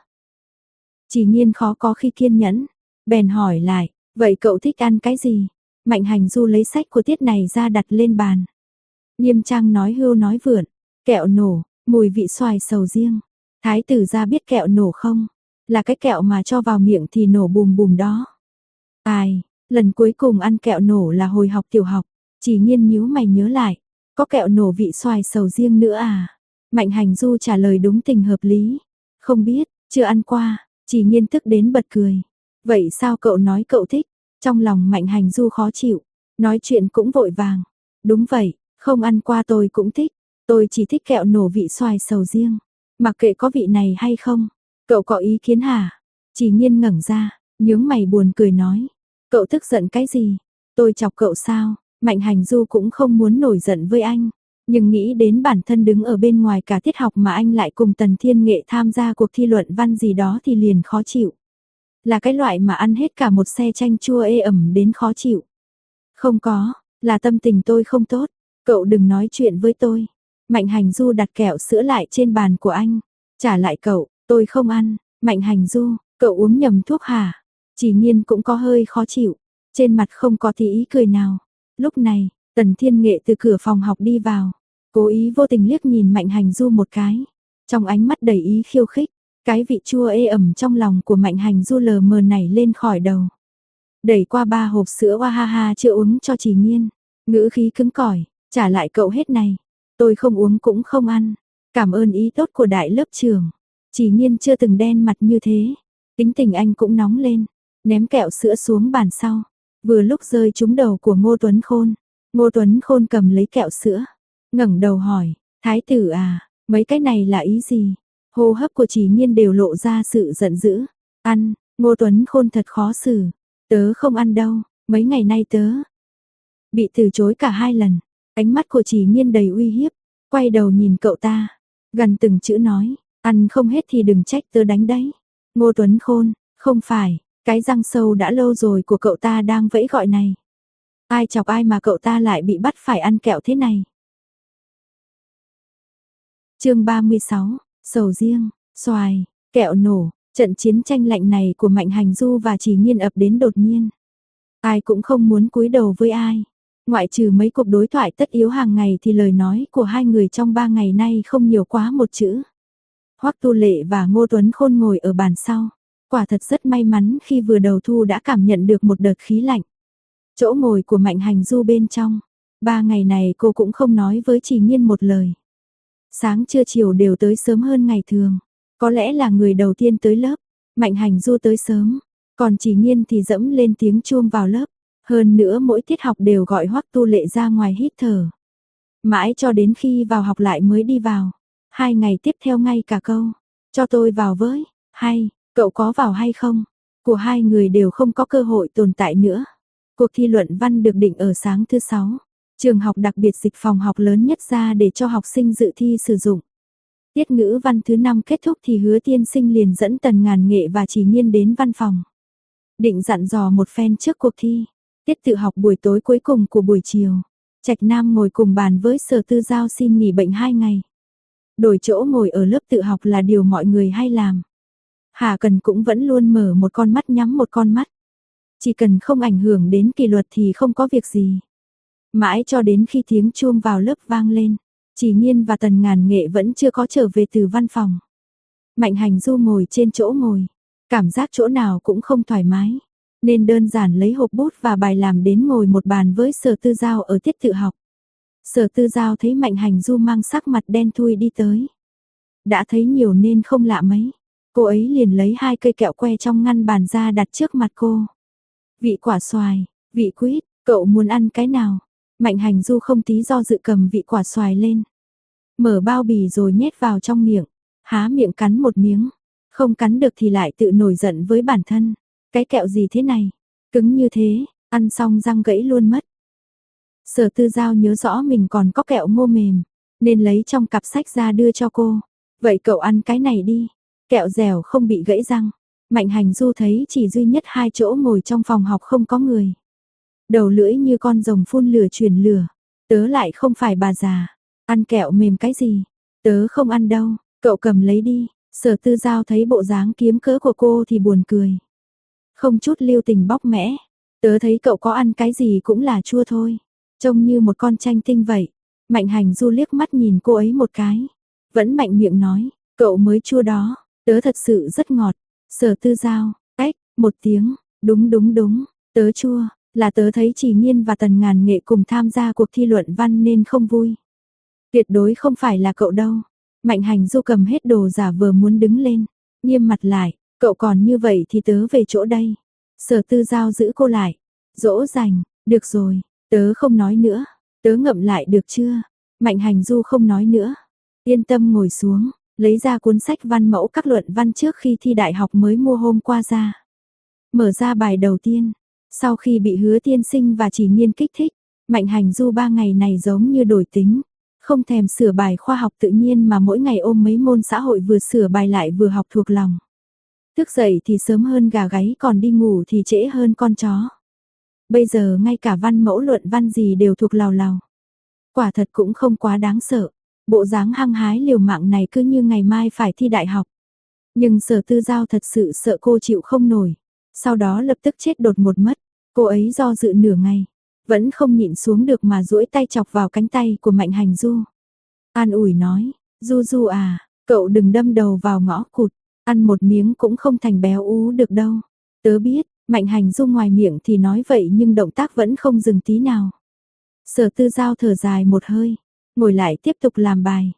Chỉ Nhiên khó có khi kiên nhẫn, bèn hỏi lại, vậy cậu thích ăn cái gì? Mạnh Hành Du lấy sách của tiết này ra đặt lên bàn. Nghiêm trang nói hưu nói vượn, kẹo nổ, mùi vị xoài sầu riêng. Thái tử gia biết kẹo nổ không? Là cái kẹo mà cho vào miệng thì nổ bùm bùm đó. Ai, lần cuối cùng ăn kẹo nổ là hồi học tiểu học. Chỉ Nhiên nhíu mày nhớ lại, có kẹo nổ vị xoài sầu riêng nữa à? Mạnh Hành Du trả lời đúng tình hợp lý. Không biết, chưa ăn qua. Chỉ Nhiên tức đến bật cười. Vậy sao cậu nói cậu thích? Trong lòng Mạnh Hành Du khó chịu, nói chuyện cũng vội vàng. Đúng vậy, không ăn qua tôi cũng thích. Tôi chỉ thích kẹo nổ vị xoài sầu riêng. Mặc kệ có vị này hay không. Cậu có ý kiến hả? Chỉ Nhiên ngẩng ra, nhướng mày buồn cười nói. Cậu tức giận cái gì? Tôi chọc cậu sao? Mạnh Hành Du cũng không muốn nổi giận với anh. Nhưng nghĩ đến bản thân đứng ở bên ngoài cả tiết học mà anh lại cùng Tần Thiên Nghệ tham gia cuộc thi luận văn gì đó thì liền khó chịu. Là cái loại mà ăn hết cả một xe chanh chua ê ẩm đến khó chịu. Không có, là tâm tình tôi không tốt. Cậu đừng nói chuyện với tôi. Mạnh Hành Du đặt kẹo sữa lại trên bàn của anh. Trả lại cậu, tôi không ăn. Mạnh Hành Du, cậu uống nhầm thuốc hả? Chỉ Nhiên cũng có hơi khó chịu. Trên mặt không có tí ý cười nào. Lúc này, Tần Thiên Nghệ từ cửa phòng học đi vào. Cố ý vô tình liếc nhìn Mạnh Hành Du một cái. Trong ánh mắt đầy ý khiêu khích. Cái vị chua ê ẩm trong lòng của Mạnh Hành Du lờ mờ nảy lên khỏi đầu. Đẩy qua 3 hộp sữa Wahaha chưa uống cho Chỉ Nghiên, ngữ khí cứng cỏi, trả lại cậu hết này. Tôi không uống cũng không ăn. Cảm ơn ý tốt của đại lớp trưởng. Chỉ Nghiên chưa từng đen mặt như thế. Tính tình anh cũng nóng lên, ném kẹo sữa xuống bàn sau. Vừa lúc rơi trúng đầu của Ngô Tuấn Khôn. Ngô Tuấn Khôn cầm lấy kẹo sữa, ngẩng đầu hỏi, Thái tử à, mấy cái này là ý gì? Hô hấp của Chỉ Nghiên đều lộ ra sự giận dữ. Ăn, Ngô Tuấn Khôn thật khó xử. Tớ không ăn đâu, mấy ngày nay tớ bị từ chối cả 2 lần. Ánh mắt của Chỉ Nghiên đầy uy hiếp, quay đầu nhìn cậu ta, gần từng chữ nói, ăn không hết thì đừng trách tớ đánh đấy. Ngô Tuấn Khôn, không phải, cái răng sâu đã lâu rồi của cậu ta đang vẫy gọi này. Ai chọc ai mà cậu ta lại bị bắt phải ăn kẹo thế này. Chương 36, sầu riêng, xoài, kẹo nổ, trận chiến tranh lạnh này của Mạnh Hành Du và Chỉ Nghiên ập đến đột nhiên. Ai cũng không muốn cúi đầu với ai. Ngoại trừ mấy cuộc đối thoại tất yếu hàng ngày thì lời nói của hai người trong 3 ngày nay không nhiều quá một chữ. Hoắc Tu Lệ và Ngô Tuấn Khôn ngồi ở bàn sau. Quả thật rất may mắn khi vừa đầu thu đã cảm nhận được một đợt khí lạnh. Chỗ ngồi của Mạnh Hành Du bên trong. 3 ngày này cô cũng không nói với Chỉ Nghiên một lời. Sáng trưa chiều đều tới sớm hơn ngày thường. Có lẽ là người đầu tiên tới lớp. Mạnh Hành Du tới sớm. Còn Chỉ Nghiên thì dẫm lên tiếng chuông vào lớp. Hơn nữa mỗi tiết học đều gọi Hoắc Tu Lệ ra ngoài hít thở. Mãi cho đến khi vào học lại mới đi vào. 2 ngày tiếp theo ngay cả câu, cho tôi vào với, hay, cậu có vào hay không? Của hai người đều không có cơ hội tồn tại nữa. Cuộc thi luận văn được định ở sáng thứ 6. Trường học đặc biệt dịch phòng học lớn nhất ra để cho học sinh dự thi sử dụng. Tiết ngữ văn thứ 5 kết thúc thì Hứa tiên sinh liền dẫn Tần Ngàn Nghệ và Chỉ Nghiên đến văn phòng. Định dặn dò một phen trước cuộc thi. Tiết tự học buổi tối cuối cùng của buổi chiều. Trạch Nam ngồi cùng bàn với Sở Tư Giao xin nghỉ bệnh 2 ngày. Đổi chỗ ngồi ở lớp tự học là điều mọi người hay làm. Hà Cần cũng vẫn luôn mở một con mắt nhắm một con mắt. Chỉ cần không ảnh hưởng đến kỷ luật thì không có việc gì. Mãi cho đến khi tiếng chuông vào lớp vang lên, Chỉ Nghiên và Tần Ngàn Nghệ vẫn chưa có trở về từ văn phòng. Mạnh Hành Du ngồi trên chỗ ngồi, cảm giác chỗ nào cũng không thoải mái, nên đơn giản lấy hộp bút và bài làm đến ngồi một bàn với Sở Tư Giao ở tiết tự học. Sở Tư Giao thấy Mạnh Hành Du mang sắc mặt đen thui đi tới. Đã thấy nhiều nên không lạ mấy. Cô ấy liền lấy 2 cây kẹo que trong ngăn bàn ra đặt trước mặt cô. Vị quả xoài, vị quýt, cậu muốn ăn cái nào? Mạnh Hành Du không tí do dự cầm vị quả xoài lên. Mở bao bì rồi nhét vào trong miệng. Há miệng cắn một miếng. Không cắn được thì lại tự nổi giận với bản thân. Cái kẹo gì thế này? Cứng như thế, ăn xong răng gãy luôn mất. Sở Tư Giao nhớ rõ mình còn có kẹo ngô mềm, nên lấy trong cặp sách ra đưa cho cô. Vậy cậu ăn cái này đi, kẹo dẻo không bị gãy răng. Mạnh Hành Du thấy chỉ duy nhất 2 chỗ ngồi trong phòng học không có người. Đầu lưỡi như con rồng phun lửa truyền lửa. Tớ lại không phải bà già, ăn kẹo mềm cái gì? Tớ không ăn đâu, cậu cầm lấy đi. Sở Tư Giao thấy bộ dáng kiếm cỡ của cô thì buồn cười. Không chút lưu tình bóc mẽ. Tớ thấy cậu có ăn cái gì cũng là chua thôi. Trông như một con tranh tinh vậy. Mạnh Hành Du liếc mắt nhìn cô ấy một cái. Vẫn mạnh miệng nói, cậu mới chua đó, tớ thật sự rất ngọt. Sở Tư Giao, một tiếng, đúng, tớ chua, là tớ thấy Chỉ Nghiên và Tần Ngàn Nghệ cùng tham gia cuộc thi luận văn nên không vui. Tuyệt đối không phải là cậu đâu. Mạnh Hành Du cầm hết đồ giả vờ muốn đứng lên, nghiêm mặt lại, cậu còn như vậy thì tớ về chỗ đây. Sở Tư Giao giữ cô lại, dỗ dành, được rồi, tớ không nói nữa, tớ ngậm lại được chưa? Mạnh Hành Du không nói nữa, yên tâm ngồi xuống, lấy ra cuốn sách văn mẫu các luận văn trước khi thi đại học mới mua hôm qua ra. Mở ra bài đầu tiên, sau khi bị Hứa tiên sinh và Chỉ Nghiên kích thích, Mạnh Hành Du 3 ngày này giống như đổi tính, không thèm sửa bài khoa học tự nhiên mà mỗi ngày ôm mấy môn xã hội vừa sửa bài lại vừa học thuộc lòng. Thức dậy thì sớm hơn gà gáy còn đi ngủ thì trễ hơn con chó. Bây giờ ngay cả văn mẫu luận văn gì đều thuộc lào lào. Quả thật cũng không quá đáng sợ. Bộ dáng hăng hái liều mạng này cứ như ngày mai phải thi đại học. Nhưng Sở Tư Giao thật sự sợ cô chịu không nổi. Sau đó lập tức chết đột ngột mất. Cô ấy do dự nửa ngày. Vẫn không nhịn xuống được mà duỗi tay chọc vào cánh tay của Mạnh Hành Du. An ủi nói, Du Du à, cậu đừng đâm đầu vào ngõ cụt. ăn một miếng cũng không thành béo ú được đâu. Tớ biết, Mạnh Hành Du ngoài miệng thì nói vậy nhưng động tác vẫn không dừng tí nào. Sở Tư Giao thở dài một hơi, ngồi lại tiếp tục làm bài.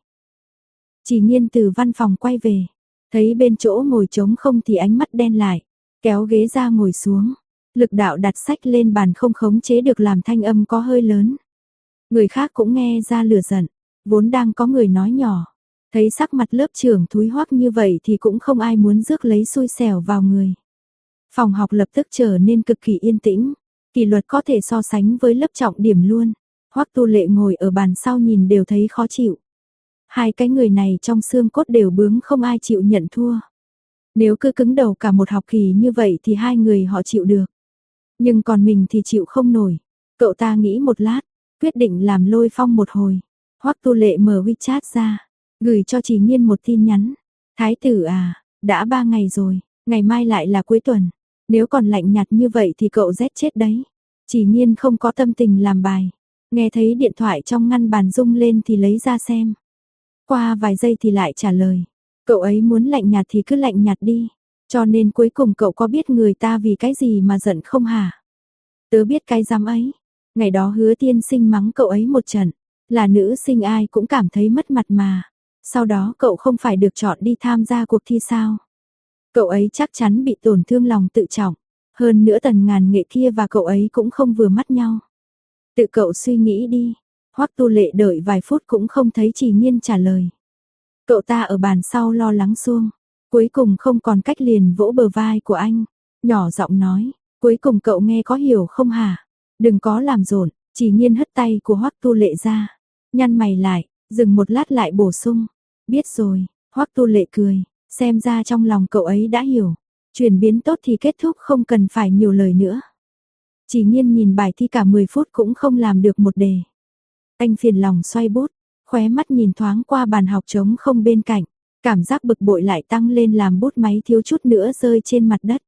Chỉ Nghiên từ văn phòng quay về, thấy bên chỗ ngồi trống không thì ánh mắt đen lại, kéo ghế ra ngồi xuống. Lực đạo đặt sách lên bàn không khống chế được làm thanh âm có hơi lớn. Người khác cũng nghe ra lửa giận, vốn đang có người nói nhỏ. Thấy sắc mặt lớp trưởng thúi hoắc như vậy thì cũng không ai muốn rước lấy xui xẻo vào người. Phòng học lập tức trở nên cực kỳ yên tĩnh, kỷ luật có thể so sánh với lớp trọng điểm luôn. Hoắc Tu Lệ ngồi ở bàn sau nhìn đều thấy khó chịu. Hai cái người này trong xương cốt đều bướng không ai chịu nhận thua. Nếu cứ cứng đầu cả một học kỳ như vậy thì hai người họ chịu được. Nhưng còn mình thì chịu không nổi. Cậu ta nghĩ một lát, quyết định làm Lôi Phong một hồi. Hoắc Tu Lệ mở WeChat ra, gửi cho Chỉ Nghiên một tin nhắn. Thái tử à, đã 3 ngày rồi, ngày mai lại là cuối tuần. Nếu còn lạnh nhạt như vậy thì cậu rét chết đấy. Chỉ Nghiên không có tâm tình làm bài. Nghe thấy điện thoại trong ngăn bàn rung lên thì lấy ra xem. Qua vài giây thì lại trả lời. Cậu ấy muốn lạnh nhạt thì cứ lạnh nhạt đi. Cho nên cuối cùng cậu có biết người ta vì cái gì mà giận không hả? Tớ biết cái dám ấy. Ngày đó Hứa tiên sinh mắng cậu ấy một trận. Là nữ sinh ai cũng cảm thấy mất mặt mà. Sau đó cậu không phải được chọn đi tham gia cuộc thi sao? Cậu ấy chắc chắn bị tổn thương lòng tự trọng. Hơn nữa Tần Ngàn Nghệ kia và cậu ấy cũng không vừa mắt nhau. Tự cậu suy nghĩ đi. Hoắc Tu Lệ đợi vài phút cũng không thấy Chỉ Nghiên trả lời. Cậu ta ở bàn sau lo lắng suông. Cuối cùng không còn cách liền vỗ bờ vai của anh. Nhỏ giọng nói. Cuối cùng cậu nghe có hiểu không hả? Đừng có làm rộn. Chỉ Nghiên hất tay của Hoắc Tu Lệ ra. Nhăn mày lại. Dừng một lát lại bổ sung. Biết rồi. Hoắc Tu Lệ cười. Xem ra trong lòng cậu ấy đã hiểu. Chuyển biến tốt thì kết thúc không cần phải nhiều lời nữa. Chỉ Nghiên nhìn bài thi cả 10 phút cũng không làm được một đề. Anh phiền lòng xoay bút, khóe mắt nhìn thoáng qua bàn học trống không bên cạnh, cảm giác bực bội lại tăng lên làm bút máy thiếu chút nữa rơi trên mặt đất.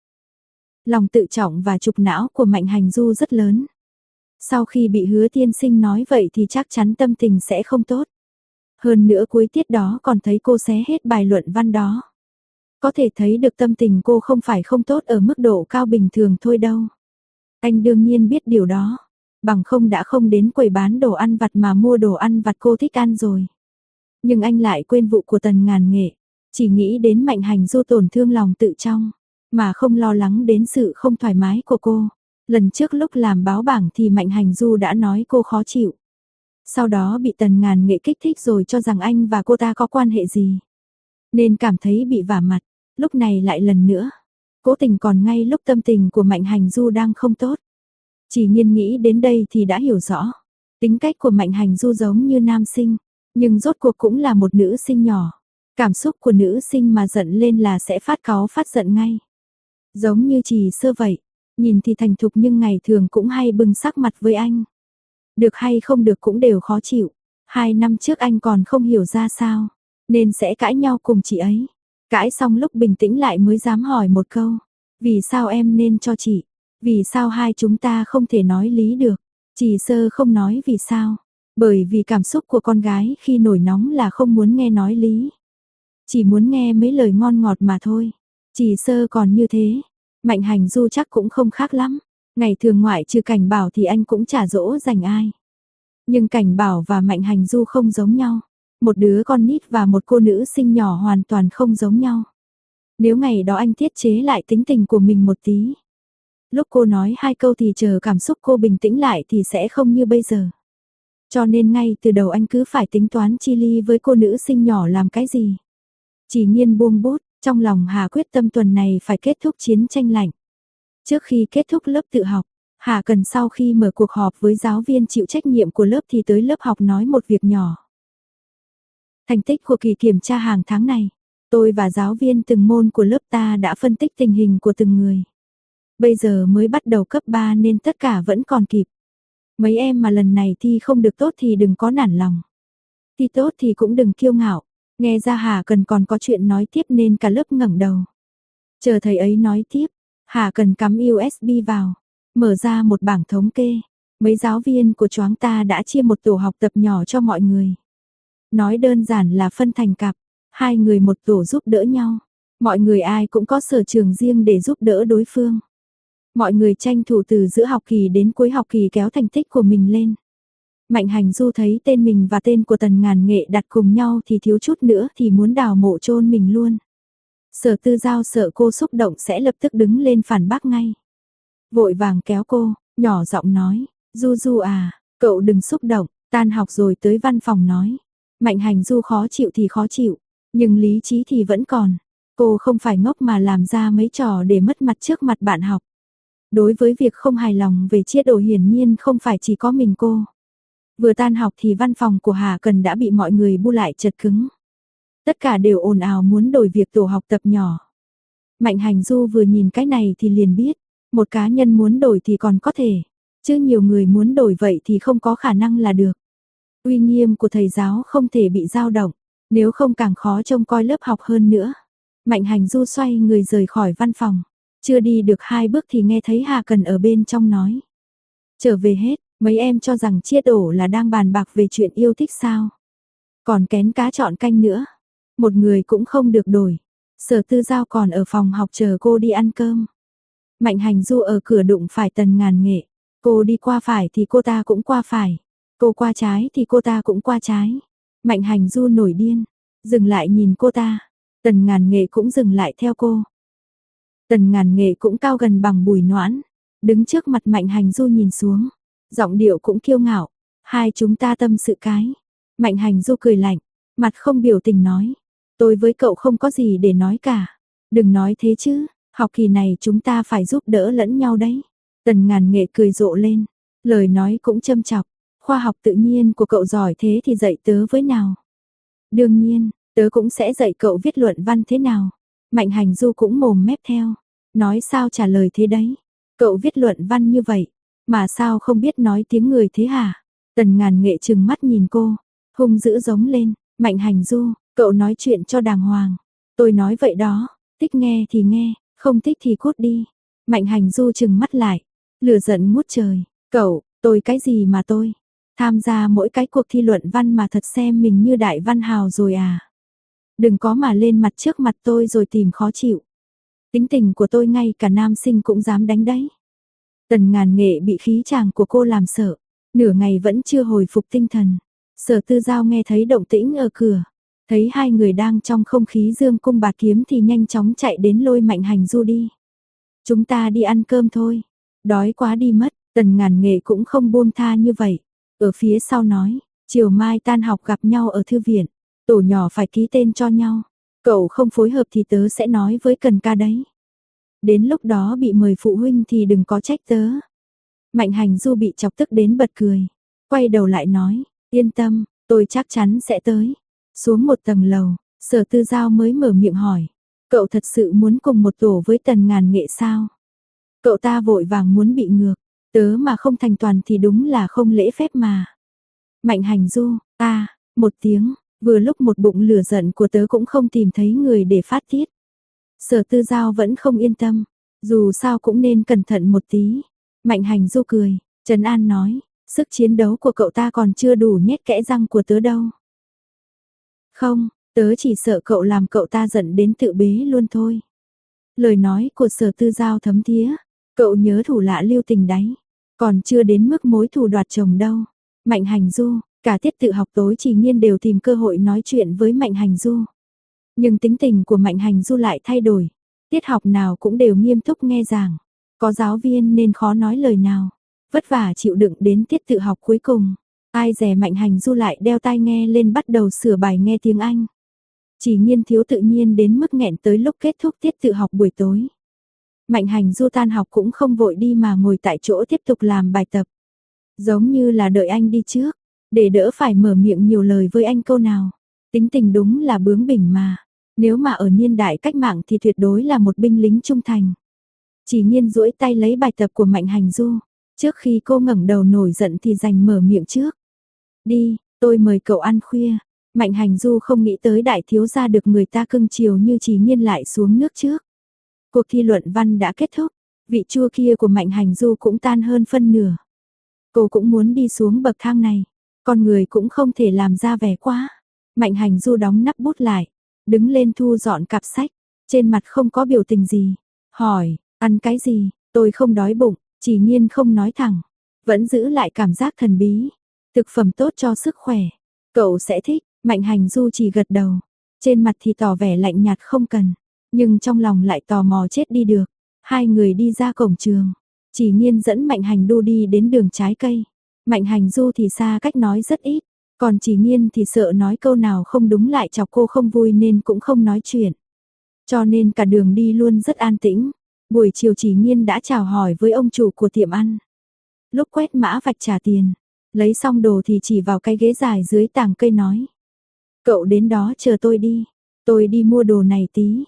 Lòng tự trọng và trục não của Mạnh Hành Du rất lớn. Sau khi bị Hứa tiên sinh nói vậy thì chắc chắn tâm tình sẽ không tốt. Hơn nữa cuối tiết đó còn thấy cô xé hết bài luận văn đó. Có thể thấy được tâm tình cô không phải không tốt ở mức độ cao bình thường thôi đâu. Anh đương nhiên biết điều đó. Bằng không đã không đến quầy bán đồ ăn vặt mà mua đồ ăn vặt cô thích ăn rồi. Nhưng anh lại quên vụ của Tần Ngàn Nghệ. Chỉ nghĩ đến Mạnh Hành Du tổn thương lòng tự trọng, mà không lo lắng đến sự không thoải mái của cô. Lần trước lúc làm báo bảng thì Mạnh Hành Du đã nói cô khó chịu. Sau đó bị Tần Ngàn Nghệ kích thích rồi cho rằng anh và cô ta có quan hệ gì. Nên cảm thấy bị vả mặt. Lúc này lại lần nữa. Cố tình còn ngay lúc tâm tình của Mạnh Hành Du đang không tốt. Chỉ Nghiên nghĩ đến đây thì đã hiểu rõ. Tính cách của Mạnh Hành Du giống như nam sinh, nhưng rốt cuộc cũng là một nữ sinh nhỏ. Cảm xúc của nữ sinh mà giận lên là sẽ phát cáu phát giận ngay. Giống như Trì Sơ vậy, nhìn thì thành thục nhưng ngày thường cũng hay bừng sắc mặt với anh. Được hay không được cũng đều khó chịu. 2 năm trước anh còn không hiểu ra sao, nên sẽ cãi nhau cùng chị ấy. Cãi xong lúc bình tĩnh lại mới dám hỏi một câu. Vì sao em nên cho chị? Vì sao hai chúng ta không thể nói lý được? Trì Sơ không nói vì sao. Bởi vì cảm xúc của con gái khi nổi nóng là không muốn nghe nói lý. Chỉ muốn nghe mấy lời ngon ngọt mà thôi. Trì Sơ còn như thế. Mạnh Hành Du chắc cũng không khác lắm. Ngày thường ngoại trừ Cảnh Bảo thì anh cũng chả dỗ dành ai. Nhưng Cảnh Bảo và Mạnh Hành Du không giống nhau. Một đứa con nít và một cô nữ sinh nhỏ hoàn toàn không giống nhau. Nếu ngày đó anh tiết chế lại tính tình của mình một tí. Lúc cô nói 2 câu thì chờ cảm xúc cô bình tĩnh lại thì sẽ không như bây giờ. Cho nên ngay từ đầu anh cứ phải tính toán chi ly với cô nữ sinh nhỏ làm cái gì. Chỉ Nghiên buông bút, trong lòng Hà quyết tâm tuần này phải kết thúc chiến tranh lạnh. Trước khi kết thúc lớp tự học, Hà cần sau khi mở cuộc họp với giáo viên chịu trách nhiệm của lớp thì tới lớp học nói một việc nhỏ. Thành tích của kỳ kiểm tra hàng tháng này, tôi và giáo viên từng môn của lớp ta đã phân tích tình hình của từng người. Bây giờ mới bắt đầu cấp 3 nên tất cả vẫn còn kịp. Mấy em mà lần này thi không được tốt thì đừng có nản lòng. Thi tốt thì cũng đừng kiêu ngạo. Nghe ra Hà Cần còn có chuyện nói tiếp nên cả lớp ngẩng đầu. Chờ thầy ấy nói tiếp, Hà Cần cắm USB vào, mở ra một bảng thống kê. Mấy giáo viên của choáng ta đã chia một tổ học tập nhỏ cho mọi người. Nói đơn giản là phân thành cặp, 2 người một tổ giúp đỡ nhau. Mọi người ai cũng có sở trường riêng để giúp đỡ đối phương. Mọi người tranh thủ từ giữa học kỳ đến cuối học kỳ kéo thành tích của mình lên. Mạnh Hành Du thấy tên mình và tên của Tần Ngàn Nghệ đặt cùng nhau thì thiếu chút nữa thì muốn đào mộ chôn mình luôn. Sở Tư Giao sợ cô xúc động sẽ lập tức đứng lên phản bác ngay. Vội vàng kéo cô, nhỏ giọng nói, Du Du à, cậu đừng xúc động, tan học rồi tới văn phòng nói. Mạnh Hành Du khó chịu thì khó chịu, nhưng lý trí thì vẫn còn. Cô không phải ngốc mà làm ra mấy trò để mất mặt trước mặt bạn học. Đối với việc không hài lòng về Chiết Đổ hiển nhiên không phải chỉ có mình cô. Vừa tan học thì văn phòng của Hà Cần đã bị mọi người bu lại chật cứng. Tất cả đều ồn ào muốn đổi việc tổ học tập nhỏ. Mạnh Hành Du vừa nhìn cái này thì liền biết, một cá nhân muốn đổi thì còn có thể, chứ nhiều người muốn đổi vậy thì không có khả năng là được. Uy nghiêm của thầy giáo không thể bị dao động, nếu không càng khó trông coi lớp học hơn nữa. Mạnh Hành Du xoay người rời khỏi văn phòng, chưa đi được 2 bước thì nghe thấy Hà Cần ở bên trong nói. Trở về hết, mấy em cho rằng Chiết Đổ là đang bàn bạc về chuyện yêu thích sao? Còn kén cá chọn canh nữa, một người cũng không được đổi. Sở Tư Giao còn ở phòng học chờ cô đi ăn cơm. Mạnh Hành Du ở cửa đụng phải Tần Ngàn Nghệ, cô đi qua phải thì cô ta cũng qua phải, cô qua trái thì cô ta cũng qua trái. Mạnh Hành Du nổi điên, dừng lại nhìn cô ta, Tần Ngàn Nghệ cũng dừng lại theo cô. Tần Ngàn Nghệ cũng cao gần bằng Bùi Noãn, đứng trước mặt Mạnh Hành Du nhìn xuống, giọng điệu cũng kiêu ngạo, hai chúng ta tâm sự cái. Mạnh Hành Du cười lạnh, mặt không biểu tình nói, tôi với cậu không có gì để nói cả, đừng nói thế chứ, học kỳ này chúng ta phải giúp đỡ lẫn nhau đấy. Tần Ngàn Nghệ cười rộ lên, lời nói cũng châm chọc, khoa học tự nhiên của cậu giỏi thế thì dạy tớ với nào. Đương nhiên, tớ cũng sẽ dạy cậu viết luận văn thế nào. Mạnh Hành Du cũng mồm mép theo, nói sao trả lời thế đấy, cậu viết luận văn như vậy, mà sao không biết nói tiếng người thế hả? Tần Ngàn Nghệ trừng mắt nhìn cô, hung dữ giống lên, Mạnh Hành Du, cậu nói chuyện cho đàng hoàng, tôi nói vậy đó, thích nghe thì nghe, không thích thì cút đi. Mạnh Hành Du trừng mắt lại, lửa giận ngút trời, cậu, tôi cái gì mà tôi, tham gia mỗi cái cuộc thi luận văn mà thật xem mình như đại văn hào rồi à? Đừng có mà lên mặt trước mặt tôi rồi tìm khó chịu. Tính tình của tôi ngay cả nam sinh cũng dám đánh đấy. Tần Ngàn Nghệ bị khí chàng của cô làm sợ, nửa ngày vẫn chưa hồi phục tinh thần. Sở Tư Giao nghe thấy động tĩnh ở cửa, thấy hai người đang trong không khí dương cung bạt kiếm thì nhanh chóng chạy đến lôi Mạnh Hành Du đi. Chúng ta đi ăn cơm thôi, đói quá đi mất. Tần Ngàn Nghệ cũng không buông tha như vậy, ở phía sau nói, chiều mai tan học gặp nhau ở thư viện, tổ nhỏ phải ký tên cho nhau, cậu không phối hợp thì tớ sẽ nói với Cần ca đấy. Đến lúc đó bị mời phụ huynh thì đừng có trách tớ. Mạnh Hành Du bị chọc tức đến bật cười, quay đầu lại nói, yên tâm, tôi chắc chắn sẽ tới. Xuống một tầng lầu, Sở Tư Giao mới mở miệng hỏi, cậu thật sự muốn cùng một tổ với Tần Ngàn Nghệ sao? Cậu ta vội vàng muốn bị ngược, tớ mà không thành toàn thì đúng là không lễ phép mà. Mạnh Hành Du, một tiếng, vừa lúc một bụng lửa giận của tớ cũng không tìm thấy người để phát tiết. Sở Tư Giao vẫn không yên tâm, dù sao cũng nên cẩn thận một tí. Mạnh Hành Du cười, trấn an nói, sức chiến đấu của cậu ta còn chưa đủ nhét kẽ răng của tớ đâu. Không, tớ chỉ sợ cậu làm cậu ta giận đến tự bế luôn thôi. Lời nói của Sở Tư Giao thấm thía, cậu nhớ thủ lạ lưu tình đấy, còn chưa đến mức mối thù đoạt chồng đâu. Mạnh Hành Du, cả tiết tự học tối Chỉ Nhiên đều tìm cơ hội nói chuyện với Mạnh Hành Du. Nhưng tính tình của Mạnh Hành Du lại thay đổi, tiết học nào cũng đều nghiêm túc nghe giảng, có giáo viên nên khó nói lời nào, vất vả chịu đựng đến tiết tự học cuối cùng. Ai dè Mạnh Hành Du lại đeo tai nghe lên bắt đầu sửa bài nghe tiếng Anh. Chỉ Nhiên thiếu tự nhiên đến mức nghẹn tới lúc kết thúc tiết tự học buổi tối. Mạnh Hành Du tan học cũng không vội đi mà ngồi tại chỗ tiếp tục làm bài tập. Giống như là đợi anh đi trước, để đỡ phải mở miệng nhiều lời với anh câu nào. Tính tình đúng là bướng bỉnh mà. Nếu mà ở niên đại cách mạng thì tuyệt đối là một binh lính trung thành. Chỉ Nhiên duỗi tay lấy bài tập của Mạnh Hành Du. Trước khi cô ngẩng đầu nổi giận thì giành mở miệng trước. Đi, tôi mời cậu ăn khuya. Mạnh Hành Du không nghĩ tới đại thiếu gia được người ta cưng chiều như Chỉ Nhiên lại xuống nước trước. Cuộc thi luận văn đã kết thúc, vị chua kia của Mạnh Hành Du cũng tan hơn phân nửa. Cô cũng muốn đi xuống bậc thang này, con người cũng không thể làm ra vẻ quá. Mạnh Hành Du đóng nắp bút lại, đứng lên thu dọn cặp sách, trên mặt không có biểu tình gì. Hỏi, ăn cái gì? Tôi không đói bụng, Chỉ Nhiên không nói thẳng, vẫn giữ lại cảm giác thần bí. Thực phẩm tốt cho sức khỏe, cậu sẽ thích. Mạnh Hành Du chỉ gật đầu, trên mặt thì tỏ vẻ lạnh nhạt không cần, nhưng trong lòng lại tò mò chết đi được. Hai người đi ra cổng trường, Chỉ Nhiên dẫn Mạnh Hành Du đi đến đường trái cây. Mạnh Hành Du thì xa cách nói rất ít, còn Chỉ Nhiên thì sợ nói câu nào không đúng lại chọc cô không vui nên cũng không nói chuyện. Cho nên cả đường đi luôn rất an tĩnh. Buổi chiều Chỉ Nhiên đã chào hỏi với ông chủ của tiệm ăn. Lúc quét mã vạch trả tiền, lấy xong đồ thì chỉ vào cái ghế dài dưới tàng cây nói. Cậu đến đó chờ tôi đi mua đồ này tí.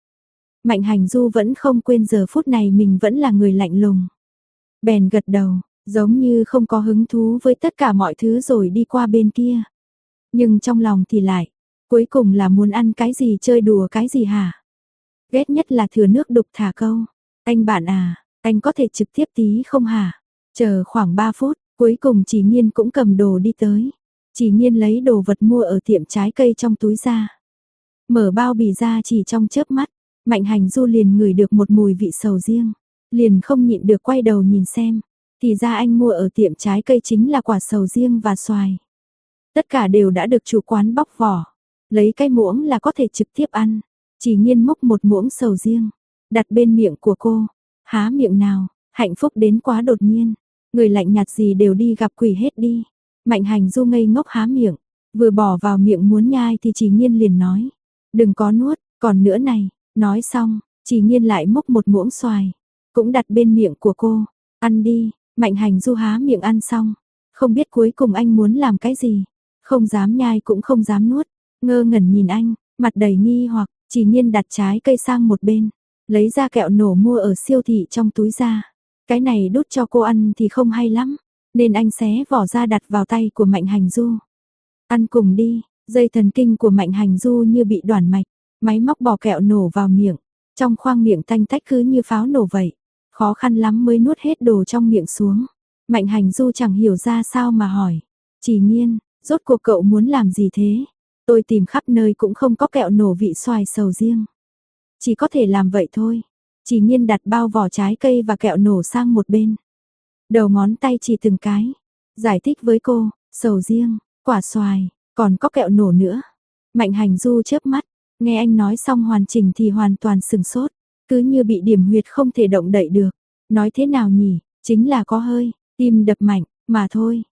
Mạnh Hành Du vẫn không quên giờ phút này mình vẫn là người lạnh lùng. Bèn gật đầu, giống như không có hứng thú với tất cả mọi thứ rồi đi qua bên kia. Nhưng trong lòng thì lại, cuối cùng là muốn ăn cái gì chơi đùa cái gì hả? Ghét nhất là thừa nước đục thả câu. Anh bạn à, anh có thể trực tiếp tí không hả? Chờ khoảng 3 phút, cuối cùng Chỉ Nhiên cũng cầm đồ đi tới. Chỉ Nhiên lấy đồ vật mua ở tiệm trái cây trong túi ra. Mở bao bì ra chỉ trong chớp mắt, Mạnh Hành Du liền ngửi được một mùi vị sầu riêng. Liền không nhịn được quay đầu nhìn xem. Thì ra anh mua ở tiệm trái cây chính là quả sầu riêng và xoài. Tất cả đều đã được chủ quán bóc vỏ. Lấy cái muỗng là có thể trực tiếp ăn. Chỉ Nhiên múc một muỗng sầu riêng, đặt bên miệng của cô. Há miệng nào, hạnh phúc đến quá đột nhiên. Người lạnh nhạt gì đều đi gặp quỷ hết đi. Mạnh Hành Du ngây ngốc há miệng, vừa bỏ vào miệng muốn nhai thì Chỉ Nhiên liền nói. Đừng có nuốt, còn nữa này. Nói xong, Chỉ Nhiên lại múc một muỗng xoài, cũng đặt bên miệng của cô. Ăn đi. Mạnh Hành Du há miệng ăn xong, không biết cuối cùng anh muốn làm cái gì. Không dám nhai cũng không dám nuốt, ngơ ngẩn nhìn anh, mặt đầy nghi hoặc. Chỉ Nhiên đặt trái cây sang một bên, lấy ra kẹo nổ mua ở siêu thị trong túi ra. Cái này đút cho cô ăn thì không hay lắm, nên anh xé vỏ ra đặt vào tay của Mạnh Hành Du. Ăn cùng đi. Dây thần kinh của Mạnh Hành Du như bị đoản mạch, máy móc bỏ kẹo nổ vào miệng, trong khoang miệng tanh tách cứ như pháo nổ vậy. Khó khăn lắm mới nuốt hết đồ trong miệng xuống. Mạnh Hành Du chẳng hiểu ra sao mà hỏi. Chỉ Nhiên, rốt cuộc cậu muốn làm gì thế? Tôi tìm khắp nơi cũng không có kẹo nổ vị xoài sầu riêng. Chỉ có thể làm vậy thôi. Chỉ Nhiên đặt bao vỏ trái cây và kẹo nổ sang một bên. Đầu ngón tay chỉ từng cái. Giải thích với cô, sầu riêng, quả xoài, còn có kẹo nổ nữa. Mạnh Hành Du chớp mắt, nghe anh nói xong hoàn chỉnh thì hoàn toàn sừng sốt. Cứ như bị điểm huyệt không thể động đậy được. Nói thế nào nhỉ, chính là có hơi, tim đập mạnh, mà thôi.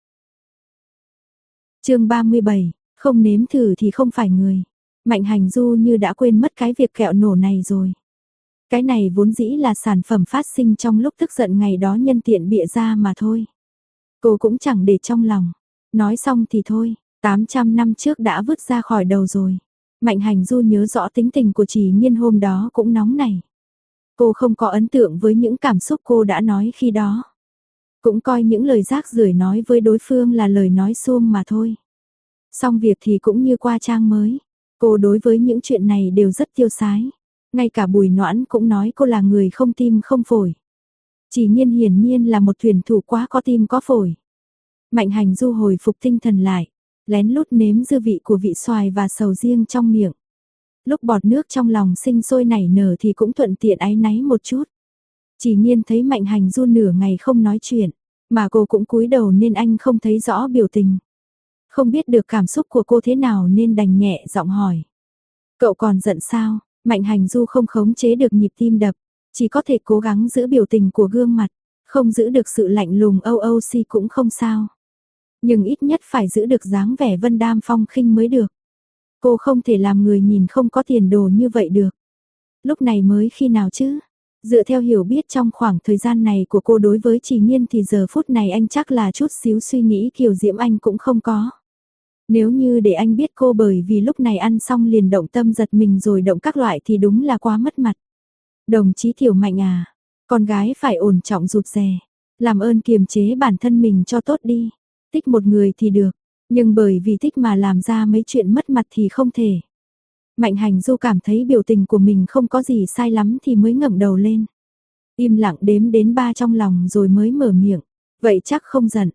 Chương 37, không nếm thử thì không phải người. Mạnh Hành Du như đã quên mất cái việc kẹo nổ này rồi. Cái này vốn dĩ là sản phẩm phát sinh trong lúc tức giận ngày đó nhân tiện bịa ra mà thôi. Cô cũng chẳng để trong lòng. Nói xong thì thôi, 800 năm trước đã vứt ra khỏi đầu rồi. Mạnh Hành Du nhớ rõ tính tình của Chỉ Nhiên hôm đó cũng nóng này. Cô không có ấn tượng với những cảm xúc cô đã nói khi đó. Cũng coi những lời rác rưởi nói với đối phương là lời nói suông mà thôi. Xong việc thì cũng như qua trang mới. Cô đối với những chuyện này đều rất tiêu sái. Ngay cả Bùi Noãn cũng nói cô là người không tim không phổi. Chỉ Nhiên hiển nhiên là một thuyền thủ quá có tim có phổi. Mạnh Hành Du hồi phục tinh thần lại, lén lút nếm dư vị của vị xoài và sầu riêng trong miệng. Lúc bọt nước trong lòng sinh sôi nảy nở thì cũng thuận tiện áy náy một chút. Chỉ Nhiên thấy Mạnh Hành Du nửa ngày không nói chuyện, mà cô cũng cúi đầu nên anh không thấy rõ biểu tình. Không biết được cảm xúc của cô thế nào nên đành nhẹ giọng hỏi. Cậu còn giận sao? Mạnh Hành Du không khống chế được nhịp tim đập, chỉ có thể cố gắng giữ biểu tình của gương mặt, không giữ được sự lạnh lùng âu âu si cũng không sao. Nhưng ít nhất phải giữ được dáng vẻ vân đam phong khinh mới được. Cô không thể làm người nhìn không có tiền đồ như vậy được. Lúc này mới khi nào chứ? Dựa theo hiểu biết trong khoảng thời gian này của cô đối với Chỉ Nhiên thì giờ phút này anh chắc là chút xíu suy nghĩ kiều diễm anh cũng không có. Nếu như để anh biết cô bởi vì lúc này ăn xong liền động tâm giật mình rồi động các loại thì đúng là quá mất mặt. Đồng chí Thiểu Mạnh à, con gái phải ổn trọng rụt rè, làm ơn kiềm chế bản thân mình cho tốt đi. Thích một người thì được, nhưng bởi vì thích mà làm ra mấy chuyện mất mặt thì không thể. Mạnh Hành Du cảm thấy biểu tình của mình không có gì sai lắm thì mới ngẩng đầu lên. Im lặng đếm đến 3 trong lòng rồi mới mở miệng. Vậy chắc không giận,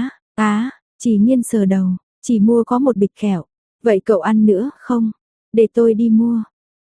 Chỉ Nhiên sờ đầu, chỉ mua có một bịch kẹo. Vậy cậu ăn nữa không? Để tôi đi mua.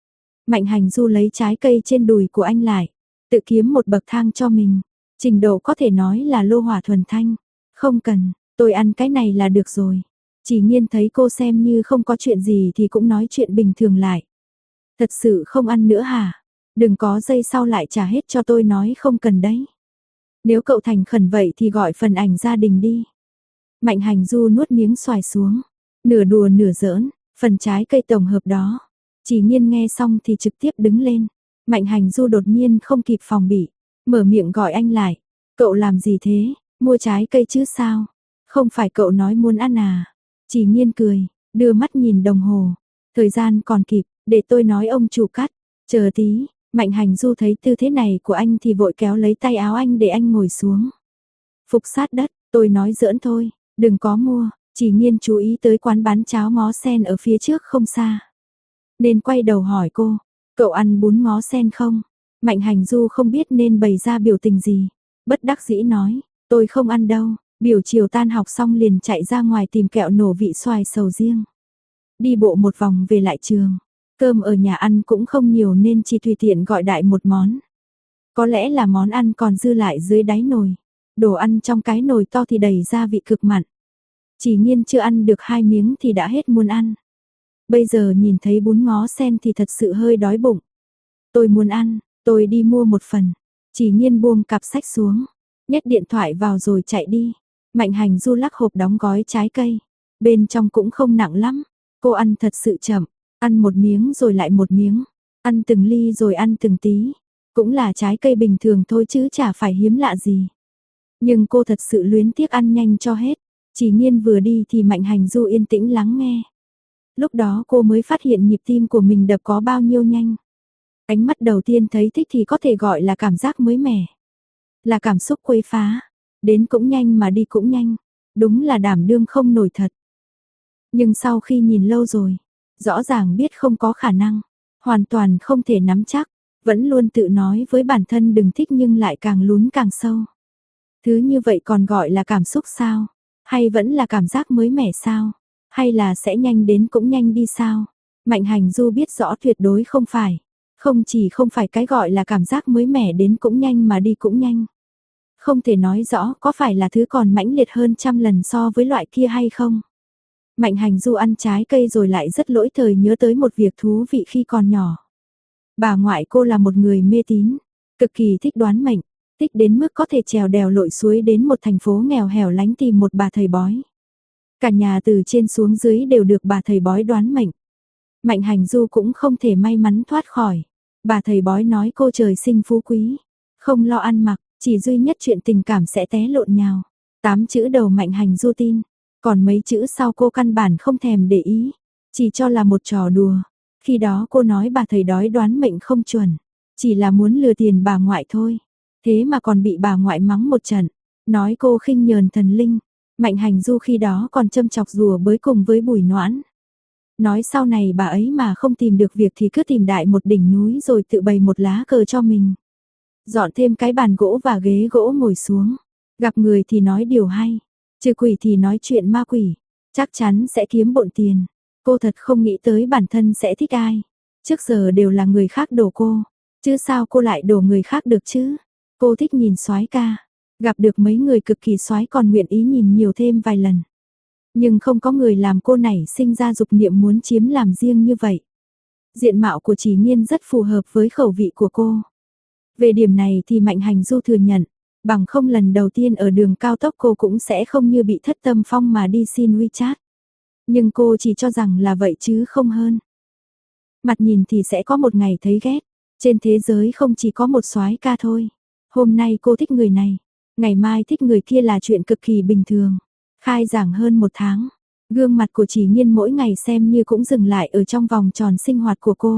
Mạnh Hành Du lấy trái cây trên đùi của anh lại, tự kiếm một bậc thang cho mình. Trình độ có thể nói là lô hỏa thuần thanh. Không cần, tôi ăn cái này là được rồi. Chỉ Nhiên thấy cô xem như không có chuyện gì thì cũng nói chuyện bình thường lại. Thật sự không ăn nữa hả? Đừng có giây sau lại trả hết cho tôi nói không cần đấy. Nếu cậu thành khẩn vậy thì gọi phần ảnh gia đình đi. Mạnh Hành Du nuốt miếng xoài xuống. Nửa đùa nửa giỡn, phần trái cây tổng hợp đó. Chỉ Nhiên nghe xong thì trực tiếp đứng lên. Mạnh Hành Du đột nhiên không kịp phòng bị. Mở miệng gọi anh lại. Cậu làm gì thế? Mua trái cây chứ sao? Không phải cậu nói muốn ăn à? Chỉ Nhiên cười, đưa mắt nhìn đồng hồ. Thời gian còn kịp, để tôi nói ông chủ cắt. Chờ tí, Mạnh Hành Du thấy tư thế này của anh thì vội kéo lấy tay áo anh để anh ngồi xuống. Phục sát đất, tôi nói giỡn thôi, đừng có mua. Chỉ Nhiên chú ý tới quán bán cháo ngó sen ở phía trước không xa. Nên quay đầu hỏi cô, cậu ăn bún ngó sen không? Mạnh Hành Du không biết nên bày ra biểu tình gì. Bất đắc dĩ nói, tôi không ăn đâu. Biểu chiều tan học xong liền chạy ra ngoài tìm kẹo nổ vị xoài sầu riêng. Đi bộ một vòng về lại trường. Cơm ở nhà ăn cũng không nhiều nên chỉ tùy tiện gọi đại một món. Có lẽ là món ăn còn dư lại dưới đáy nồi. Đồ ăn trong cái nồi to thì đầy gia vị cực mặn. Chỉ Nhiên chưa ăn được 2 miếng thì đã hết muốn ăn. Bây giờ nhìn thấy bún ngó sen thì thật sự hơi đói bụng. Tôi muốn ăn, tôi đi mua một phần. Chỉ Nhiên buông cặp sách xuống, nhét điện thoại vào rồi chạy đi. Mạnh Hành Du lắc hộp đóng gói trái cây. Bên trong cũng không nặng lắm. Cô ăn thật sự chậm, ăn một miếng rồi lại một miếng. Ăn từng ly rồi ăn từng tí. Cũng là trái cây bình thường thôi chứ chả phải hiếm lạ gì. Nhưng cô thật sự luyến tiếc ăn nhanh cho hết. Chỉ Nhiên vừa đi thì Mạnh Hành Du yên tĩnh lắng nghe. Lúc đó cô mới phát hiện nhịp tim của mình đập có bao nhiêu nhanh. Ánh mắt đầu tiên thấy thích thì có thể gọi là cảm giác mới mẻ. Là cảm xúc quấy phá. Đến cũng nhanh mà đi cũng nhanh. Đúng là đảm đương không nổi thật. Nhưng sau khi nhìn lâu rồi, rõ ràng biết không có khả năng. Hoàn toàn không thể nắm chắc. Vẫn luôn tự nói với bản thân đừng thích nhưng lại càng lún càng sâu. Thứ như vậy còn gọi là cảm xúc sao? Hay vẫn là cảm giác mới mẻ sao? Hay là sẽ nhanh đến cũng nhanh đi sao? Mạnh Hành Du biết rõ tuyệt đối không phải. Không chỉ không phải cái gọi là cảm giác mới mẻ đến cũng nhanh mà đi cũng nhanh. Không thể nói rõ có phải là thứ còn mãnh liệt hơn trăm lần so với loại kia hay không. Mạnh Hành Du ăn trái cây rồi lại rất lỗi thời nhớ tới một việc thú vị khi còn nhỏ. Bà ngoại cô là một người mê tín, cực kỳ thích đoán mệnh, thích đến mức có thể trèo đèo lội suối đến một thành phố nghèo hẻo lánh tìm một bà thầy bói. Cả nhà từ trên xuống dưới đều được bà thầy bói đoán mệnh. Mạnh Hành Du cũng không thể may mắn thoát khỏi. Bà thầy bói nói cô trời sinh phú quý, không lo ăn mặc, chỉ duy nhất chuyện tình cảm sẽ té lộn nhào. 8 chữ đầu Mạnh Hành Du tin, còn mấy chữ sau cô căn bản không thèm để ý, chỉ cho là một trò đùa. Khi đó cô nói bà thầy đói đoán mệnh không chuẩn, chỉ là muốn lừa tiền bà ngoại thôi. Thế mà còn bị bà ngoại mắng một trận, nói cô khinh nhờn thần linh. Mạnh Hành Du khi đó còn châm chọc rùa bới cùng với Bùi Noãn. Nói sau này bà ấy mà không tìm được việc thì cứ tìm đại một đỉnh núi rồi tự bày một lá cờ cho mình. Dọn thêm cái bàn gỗ và ghế gỗ ngồi xuống. Gặp người thì nói điều hay, trừ quỷ thì nói chuyện ma quỷ. Chắc chắn sẽ kiếm bộn tiền. Cô thật không nghĩ tới bản thân sẽ thích ai. Trước giờ đều là người khác đổ cô. Chứ sao cô lại đổ người khác được chứ? Cô thích nhìn soái ca. Gặp được mấy người cực kỳ soái còn nguyện ý nhìn nhiều thêm vài lần. Nhưng không có người làm cô nảy sinh ra dục niệm muốn chiếm làm riêng như vậy. Diện mạo của Chỉ Nhiên rất phù hợp với khẩu vị của cô. Về điểm này thì Mạnh Hành Du thừa nhận, bằng không lần đầu tiên ở đường cao tốc cô cũng sẽ không như bị thất tâm phong mà đi xin WeChat. Nhưng cô chỉ cho rằng là vậy chứ không hơn. Mặt nhìn thì sẽ có một ngày thấy ghét. Trên thế giới không chỉ có một soái ca thôi. Hôm nay cô thích người này, ngày mai thích người kia là chuyện cực kỳ bình thường. Khai giảng hơn 1 tháng, gương mặt của Chỉ Nhiên mỗi ngày xem như cũng dừng lại ở trong vòng tròn sinh hoạt của cô.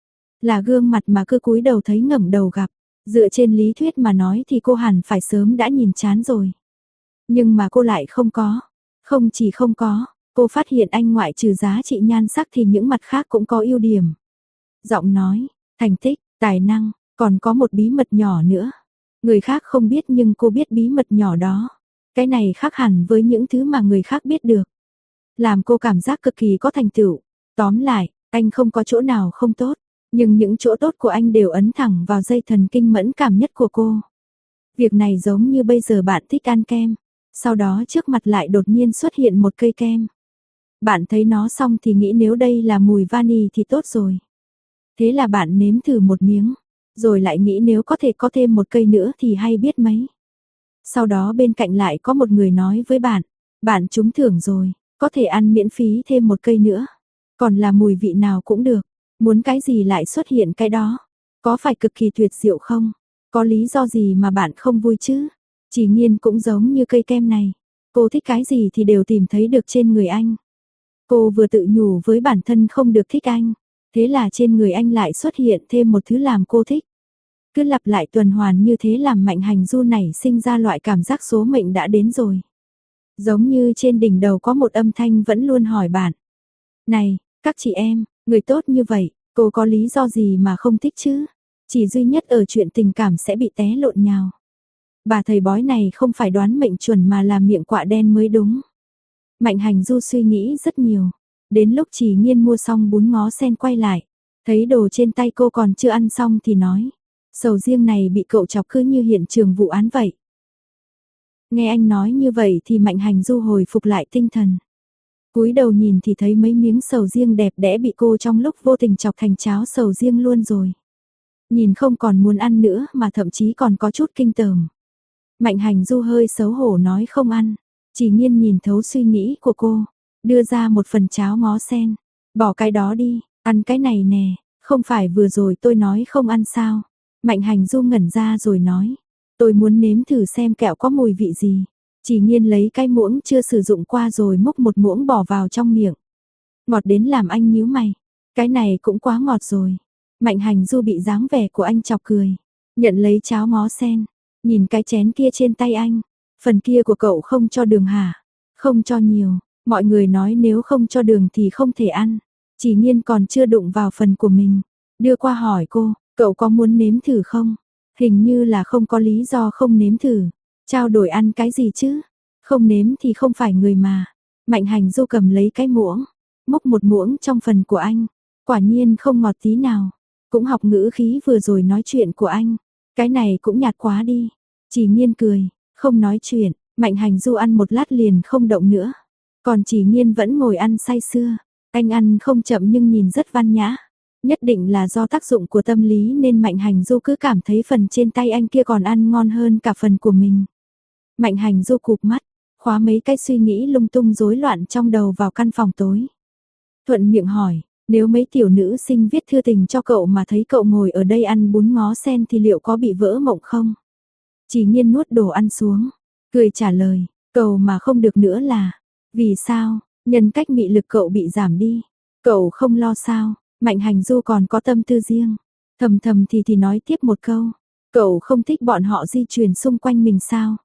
Là gương mặt mà cứ cúi đầu thấy ngẩng đầu gặp. Dựa trên lý thuyết mà nói thì cô hẳn phải sớm đã nhìn chán rồi. Nhưng mà cô lại không có. Không chỉ không có, cô phát hiện anh ngoại trừ giá trị nhan sắc thì những mặt khác cũng có ưu điểm. Giọng nói, thành tích, tài năng, còn có một bí mật nhỏ nữa. Người khác không biết nhưng cô biết bí mật nhỏ đó. Cái này khác hẳn với những thứ mà người khác biết được. Làm cô cảm giác cực kỳ có thành tựu. Tóm lại, anh không có chỗ nào không tốt. Nhưng những chỗ tốt của anh đều ấn thẳng vào dây thần kinh mẫn cảm nhất của cô. Việc này giống như bây giờ bạn thích ăn kem, sau đó trước mặt lại đột nhiên xuất hiện một cây kem. Bạn thấy nó xong thì nghĩ nếu đây là mùi vani thì tốt rồi. Thế là bạn nếm thử một miếng, rồi lại nghĩ nếu có thể có thêm một cây nữa thì hay biết mấy. Sau đó bên cạnh lại có một người nói với bạn, bạn trúng thưởng rồi, có thể ăn miễn phí thêm một cây nữa. Còn là mùi vị nào cũng được, muốn cái gì lại xuất hiện cái đó. Có phải cực kỳ tuyệt diệu không? Có lý do gì mà bạn không vui chứ? Chỉ Nhiên cũng giống như cây kem này. Cô thích cái gì thì đều tìm thấy được trên người anh. Cô vừa tự nhủ với bản thân không được thích anh. Thế là trên người anh lại xuất hiện thêm một thứ làm cô thích. Cứ lặp lại tuần hoàn như thế làm Mạnh Hành Du này sinh ra loại cảm giác số mệnh đã đến rồi. Giống như trên đỉnh đầu có một âm thanh vẫn luôn hỏi bạn. Này, các chị em, người tốt như vậy, cô có lý do gì mà không thích chứ? Chỉ duy nhất ở chuyện tình cảm sẽ bị té lộn nhào. Bà thầy bói này không phải đoán mệnh chuẩn mà là miệng quạ đen mới đúng. Mạnh Hành Du suy nghĩ rất nhiều. Đến lúc Chỉ Nhiên mua xong bún ngó sen quay lại. Thấy đồ trên tay cô còn chưa ăn xong thì nói. Sầu riêng này bị cậu chọc cứ như hiện trường vụ án vậy. Nghe anh nói như vậy thì Mạnh Hành Du hồi phục lại tinh thần. Cúi đầu nhìn thì thấy mấy miếng sầu riêng đẹp đẽ bị cô trong lúc vô tình chọc thành cháo sầu riêng luôn rồi. Nhìn không còn muốn ăn nữa mà thậm chí còn có chút kinh tởm. Mạnh Hành Du hơi xấu hổ nói không ăn. Chỉ Nhiên nhìn thấu suy nghĩ của cô, đưa ra một phần cháo ngó sen. Bỏ cái đó đi, ăn cái này nè, không phải vừa rồi tôi nói không ăn sao. Mạnh Hành Du ngẩn ra rồi nói, tôi muốn nếm thử xem kẹo có mùi vị gì. Chỉ Nhiên lấy cái muỗng chưa sử dụng qua rồi múc một muỗng bỏ vào trong miệng. Ngọt đến làm anh nhíu mày, cái này cũng quá ngọt rồi. Mạnh Hành Du bị dáng vẻ của anh chọc cười, nhận lấy cháo ngó sen, nhìn cái chén kia trên tay anh, phần kia của cậu không cho đường hả? Không cho nhiều, mọi người nói nếu không cho đường thì không thể ăn. Chỉ Nhiên còn chưa đụng vào phần của mình, đưa qua hỏi cô, cậu có muốn nếm thử không? Hình như là không có lý do không nếm thử. Trao đổi ăn cái gì chứ? Không nếm thì không phải người mà. Mạnh Hành Du cầm lấy cái muỗng, múc một muỗng trong phần của anh. Quả nhiên không ngọt tí nào. Cũng học ngữ khí vừa rồi nói chuyện của anh. Cái này cũng nhạt quá đi. Chỉ Nhiên cười, không nói chuyện. Mạnh Hành Du ăn một lát liền không động nữa. Còn Chỉ Nhiên vẫn ngồi ăn say sưa. Anh ăn không chậm nhưng nhìn rất văn nhã. Nhất định là do tác dụng của tâm lý nên Mạnh Hành Du cứ cảm thấy phần trên tay anh kia còn ăn ngon hơn cả phần của mình. Mạnh Hành Du cụp mắt, khóa mấy cái suy nghĩ lung tung rối loạn trong đầu vào căn phòng tối. Thuận miệng hỏi, nếu mấy tiểu nữ sinh viết thư tình cho cậu mà thấy cậu ngồi ở đây ăn bún ngó sen thì liệu có bị vỡ mộng không? Chỉ Nhiên nuốt đồ ăn xuống, cười trả lời, cậu mà không được nữa là, vì sao, nhân cách mị lực cậu bị giảm đi, cậu không lo sao, Mạnh Hành Du còn có tâm tư riêng, thầm thầm thì nói tiếp một câu, cậu không thích bọn họ di chuyển xung quanh mình sao?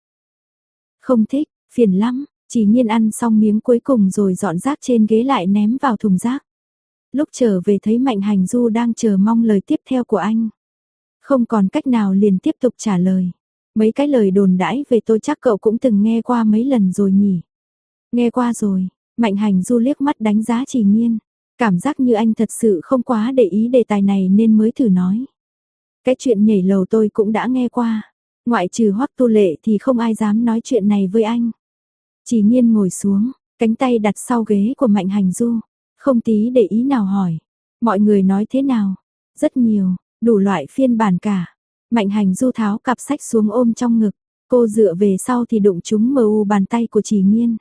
Không thích, phiền lắm, Chỉ Nhiên ăn xong miếng cuối cùng rồi dọn rác trên ghế lại ném vào thùng rác. Lúc trở về thấy Mạnh Hành Du đang chờ mong lời tiếp theo của anh. Không còn cách nào liền tiếp tục trả lời. Mấy cái lời đồn đãi về tôi chắc cậu cũng từng nghe qua mấy lần rồi nhỉ. Nghe qua rồi, Mạnh Hành Du liếc mắt đánh giá Chỉ Nhiên. Cảm giác như anh thật sự không quá để ý đề tài này nên mới thử nói. Cái chuyện nhảy lầu tôi cũng đã nghe qua. Ngoại trừ Hoắc Tu Lệ thì không ai dám nói chuyện này với anh. Chỉ Nhiên ngồi xuống, cánh tay đặt sau ghế của Mạnh Hành Du. Không tí để ý nào hỏi. Mọi người nói thế nào? Rất nhiều, đủ loại phiên bản cả. Mạnh Hành Du tháo cặp sách xuống ôm trong ngực. Cô dựa về sau thì đụng trúng mờ u bàn tay của Chỉ Nhiên.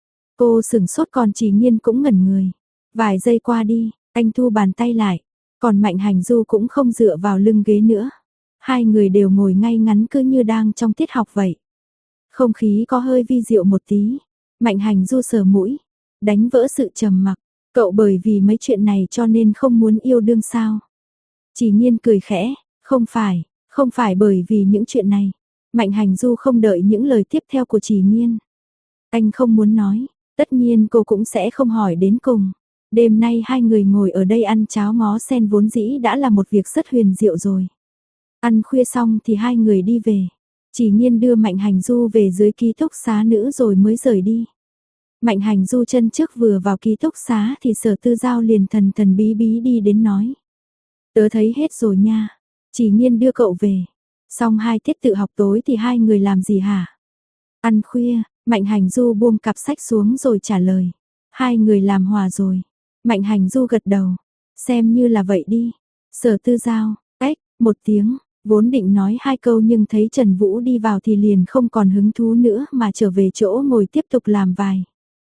Cô sửng sốt còn Chỉ Nhiên cũng ngẩn người. Vài giây qua đi, anh thu bàn tay lại. Còn Mạnh Hành Du cũng không dựa vào lưng ghế nữa. Hai người đều ngồi ngay ngắn cứ như đang trong tiết học vậy. Không khí có hơi vi diệu một tí. Mạnh Hành Du sờ mũi, đánh vỡ sự trầm mặc. Cậu bởi vì mấy chuyện này cho nên không muốn yêu đương sao? Chỉ Nhiên cười khẽ, không phải bởi vì những chuyện này. Mạnh Hành Du không đợi những lời tiếp theo của Chỉ Nhiên. Anh không muốn nói, tất nhiên cô cũng sẽ không hỏi đến cùng. Đêm nay hai người ngồi ở đây ăn cháo ngó sen vốn dĩ đã là một việc rất huyền diệu rồi. Ăn khuya xong thì hai người đi về. Chỉ Nhiên đưa Mạnh Hành Du về dưới ký túc xá nữ rồi mới rời đi. Mạnh Hành Du chân trước vừa vào ký túc xá thì Sở Tư Giao liền thần thần bí bí đi đến nói. Tớ thấy hết rồi nha. Chỉ Nhiên đưa cậu về. Xong 2 tiết tự học tối thì hai người làm gì hả? Ăn khuya, Mạnh Hành Du buông cặp sách xuống rồi trả lời. Hai người làm hòa rồi. Mạnh Hành Du gật đầu. Xem như là vậy đi. Sở Tư Giao, một tiếng, vốn định nói 2 câu nhưng thấy Trần Vũ đi vào thì liền không còn hứng thú nữa mà trở về chỗ ngồi tiếp tục làm bài.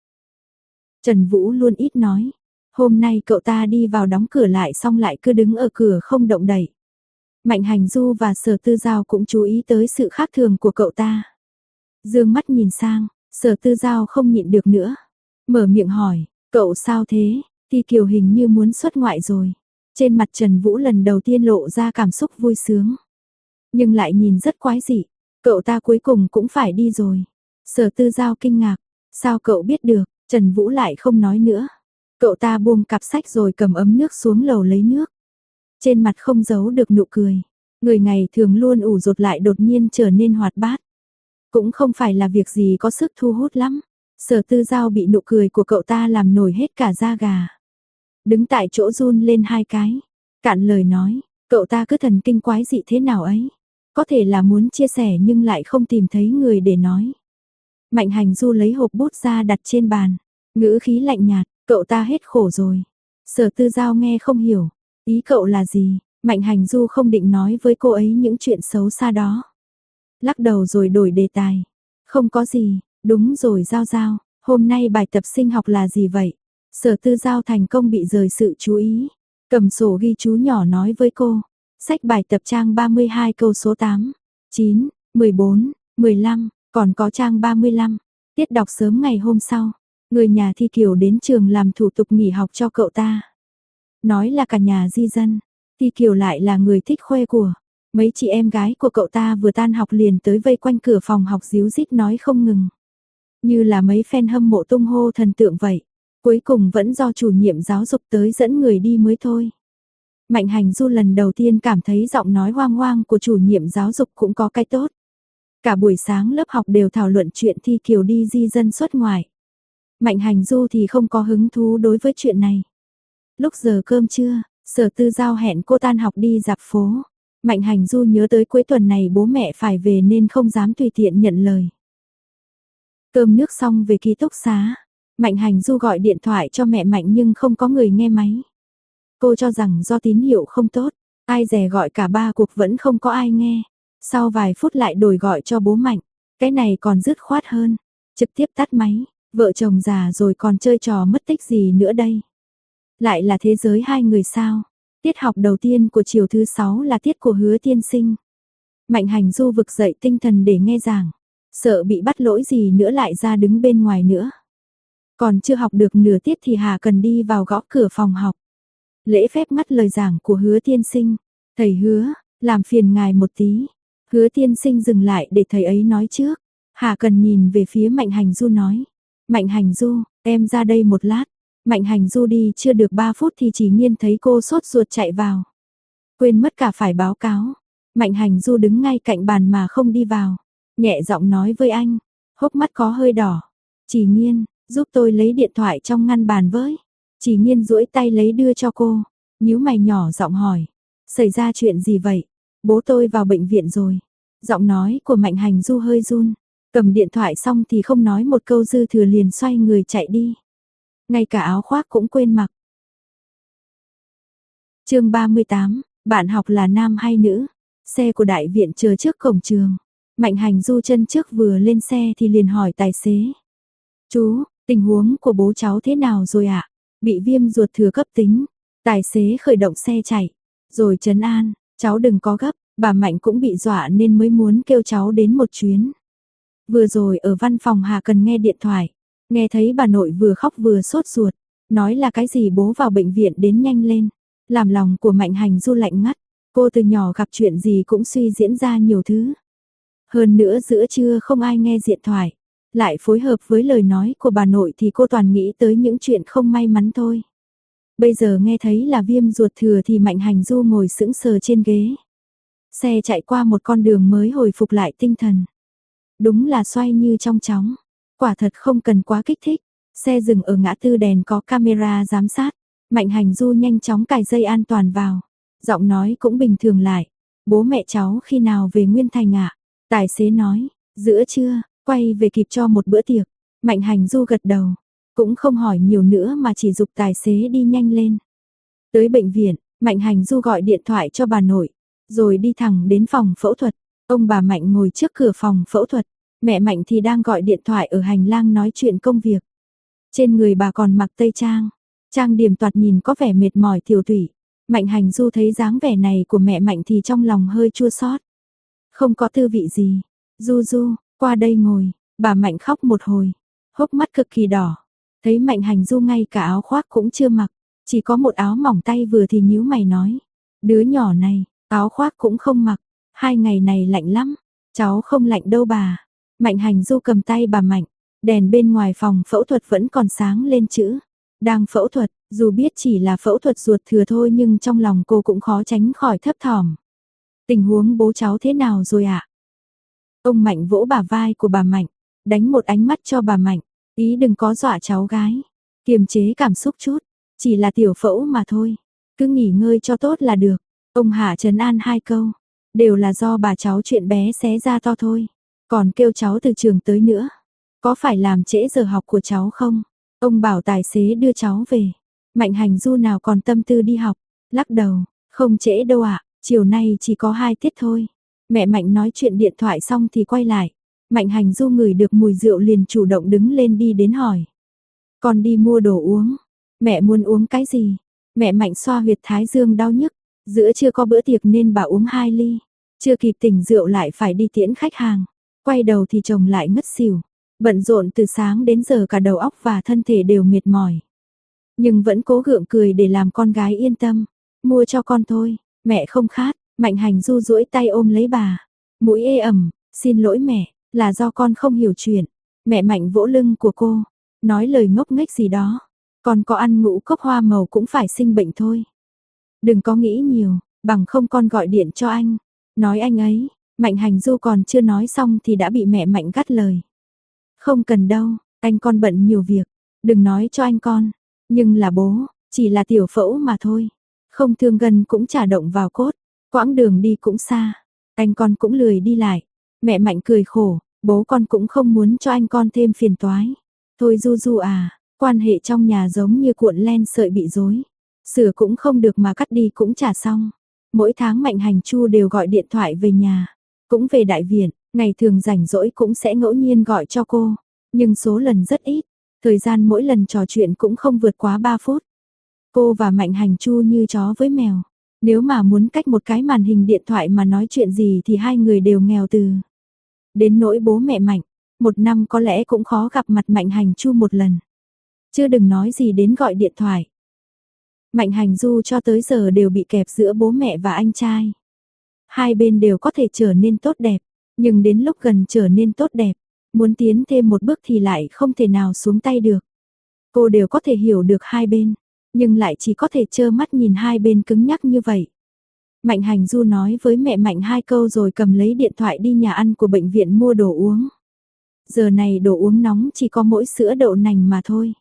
Trần Vũ luôn ít nói. Hôm nay cậu ta đi vào đóng cửa lại xong lại cứ đứng ở cửa không động đậy. Mạnh Hành Du và Sở Tư Giao cũng chú ý tới sự khác thường của cậu ta. Dương mắt nhìn sang, Sở Tư Giao không nhịn được nữa. Mở miệng hỏi, cậu sao thế? Thì Kiều hình như muốn xuất ngoại rồi. Trên mặt Trần Vũ lần đầu tiên lộ ra cảm xúc vui sướng. Nhưng lại nhìn rất quái dị. Cậu ta cuối cùng cũng phải đi rồi. Sở Tư Giao kinh ngạc. Sao cậu biết được? Trần Vũ lại không nói nữa. Cậu ta buông cặp sách rồi cầm ấm nước xuống lầu lấy nước. Trên mặt không giấu được nụ cười. Người ngày thường luôn ủ rột lại đột nhiên trở nên hoạt bát. Cũng không phải là việc gì có sức thu hút lắm. Sở Tư Giao bị nụ cười của cậu ta làm nổi hết cả da gà. Đứng tại chỗ run lên 2 cái. Cạn lời nói, cậu ta cứ thần kinh quái dị thế nào ấy. Có thể là muốn chia sẻ nhưng lại không tìm thấy người để nói. Mạnh Hành Du lấy hộp bút ra đặt trên bàn. Ngữ khí lạnh nhạt, cậu ta hết khổ rồi. Sở Tư Giao nghe không hiểu. Ý cậu là gì? Mạnh Hành Du không định nói với cô ấy những chuyện xấu xa đó. Lắc đầu rồi đổi đề tài. Không có gì, đúng rồi Giao Giao, hôm nay bài tập sinh học là gì vậy? Sở Tư Giao thành công bị rời sự chú ý. Cầm sổ ghi chú nhỏ nói với cô. Sách bài tập trang 32 câu số 8, 9, 14, 15, còn có trang 35. Tiết đọc sớm ngày hôm sau. Người nhà Thi Kiều đến trường làm thủ tục nghỉ học cho cậu ta. Nói là cả nhà di dân. Thi Kiều lại là người thích khoe của. Mấy chị em gái của cậu ta vừa tan học liền tới vây quanh cửa phòng học díu dít nói không ngừng. Như là mấy fan hâm mộ tung hô thần tượng vậy. Cuối cùng vẫn do chủ nhiệm giáo dục tới dẫn người đi mới thôi. Mạnh Hành Du lần đầu tiên cảm thấy giọng nói hoang hoang của chủ nhiệm giáo dục cũng có cái tốt. Cả buổi sáng lớp học đều thảo luận chuyện Thi Kiều đi di dân xuất ngoại. Mạnh Hành Du thì không có hứng thú đối với chuyện này. Lúc giờ cơm trưa, Sở Tư Giao hẹn cô tan học đi dạp phố. Mạnh Hành Du nhớ tới cuối tuần này bố mẹ phải về nên không dám tùy tiện nhận lời. Cơm nước xong về ký túc xá. Mạnh Hành Du gọi điện thoại cho mẹ Mạnh nhưng không có người nghe máy. Cô cho rằng do tín hiệu không tốt, ai dè gọi cả 3 cuộc vẫn không có ai nghe. Sau vài phút lại đổi gọi cho bố Mạnh, cái này còn dứt khoát hơn, trực tiếp tắt máy, vợ chồng già rồi còn chơi trò mất tích gì nữa đây. Lại là thế giới hai người sao? Tiết học đầu tiên của chiều thứ 6 là tiết của Hứa tiên sinh. Mạnh Hành Du vực dậy tinh thần để nghe giảng, sợ bị bắt lỗi gì nữa lại ra đứng bên ngoài nữa. Còn chưa học được nửa tiết thì Hà Cần đi vào gõ cửa phòng học. Lễ phép ngắt lời giảng của Hứa tiên sinh. Thầy Hứa, làm phiền ngài một tí. Hứa tiên sinh dừng lại để thầy ấy nói trước. Hà Cần nhìn về phía Mạnh Hành Du nói. Mạnh Hành Du, em ra đây một lát. Mạnh Hành Du đi chưa được 3 phút thì Chỉ Nhiên thấy cô sốt ruột chạy vào. Quên mất cả phải báo cáo. Mạnh Hành Du đứng ngay cạnh bàn mà không đi vào. Nhẹ giọng nói với anh. Hốc mắt có hơi đỏ. Chỉ Nhiên, giúp tôi lấy điện thoại trong ngăn bàn với. Chỉ Nhiên duỗi tay lấy đưa cho cô. Nhíu mày nhỏ giọng hỏi. Xảy ra chuyện gì vậy? Bố tôi vào bệnh viện rồi. Giọng nói của Mạnh Hành Du hơi run. Cầm điện thoại xong thì không nói một câu dư thừa liền xoay người chạy đi. Ngay cả áo khoác cũng quên mặc. Chương 38, bạn học là nam hay nữ? Xe của đại viện chờ trước cổng trường. Mạnh Hành Du chân trước vừa lên xe thì liền hỏi tài xế. Chú, tình huống của bố cháu thế nào rồi ạ? Bị viêm ruột thừa cấp tính. Tài xế khởi động xe chạy. Rồi trấn an, cháu đừng có gấp, bà Mạnh cũng bị dọa nên mới muốn kêu cháu đến một chuyến. Vừa rồi ở văn phòng Hà Cần nghe điện thoại. Nghe thấy bà nội vừa khóc vừa sốt ruột. Nói là cái gì bố vào bệnh viện đến nhanh lên. Làm lòng của Mạnh Hành Du lạnh ngắt. Cô từ nhỏ gặp chuyện gì cũng suy diễn ra nhiều thứ. Hơn nữa giữa trưa không ai nghe điện thoại. Lại phối hợp với lời nói của bà nội thì cô toàn nghĩ tới những chuyện không may mắn thôi. Bây giờ nghe thấy là viêm ruột thừa thì Mạnh Hành Du ngồi sững sờ trên ghế. Xe chạy qua một con đường mới hồi phục lại tinh thần. Đúng là xoay như trong chóng. Quả thật không cần quá kích thích. Xe dừng ở ngã tư đèn có camera giám sát. Mạnh Hành Du nhanh chóng cài dây an toàn vào. Giọng nói cũng bình thường lại. Bố mẹ cháu khi nào về Nguyên Thành ạ? Tài xế nói, giữa trưa, quay về kịp cho một bữa tiệc. Mạnh Hành Du gật đầu, cũng không hỏi nhiều nữa mà chỉ giục tài xế đi nhanh lên. Tới bệnh viện, Mạnh Hành Du gọi điện thoại cho bà nội, rồi đi thẳng đến phòng phẫu thuật. Ông bà Mạnh ngồi trước cửa phòng phẫu thuật, mẹ Mạnh thì đang gọi điện thoại ở hành lang nói chuyện công việc. Trên người bà còn mặc tây trang, trang điểm toạt nhìn có vẻ mệt mỏi tiểu tụy. Mạnh Hành Du thấy dáng vẻ này của mẹ Mạnh thì trong lòng hơi chua xót. Không có tư vị gì. Du Du, qua đây ngồi, bà Mạnh khóc một hồi, hốc mắt cực kỳ đỏ. Thấy Mạnh Hành Du ngay cả áo khoác cũng chưa mặc, chỉ có một áo mỏng tay vừa thì nhíu mày nói. Đứa nhỏ này, áo khoác cũng không mặc, 2 ngày này lạnh lắm. Cháu không lạnh đâu bà. Mạnh Hành Du cầm tay bà Mạnh, đèn bên ngoài phòng phẫu thuật vẫn còn sáng lên chữ. Đang phẫu thuật, dù biết chỉ là phẫu thuật ruột thừa thôi nhưng trong lòng cô cũng khó tránh khỏi thấp thỏm. Tình huống bố cháu thế nào rồi ạ? Ông Mạnh vỗ bả vai của bà Mạnh, đánh một ánh mắt cho bà Mạnh, ý đừng có dọa cháu gái, kiềm chế cảm xúc chút, chỉ là tiểu phẫu mà thôi, cứ nghỉ ngơi cho tốt là được. Ông Hạ trấn an 2 câu, đều là do bà cháu chuyện bé xé ra to thôi, còn kêu cháu từ trường tới nữa, có phải làm trễ giờ học của cháu không? Ông bảo tài xế đưa cháu về. Mạnh Hành Du nào còn tâm tư đi học, lắc đầu, không trễ đâu ạ, chiều nay chỉ có 2 tiết thôi. Mẹ Mạnh nói chuyện điện thoại xong thì quay lại. Mạnh Hành Du ngửi được mùi rượu liền chủ động đứng lên đi đến hỏi. Con đi mua đồ uống. Mẹ muốn uống cái gì? Mẹ Mạnh xoa huyệt thái dương đau nhức. Giữa trưa có bữa tiệc nên bà uống 2 ly. Chưa kịp tỉnh rượu lại phải đi tiễn khách hàng. Quay đầu thì chồng lại ngất xỉu. Bận rộn từ sáng đến giờ cả đầu óc và thân thể đều mệt mỏi. Nhưng vẫn cố gượng cười để làm con gái yên tâm. Mua cho con thôi, mẹ không khát. Mạnh Hành Du duỗi tay ôm lấy bà. Mũi ê ẩm, xin lỗi mẹ, là do con không hiểu chuyện. Mẹ Mạnh vỗ lưng của cô, nói lời ngốc nghếch gì đó. Con có ăn ngũ cốc hoa màu cũng phải sinh bệnh thôi. Đừng có nghĩ nhiều, bằng không con gọi điện cho anh. Nói anh ấy, Mạnh Hành Du còn chưa nói xong thì đã bị mẹ Mạnh gắt lời. Không cần đâu, anh con bận nhiều việc, đừng nói cho anh con. Nhưng là bố, chỉ là tiểu phẫu mà thôi. Không thương gần cũng chả động vào cốt. Quãng đường đi cũng xa, anh con cũng lười đi lại. Mẹ Mạnh cười khổ, bố con cũng không muốn cho anh con thêm phiền toái. Thôi Du Du à, quan hệ trong nhà giống như cuộn len sợi bị rối. Sửa cũng không được mà cắt đi cũng chả xong. Mỗi tháng Mạnh Hành Chu đều gọi điện thoại về nhà, cũng về đại viện, ngày thường rảnh rỗi cũng sẽ ngẫu nhiên gọi cho cô, nhưng số lần rất ít, thời gian mỗi lần trò chuyện cũng không vượt quá 3 phút. Cô và Mạnh Hành Chu như chó với mèo. Nếu mà muốn cách một cái màn hình điện thoại mà nói chuyện gì thì hai người đều nghèo từ. Đến nỗi bố mẹ Mạnh, 1 năm có lẽ cũng khó gặp mặt Mạnh Hành Chu một lần. Chứ đừng nói gì đến gọi điện thoại. Mạnh Hành Du cho tới giờ đều bị kẹp giữa bố mẹ và anh trai. Hai bên đều có thể trở nên tốt đẹp, nhưng đến lúc gần trở nên tốt đẹp, muốn tiến thêm một bước thì lại không thể nào xuống tay được. Cô đều có thể hiểu được hai bên, nhưng lại chỉ có thể trơ mắt nhìn hai bên cứng nhắc như vậy. Mạnh Hành Du nói với mẹ Mạnh 2 câu rồi cầm lấy điện thoại đi nhà ăn của bệnh viện mua đồ uống. Giờ này đồ uống nóng chỉ có mỗi sữa đậu nành mà thôi.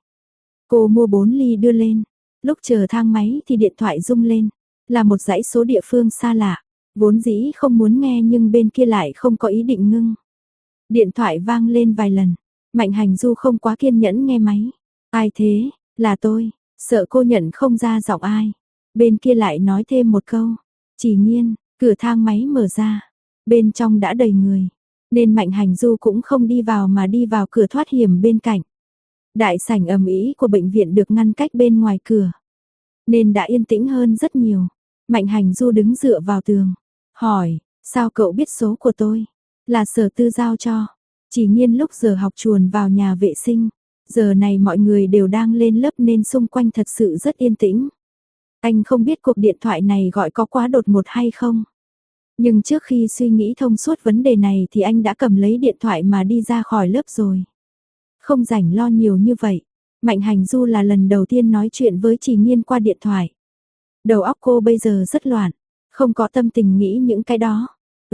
Cô mua 4 ly đưa lên. Lúc chờ thang máy thì điện thoại rung lên. Là một dãy số địa phương xa lạ. Vốn dĩ không muốn nghe nhưng bên kia lại không có ý định ngưng. Điện thoại vang lên vài lần. Mạnh Hành Du không quá kiên nhẫn nghe máy. Ai thế? Là tôi. Sợ cô nhận không ra giọng ai. Bên kia lại nói thêm một câu. Chỉ Nhiên, cửa thang máy mở ra. Bên trong đã đầy người. Nên Mạnh Hành Du cũng không đi vào mà đi vào cửa thoát hiểm bên cạnh. Đại sảnh ầm ĩ của bệnh viện được ngăn cách bên ngoài cửa. Nên đã yên tĩnh hơn rất nhiều. Mạnh Hành Du đứng dựa vào tường. Hỏi, sao cậu biết số của tôi? Là Sở Tư giao cho. Chỉ Nhiên lúc giờ học chuồn vào nhà vệ sinh. Giờ này mọi người đều đang lên lớp nên xung quanh thật sự rất yên tĩnh. Anh không biết cuộc điện thoại này gọi có quá đột ngột hay không. Nhưng trước khi suy nghĩ thông suốt vấn đề này thì anh đã cầm lấy điện thoại mà đi ra khỏi lớp rồi. Không rảnh lo nhiều như vậy. Mạnh Hành Du là lần đầu tiên nói chuyện với Chỉ Nhiên qua điện thoại. Đầu óc cô bây giờ rất loạn. Không có tâm tình nghĩ những cái đó.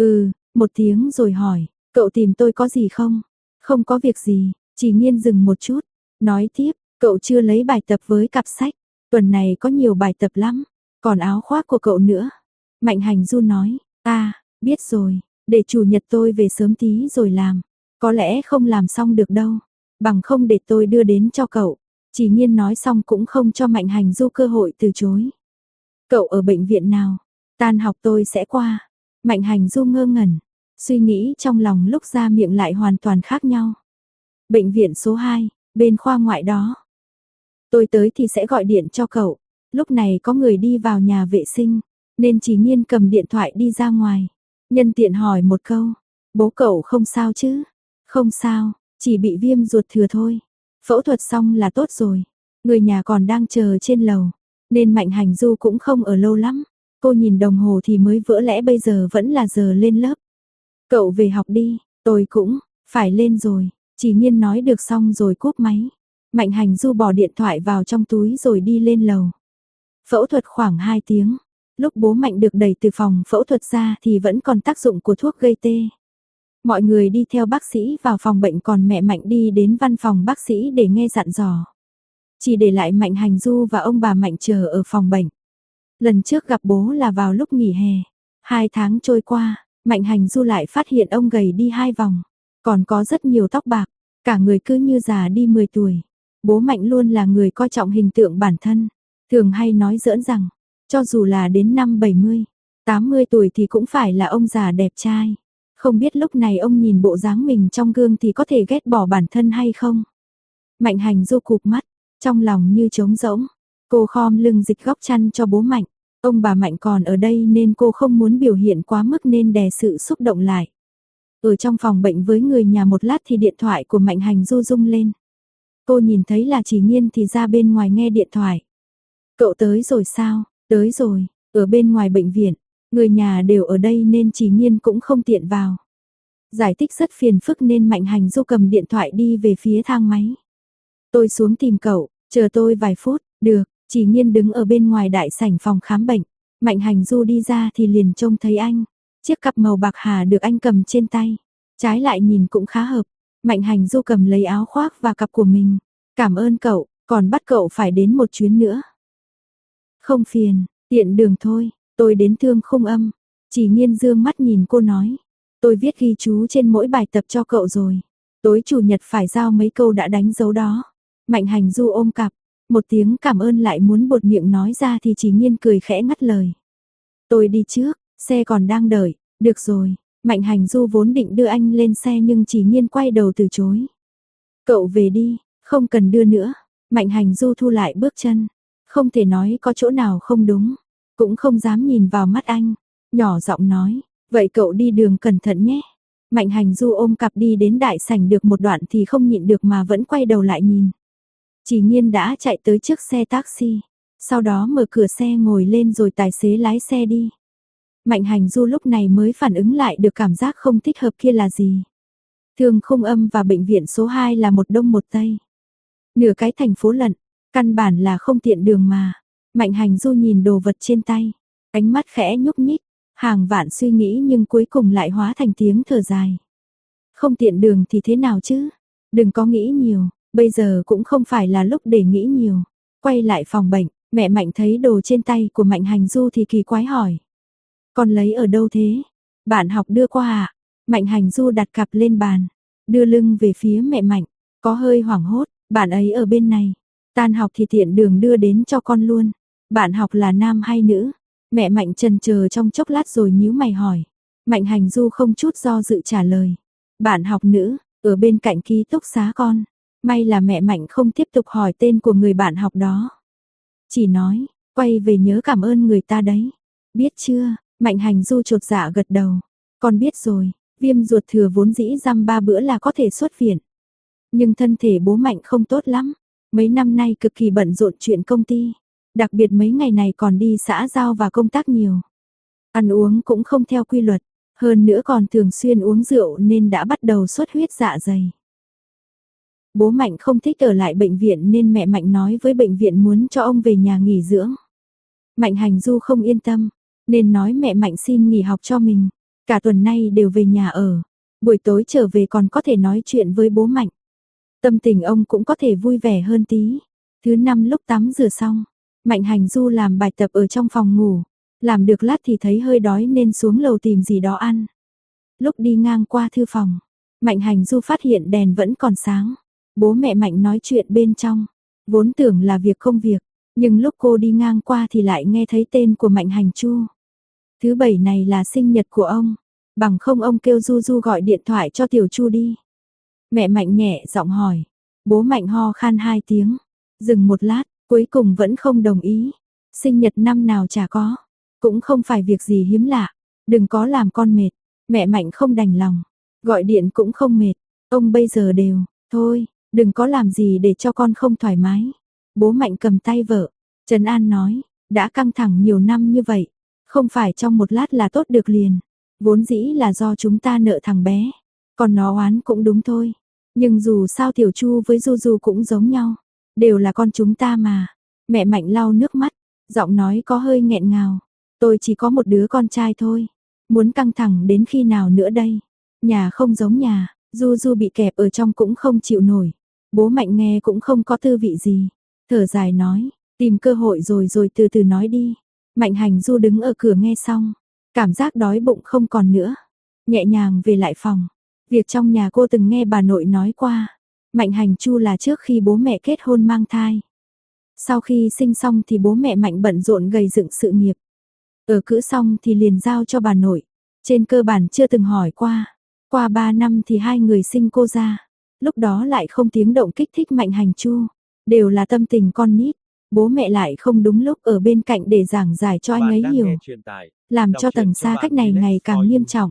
Một tiếng rồi hỏi. Cậu tìm tôi có gì không? Không có việc gì. Chỉ Nhiên dừng một chút. Nói tiếp. Cậu chưa lấy bài tập với cặp sách. Tuần này có nhiều bài tập lắm. Còn áo khoác của cậu nữa. Mạnh Hành Du nói, biết rồi, để chủ nhật tôi về sớm tí rồi làm. Có lẽ không làm xong được đâu, bằng không để tôi đưa đến cho cậu. Chỉ Nhiên nói xong cũng không cho Mạnh Hành Du cơ hội từ chối. Cậu ở bệnh viện nào? Tan học tôi sẽ qua. Mạnh Hành Du ngơ ngẩn, suy nghĩ trong lòng lúc ra miệng lại hoàn toàn khác nhau. Bệnh viện số 2, bên khoa ngoại đó. Tôi tới thì sẽ gọi điện cho cậu. Lúc này có người đi vào nhà vệ sinh, nên Chỉ Nhiên cầm điện thoại đi ra ngoài. Nhân tiện hỏi một câu, bố cậu không sao chứ? Không sao, chỉ bị viêm ruột thừa thôi. Phẫu thuật xong là tốt rồi. Người nhà còn đang chờ trên lầu, nên Mạnh Hành Du cũng không ở lâu lắm. Cô nhìn đồng hồ thì mới vỡ lẽ bây giờ vẫn là giờ lên lớp. Cậu về học đi, tôi cũng phải lên rồi. Chỉ Nhiên nói được xong rồi cúp máy. Mạnh Hành Du bỏ điện thoại vào trong túi rồi đi lên lầu. Phẫu thuật khoảng 2 tiếng. Lúc bố Mạnh được đẩy từ phòng phẫu thuật ra thì vẫn còn tác dụng của thuốc gây tê. Mọi người đi theo bác sĩ vào phòng bệnh, còn mẹ Mạnh đi đến văn phòng bác sĩ để nghe dặn dò. Chỉ để lại Mạnh Hành Du và ông bà Mạnh chờ ở phòng bệnh. Lần trước gặp bố là vào lúc nghỉ hè. 2 tháng trôi qua, Mạnh Hành Du lại phát hiện ông gầy đi 2 vòng. Còn có rất nhiều tóc bạc, cả người cứ như già đi 10 tuổi. Bố Mạnh luôn là người coi trọng hình tượng bản thân. Thường hay nói giỡn rằng, cho dù là đến năm 70, 80 tuổi thì cũng phải là ông già đẹp trai. Không biết lúc này ông nhìn bộ dáng mình trong gương thì có thể ghét bỏ bản thân hay không? Mạnh Hành Du cụp mắt, trong lòng như trống rỗng. Cô khom lưng dịch góc chăn cho bố Mạnh. Ông bà Mạnh còn ở đây nên cô không muốn biểu hiện quá mức nên đè sự xúc động lại. Ở trong phòng bệnh với người nhà một lát thì điện thoại của Mạnh Hành Du rung lên. Cô nhìn thấy là Chỉ Nhiên thì ra bên ngoài nghe điện thoại. Cậu tới rồi sao? Tới rồi, ở bên ngoài bệnh viện. Người nhà đều ở đây nên Chỉ Nhiên cũng không tiện vào. Giải thích rất phiền phức nên Mạnh Hành Du cầm điện thoại đi về phía thang máy. Tôi xuống tìm cậu, chờ tôi vài phút. Được, Chỉ Nhiên đứng ở bên ngoài đại sảnh phòng khám bệnh. Mạnh Hành Du đi ra thì liền trông thấy anh. Chiếc cặp màu bạc hà được anh cầm trên tay. Trái lại nhìn cũng khá hợp. Mạnh Hành Du cầm lấy áo khoác và cặp của mình. Cảm ơn cậu, còn bắt cậu phải đến một chuyến nữa. Không phiền, tiện đường thôi, tôi đến Thương Khung Âm. Chỉ Nhiên dương mắt nhìn cô nói. Tôi viết ghi chú trên mỗi bài tập cho cậu rồi. Tối chủ nhật phải giao mấy câu đã đánh dấu đó. Mạnh Hành Du ôm cặp. Một tiếng cảm ơn lại muốn buột miệng nói ra thì Chỉ Nhiên cười khẽ ngắt lời. Tôi đi trước, xe còn đang đợi. Được rồi, Mạnh Hành Du vốn định đưa anh lên xe nhưng Chỉ Nhiên quay đầu từ chối. Cậu về đi, không cần đưa nữa. Mạnh Hành Du thu lại bước chân. Không thể nói có chỗ nào không đúng. Cũng không dám nhìn vào mắt anh. Nhỏ giọng nói, vậy cậu đi đường cẩn thận nhé. Mạnh Hành Du ôm cặp đi đến đại sảnh được một đoạn thì không nhịn được mà vẫn quay đầu lại nhìn. Chỉ Nhiên đã chạy tới trước xe taxi. Sau đó mở cửa xe ngồi lên rồi tài xế lái xe đi. Mạnh Hành Du lúc này mới phản ứng lại được cảm giác không thích hợp kia là gì. Thương Khung Âm và bệnh viện số 2 là một đông một tây. Nửa cái thành phố lận, căn bản là không tiện đường mà. Mạnh Hành Du nhìn đồ vật trên tay, ánh mắt khẽ nhúc nhích, hàng vạn suy nghĩ nhưng cuối cùng lại hóa thành tiếng thở dài. Không tiện đường thì thế nào chứ? Đừng có nghĩ nhiều, bây giờ cũng không phải là lúc để nghĩ nhiều. Quay lại phòng bệnh, mẹ Mạnh thấy đồ trên tay của Mạnh Hành Du thì kỳ quái hỏi. Con lấy ở đâu thế? Bạn học đưa qua à? Mạnh Hành Du đặt cặp lên bàn, đưa lưng về phía mẹ Mạnh, có hơi hoảng hốt, bạn ấy ở bên này. Tan học thì tiện đường đưa đến cho con luôn. Bạn học là nam hay nữ? Mẹ Mạnh chần chờ trong chốc lát rồi nhíu mày hỏi. Mạnh Hành Du không chút do dự trả lời. Bạn học nữ, ở bên cạnh ký túc xá con. May là mẹ Mạnh không tiếp tục hỏi tên của người bạn học đó. Chỉ nói, quay về nhớ cảm ơn người ta đấy. Biết chưa? Mạnh Hành Du chột dạ gật đầu. Con biết rồi, viêm ruột thừa vốn dĩ dăm 3 bữa là có thể xuất viện. Nhưng thân thể bố Mạnh không tốt lắm. Mấy năm nay cực kỳ bận rộn chuyện công ty. Đặc biệt mấy ngày này còn đi xã giao và công tác nhiều. Ăn uống cũng không theo quy luật. Hơn nữa còn thường xuyên uống rượu nên đã bắt đầu xuất huyết dạ dày. Bố Mạnh không thích ở lại bệnh viện nên mẹ Mạnh nói với bệnh viện muốn cho ông về nhà nghỉ dưỡng. Mạnh Hành Du không yên tâm, nên nói mẹ Mạnh xin nghỉ học cho mình. Cả tuần nay đều về nhà ở. Buổi tối trở về còn có thể nói chuyện với bố Mạnh. Tâm tình ông cũng có thể vui vẻ hơn tí. Thứ năm lúc tắm rửa xong, Mạnh Hành Du làm bài tập ở trong phòng ngủ, làm được lát thì thấy hơi đói nên xuống lầu tìm gì đó ăn. Lúc đi ngang qua thư phòng, Mạnh Hành Du phát hiện đèn vẫn còn sáng. Bố mẹ Mạnh nói chuyện bên trong, vốn tưởng là việc không việc, nhưng lúc cô đi ngang qua thì lại nghe thấy tên của Mạnh Hành Chu. Thứ bảy này là sinh nhật của ông, bằng không ông kêu Du Du gọi điện thoại cho Tiểu Chu đi. Mẹ Mạnh nhẹ giọng hỏi, bố Mạnh ho khan 2 tiếng, dừng một lát, cuối cùng vẫn không đồng ý. Sinh nhật năm nào chả có, cũng không phải việc gì hiếm lạ, đừng có làm con mệt. Mẹ Mạnh không đành lòng, gọi điện cũng không mệt, ông bây giờ đều, thôi, đừng có làm gì để cho con không thoải mái. Bố Mạnh cầm tay vợ, trấn an nói, đã căng thẳng nhiều năm như vậy, không phải trong một lát là tốt được liền. Vốn dĩ là do chúng ta nợ thằng bé, còn nó oán cũng đúng thôi. Nhưng dù sao Tiểu Chu với Du Du cũng giống nhau, đều là con chúng ta mà. Mẹ Mạnh lau nước mắt, giọng nói có hơi nghẹn ngào. Tôi chỉ có một đứa con trai thôi, muốn căng thẳng đến khi nào nữa đây? Nhà không giống nhà, Du Du bị kẹp ở trong cũng không chịu nổi. Bố Mạnh nghe cũng không có tư vị gì, thở dài nói, tìm cơ hội rồi từ từ nói đi. Mạnh Hành Du đứng ở cửa nghe xong, cảm giác đói bụng không còn nữa, nhẹ nhàng về lại phòng. Việc trong nhà cô từng nghe bà nội nói qua, Mạnh Hành Chu là trước khi bố mẹ kết hôn mang thai. Sau khi sinh xong thì bố mẹ Mạnh bận rộn gầy dựng sự nghiệp. Ở cữ xong thì liền giao cho bà nội, trên cơ bản chưa từng hỏi qua. Qua 3 năm thì hai người sinh cô ra, lúc đó lại không tiếng động kích thích Mạnh Hành Chu, đều là tâm tình con nít. Bố mẹ lại không đúng lúc ở bên cạnh để giảng giải cho anh ấy hiểu, làm cho tầng xa cách này ngày càng nghiêm trọng.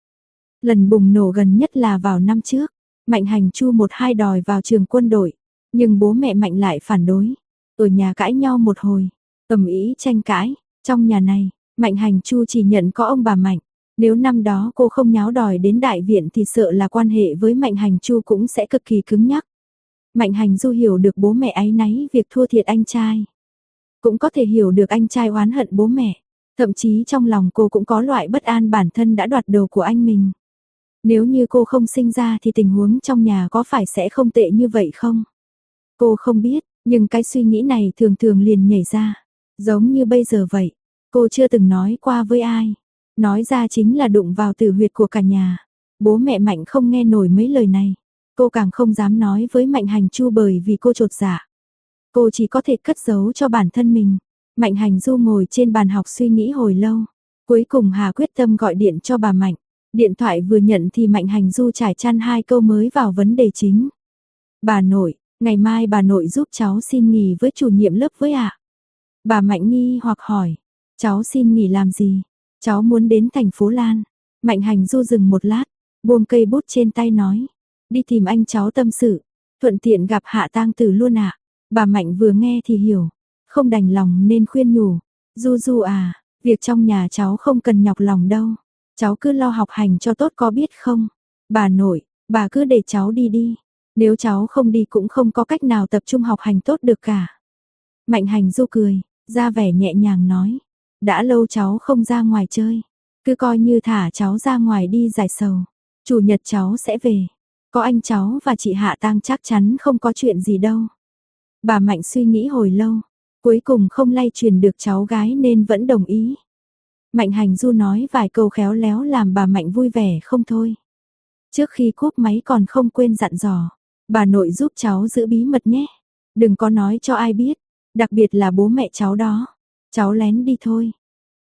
Lần bùng nổ gần nhất là vào năm trước, Mạnh Hành Chu 1-2 đòi vào trường quân đội, nhưng bố mẹ Mạnh lại phản đối. Ở nhà cãi nhau một hồi, ầm ĩ tranh cãi, trong nhà này, Mạnh Hành Chu chỉ nhận có ông bà Mạnh. Nếu năm đó cô không nháo đòi đến đại viện thì sợ là quan hệ với Mạnh Hành Chu cũng sẽ cực kỳ cứng nhắc. Mạnh Hành Du hiểu được bố mẹ áy náy việc thua thiệt anh trai, cũng có thể hiểu được anh trai oán hận bố mẹ. Thậm chí trong lòng cô cũng có loại bất an bản thân đã đoạt đầu của anh mình. Nếu như cô không sinh ra thì tình huống trong nhà có phải sẽ không tệ như vậy không? Cô không biết, nhưng cái suy nghĩ này thường thường liền nhảy ra. Giống như bây giờ vậy, cô chưa từng nói qua với ai. Nói ra chính là đụng vào tử huyệt của cả nhà. Bố mẹ Mạnh không nghe nổi mấy lời này. Cô càng không dám nói với Mạnh Hành Chu bởi vì cô chột dạ. Cô chỉ có thể cất giấu cho bản thân mình. Mạnh Hành Du ngồi trên bàn học suy nghĩ hồi lâu. Cuối cùng Hà quyết tâm gọi điện cho bà Mạnh. Điện thoại vừa nhận thì Mạnh Hành Du trải chăn 2 câu mới vào vấn đề chính. Bà nội, ngày mai bà nội giúp cháu xin nghỉ với chủ nhiệm lớp với ạ. Bà Mạnh nghi hoặc hỏi, cháu xin nghỉ làm gì? Cháu muốn đến thành phố Lan. Mạnh Hành Du dừng một lát, buông cây bút trên tay nói, đi tìm anh cháu tâm sự, thuận tiện gặp Hạ Tang Tử luôn ạ. Bà Mạnh vừa nghe thì hiểu, không đành lòng nên khuyên nhủ, Du Du à, việc trong nhà cháu không cần nhọc lòng đâu, cháu cứ lo học hành cho tốt có biết không? Bà nội, bà cứ để cháu đi đi, nếu cháu không đi cũng không có cách nào tập trung học hành tốt được cả. Mạnh Hành Du cười, ra vẻ nhẹ nhàng nói, đã lâu cháu không ra ngoài chơi, cứ coi như thả cháu ra ngoài đi giải sầu, chủ nhật cháu sẽ về, có anh cháu và chị Hạ Tang chắc chắn không có chuyện gì đâu. Bà Mạnh suy nghĩ hồi lâu, cuối cùng không lay truyền được cháu gái nên vẫn đồng ý. Mạnh Hành Du nói vài câu khéo léo làm bà Mạnh vui vẻ không thôi. Trước khi cúp máy còn không quên dặn dò, bà nội giúp cháu giữ bí mật nhé, đừng có nói cho ai biết, đặc biệt là bố mẹ cháu đó, cháu lén đi thôi.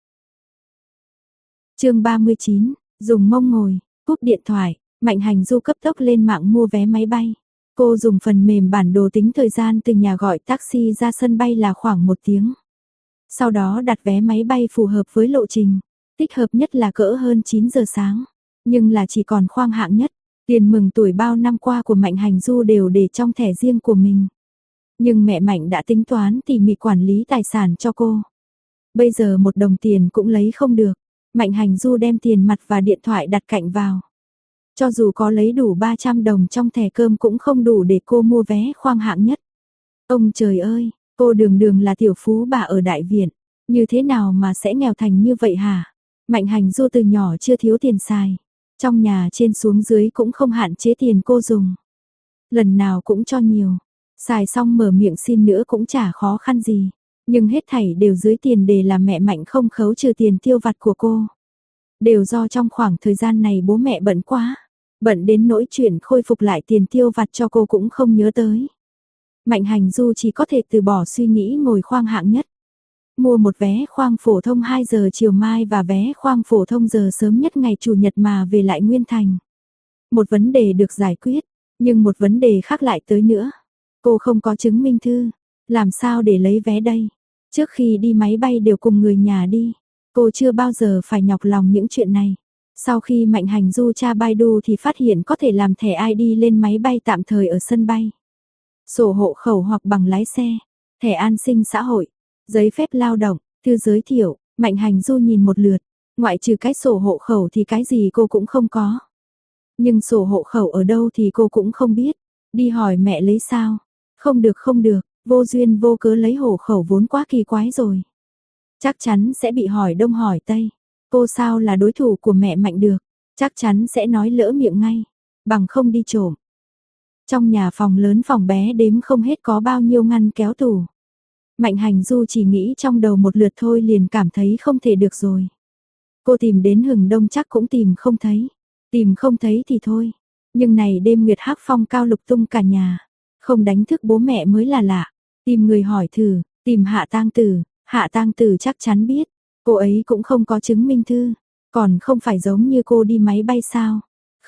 Chương 39, dùng mông ngồi, cúp điện thoại, Mạnh Hành Du cấp tốc lên mạng mua vé máy bay. Cô dùng phần mềm bản đồ tính thời gian từ nhà gọi taxi ra sân bay là khoảng 1 tiếng. Sau đó đặt vé máy bay phù hợp với lộ trình, thích hợp nhất là cỡ hơn 9 giờ sáng, nhưng là chỉ còn khoang hạng nhất. Tiền mừng tuổi bao năm qua của Mạnh Hành Du đều để trong thẻ riêng của mình. Nhưng mẹ Mạnh đã tính toán tỉ mỉ quản lý tài sản cho cô. Bây giờ 1 đồng tiền cũng lấy không được. Mạnh Hành Du đem tiền mặt và điện thoại đặt cạnh vào. Cho dù có lấy đủ 300 đồng trong thẻ cơm cũng không đủ để cô mua vé khoang hạng nhất. Ông trời ơi, cô đường đường là tiểu phú bà ở đại viện, như thế nào mà sẽ nghèo thành như vậy hả? Mạnh Hành Du từ nhỏ chưa thiếu tiền xài, trong nhà trên xuống dưới cũng không hạn chế tiền cô dùng. Lần nào cũng cho nhiều, xài xong mở miệng xin nữa cũng chả khó khăn gì. Nhưng hết thảy đều dưới tiền đề là mẹ Mạnh không khấu trừ tiền tiêu vặt của cô. Đều do trong khoảng thời gian này bố mẹ bận quá, bận đến nỗi chuyện khôi phục lại tiền tiêu vặt cho cô cũng không nhớ tới. Mạnh Hành Du chỉ có thể từ bỏ suy nghĩ ngồi khoang hạng nhất. Mua một vé khoang phổ thông 2 giờ chiều mai và vé khoang phổ thông giờ sớm nhất ngày Chủ nhật mà về lại Nguyên Thành. Một vấn đề được giải quyết, nhưng một vấn đề khác lại tới nữa. Cô không có chứng minh thư, làm sao để lấy vé đây? Trước khi đi máy bay đều cùng người nhà đi, cô chưa bao giờ phải nhọc lòng những chuyện này. Sau khi Mạnh Hành Du tra Baidu thì phát hiện có thể làm thẻ ID lên máy bay tạm thời ở sân bay. Sổ hộ khẩu hoặc bằng lái xe, thẻ an sinh xã hội, giấy phép lao động, thư giới thiệu. Mạnh Hành Du nhìn một lượt, ngoại trừ cái sổ hộ khẩu thì cái gì cô cũng không có. Nhưng sổ hộ khẩu ở đâu thì cô cũng không biết. Đi hỏi mẹ lấy sao? Không được, vô duyên vô cớ lấy hộ khẩu vốn quá kỳ quái rồi. Chắc chắn sẽ bị hỏi đông hỏi tây. Cô sao là đối thủ của mẹ Mạnh được? Chắc chắn sẽ nói lỡ miệng ngay, bằng không đi trộm. Trong nhà phòng lớn phòng bé đếm không hết có bao nhiêu ngăn kéo tủ. Mạnh Hành Du chỉ nghĩ trong đầu một lượt thôi liền cảm thấy không thể được rồi. Cô tìm đến hừng đông chắc cũng tìm không thấy. Tìm không thấy thì thôi. Nhưng này đêm nguyệt hắc phong cao lục tung cả nhà. Không đánh thức bố mẹ mới là lạ. Tìm người hỏi thử, tìm Hạ Tang Tử chắc chắn biết. Cô ấy cũng không có chứng minh thư. Còn không phải giống như cô đi máy bay sao?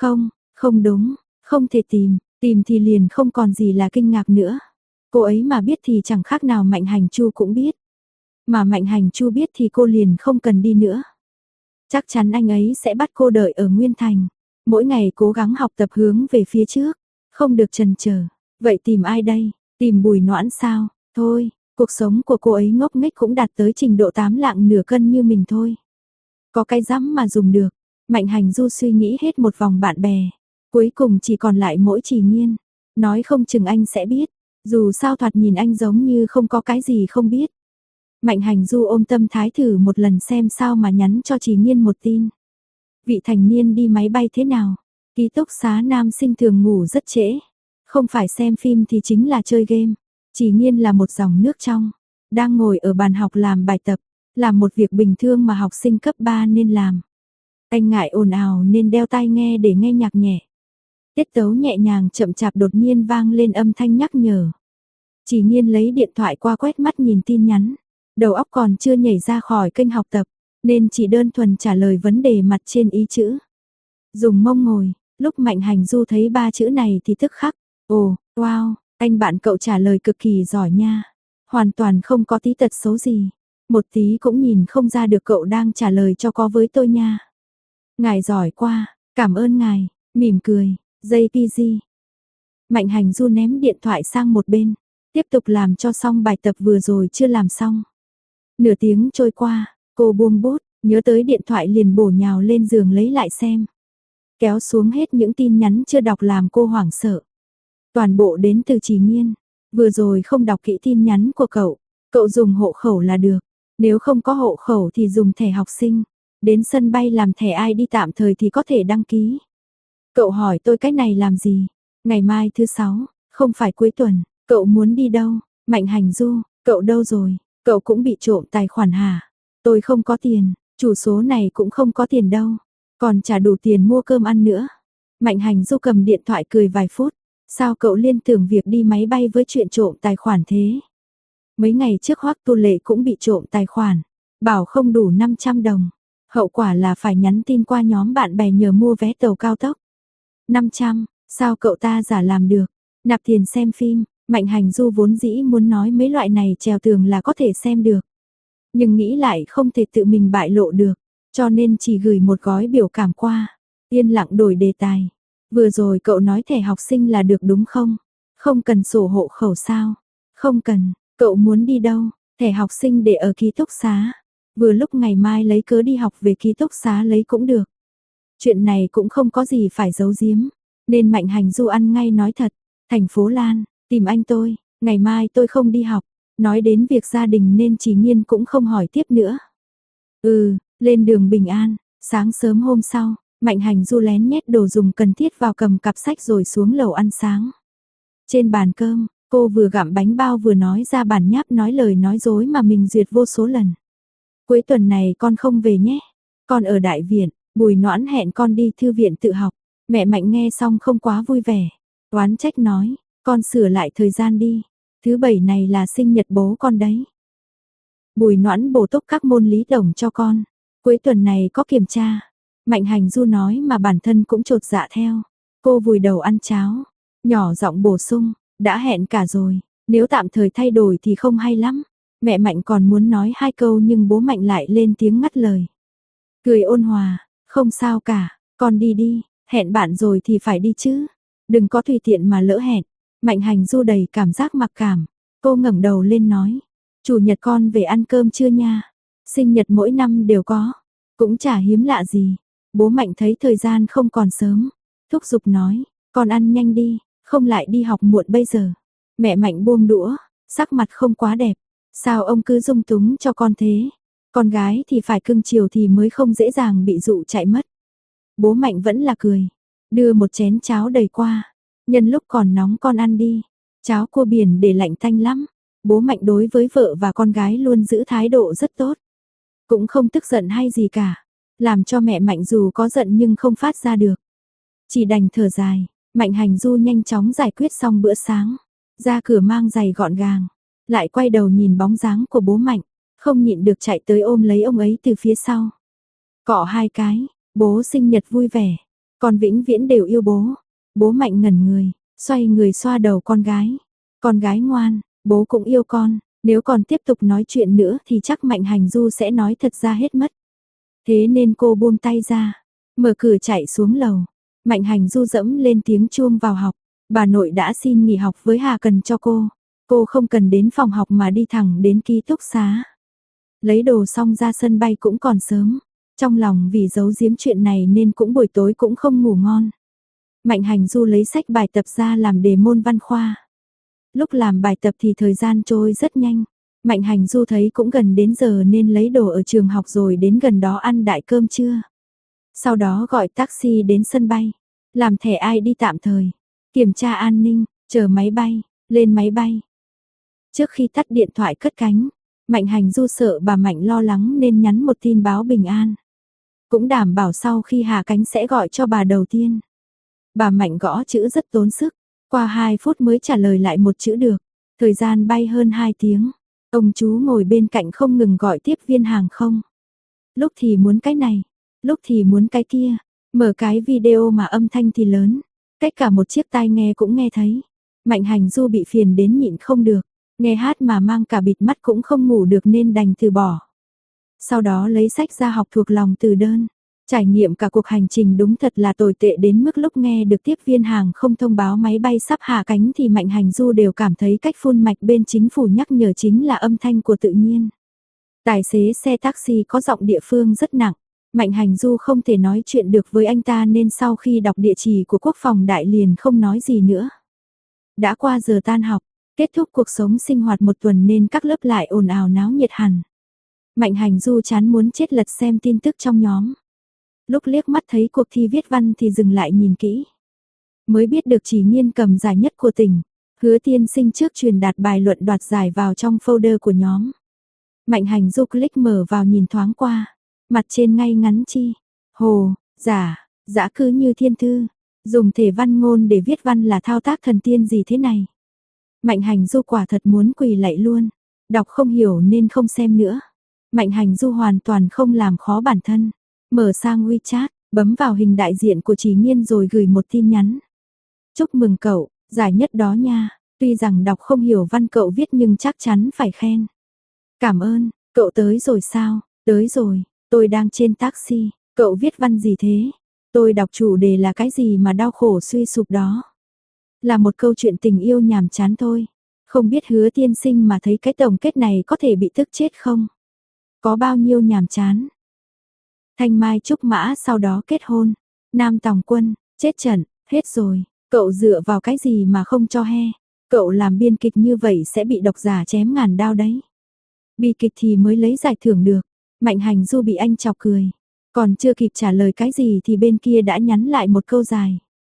Không đúng, không thể tìm. Tìm thì liền không còn gì là kinh ngạc nữa. Cô ấy mà biết thì chẳng khác nào Mạnh Hành Chu cũng biết. Mà Mạnh Hành Chu biết thì cô liền không cần đi nữa. Chắc chắn anh ấy sẽ bắt cô đợi ở Nguyên Thành. Mỗi ngày cố gắng học tập hướng về phía trước. Không được chần chờ. Vậy tìm ai đây? Tìm Bùi Noãn sao? Thôi, cuộc sống của cô ấy ngốc nghếch cũng đạt tới trình độ 8 lạng nửa cân như mình thôi. Có cái dám mà dùng được. Mạnh Hành Du suy nghĩ hết một vòng bạn bè. Cuối cùng chỉ còn lại mỗi Trì Nghiên. Nói không chừng anh sẽ biết. Dù sao thoạt nhìn anh giống như không có cái gì không biết. Mạnh Hành Du ôm tâm thái thử một lần xem sao mà nhắn cho Trì Nghiên một tin. Vị thành niên đi máy bay thế nào? Ký túc xá nam sinh thường ngủ rất trễ. Không phải xem phim thì chính là chơi game. Trì Nghiên là một dòng nước trong. Đang ngồi ở bàn học làm bài tập. Làm một việc bình thường mà học sinh cấp 3 nên làm. Anh ngại ồn ào nên đeo tai nghe để nghe nhạc nhẹ. Tiết tấu nhẹ nhàng chậm chạp đột nhiên vang lên âm thanh nhắc nhở. Trì Nghiên lấy điện thoại qua quét mắt nhìn tin nhắn. Đầu óc còn chưa nhảy ra khỏi kênh học tập, nên chỉ đơn thuần trả lời vấn đề mặt trên ý chữ. Dùng mông ngồi, lúc Mạnh Hành Du thấy 3 chữ này thì tức khắc. Ồ, wow, anh bạn cậu trả lời cực kỳ giỏi nha. Hoàn toàn không có tí tật xấu gì. Một tí cũng nhìn không ra được cậu đang trả lời cho có với tôi nha. Ngài giỏi quá, cảm ơn ngài, mỉm cười, JPG. Mạnh Hành Du ném điện thoại sang một bên, tiếp tục làm cho xong bài tập vừa rồi chưa làm xong. Nửa tiếng trôi qua, cô buông bút, nhớ tới điện thoại liền bổ nhào lên giường lấy lại xem. Kéo xuống hết những tin nhắn chưa đọc làm cô hoảng sợ. Toàn bộ đến từ Trì Nghiên. Vừa rồi không đọc kỹ tin nhắn của cậu. Cậu dùng hộ khẩu là được. Nếu không có hộ khẩu thì dùng thẻ học sinh. Đến sân bay làm thẻ ID tạm thời thì có thể đăng ký. Cậu hỏi tôi cái này làm gì? Ngày mai thứ 6, không phải cuối tuần. Cậu muốn đi đâu? Mạnh Hành Du, cậu đâu rồi? Cậu cũng bị trộm tài khoản hả? Tôi không có tiền, chủ số này cũng không có tiền đâu. Còn trả đủ tiền mua cơm ăn nữa. Mạnh Hành Du cầm điện thoại cười vài phút. Sao cậu liên tưởng việc đi máy bay với chuyện trộm tài khoản thế? Mấy ngày trước Hoắc Tu Lệ cũng bị trộm tài khoản. Bảo không đủ 500 đồng. Hậu quả là phải nhắn tin qua nhóm bạn bè nhờ mua vé tàu cao tốc. 500, sao cậu ta giả làm được? Nạp tiền xem phim. Mạnh Hành Du vốn dĩ muốn nói mấy loại này trèo tường là có thể xem được. Nhưng nghĩ lại không thể tự mình bại lộ được, cho nên chỉ gửi một gói biểu cảm qua. Yên lặng đổi đề tài. Vừa rồi cậu nói thẻ học sinh là được đúng không? Không cần sổ hộ khẩu sao? Không cần, cậu muốn đi đâu? Thẻ học sinh để ở ký túc xá. Vừa lúc ngày mai lấy cớ đi học về ký túc xá lấy cũng được. Chuyện này cũng không có gì phải giấu giếm, nên Mạnh Hành Du ăn ngay nói thật. Thành phố Lan, tìm anh tôi, ngày mai tôi không đi học. Nói đến việc gia đình nên Trì Nghiên cũng không hỏi tiếp nữa. Lên đường bình an. Sáng sớm hôm sau, Mạnh Hành Du lén nhét đồ dùng cần thiết vào cầm cặp sách rồi xuống lầu ăn sáng. Trên bàn cơm, Cô vừa gặm bánh bao vừa nói ra bản nháp nói lời nói dối mà mình duyệt vô số lần. Cuối tuần này con không về nhé. Con ở đại viện, Bùi Noãn hẹn con đi thư viện tự học. Mẹ Mạnh nghe xong không quá vui vẻ. Oán trách nói, con sửa lại thời gian đi. Thứ bảy này là sinh nhật bố con đấy. Bùi Noãn bổ túc các môn lý đồng cho con. Cuối tuần này có kiểm tra. Mạnh Hành Du nói mà bản thân cũng chột dạ theo. Cô vùi đầu ăn cháo. Nhỏ giọng bổ sung, đã hẹn cả rồi. Nếu tạm thời thay đổi thì không hay lắm. Mẹ Mạnh còn muốn nói hai câu nhưng bố Mạnh lại lên tiếng ngắt lời. Cười ôn hòa, không sao cả, con đi đi, hẹn bạn rồi thì phải đi chứ. Đừng có tùy tiện mà lỡ hẹn. Mạnh Hành Du đầy cảm giác mặc cảm. Cô ngẩng đầu lên nói, chủ nhật con về ăn cơm chưa nha. Sinh nhật mỗi năm đều có, cũng chả hiếm lạ gì. Bố Mạnh thấy thời gian không còn sớm, thúc giục nói, con ăn nhanh đi, không lại đi học muộn bây giờ. Mẹ Mạnh buông đũa, sắc mặt không quá đẹp. Sao ông cứ dung túng cho con thế? Con gái thì phải cưng chiều thì mới không dễ dàng bị dụ chạy mất. Bố Mạnh vẫn là cười, đưa một chén cháo đầy qua. Nhân lúc còn nóng con ăn đi, cháo cua biển để lạnh tanh lắm. Bố Mạnh đối với vợ và con gái luôn giữ thái độ rất tốt. Cũng không tức giận hay gì cả, làm cho mẹ Mạnh dù có giận nhưng không phát ra được. Chỉ đành thở dài, Mạnh Hành Du nhanh chóng giải quyết xong bữa sáng. Ra cửa mang giày gọn gàng, lại quay đầu nhìn bóng dáng của bố Mạnh, không nhịn được chạy tới ôm lấy ông ấy từ phía sau. Cọ hai cái, bố sinh nhật vui vẻ, con vĩnh viễn đều yêu bố. Bố Mạnh ngẩn người, xoay người xoa đầu con gái. Con gái ngoan, bố cũng yêu con, nếu còn tiếp tục nói chuyện nữa thì chắc Mạnh Hành Du sẽ nói thật ra hết mất. Thế nên cô buông tay ra, mở cửa chạy xuống lầu. Mạnh Hành Du dẫm lên tiếng chuông vào học. Bà nội đã xin nghỉ học với Hà Cần cho cô. Cô không cần đến phòng học mà đi thẳng đến ký túc xá. Lấy đồ xong ra sân bay cũng còn sớm. Trong lòng vì giấu giếm chuyện này nên cũng buổi tối cũng không ngủ ngon. Mạnh Hành Du lấy sách bài tập ra làm đề môn văn khoa. Lúc làm bài tập thì thời gian trôi rất nhanh. Mạnh Hành Du thấy cũng gần đến giờ nên lấy đồ ở trường học rồi đến gần đó ăn đại cơm trưa. Sau đó gọi taxi đến sân bay, làm thẻ ID tạm thời, kiểm tra an ninh, chờ máy bay, lên máy bay. Trước khi tắt điện thoại cất cánh, Mạnh Hành Du sợ bà Mạnh lo lắng nên nhắn một tin báo bình an. Cũng đảm bảo sau khi hạ cánh sẽ gọi cho bà đầu tiên. Bà Mạnh gõ chữ rất tốn sức, qua 2 phút mới trả lời lại một chữ được. Thời gian bay hơn 2 tiếng, ông chú ngồi bên cạnh không ngừng gọi tiếp viên hàng không. Lúc thì muốn cái này, lúc thì muốn cái kia, mở cái video mà âm thanh thì lớn, cách cả một chiếc tai nghe cũng nghe thấy. Mạnh Hành Du bị phiền đến nhịn không được, nghe hát mà mang cả bịt mắt cũng không ngủ được nên đành từ bỏ. Sau đó lấy sách ra học thuộc lòng từ đơn. Trải nghiệm cả cuộc hành trình đúng thật là tồi tệ đến mức lúc nghe được tiếp viên hàng không thông báo máy bay sắp hạ cánh thì Mạnh Hành Du đều cảm thấy cách phun mạch bên chính phủ nhắc nhở chính là âm thanh của tự nhiên. Tài xế xe taxi có giọng địa phương rất nặng. Mạnh Hành Du không thể nói chuyện được với anh ta nên sau khi đọc địa chỉ của quốc phòng đại liền không nói gì nữa. Đã qua giờ tan học, kết thúc cuộc sống sinh hoạt một tuần nên các lớp lại ồn ào náo nhiệt hẳn. Mạnh Hành Du chán muốn chết lật xem tin tức trong nhóm. Lúc liếc mắt thấy cuộc thi viết văn thì dừng lại nhìn kỹ. Mới biết được Chỉ Nhiên cầm giải nhất của tỉnh. Hứa Tiên Sinh trước truyền đạt bài luận đoạt giải vào trong folder của nhóm. Mạnh Hành Du click mở vào nhìn thoáng qua. Mặt trên ngay ngắn chi. Hồ, giả cứ như thiên thư. Dùng thể văn ngôn để viết văn là thao tác thần tiên gì thế này. Mạnh Hành Du quả thật muốn quỳ lạy luôn. Đọc không hiểu nên không xem nữa. Mạnh Hành Du hoàn toàn không làm khó bản thân. Mở sang WeChat, bấm vào hình đại diện của Chỉ Nhiên rồi gửi một tin nhắn. Chúc mừng cậu, giải nhất đó nha. Tuy rằng đọc không hiểu văn cậu viết nhưng chắc chắn phải khen. Cảm ơn, cậu tới rồi sao? Tới rồi, tôi đang trên taxi. Cậu viết văn gì thế? Tôi đọc chủ đề là cái gì mà đau khổ suy sụp đó. Là một câu chuyện tình yêu nhàm chán thôi. Không biết Hứa Tiên Sinh mà thấy cái tổng kết này có thể bị tức chết không? Có bao nhiêu nhàm chán? Thanh Mai Trúc Mã sau đó kết hôn. Nam Tòng Quân, chết trận, hết rồi. Cậu dựa vào cái gì mà không cho he? Cậu làm biên kịch như vậy sẽ bị độc giả chém ngàn đao đấy. Bi kịch thì mới lấy giải thưởng được. Mạnh Hành Du bị anh chọc cười. Còn chưa kịp trả lời cái gì thì bên kia đã nhắn lại một câu dài.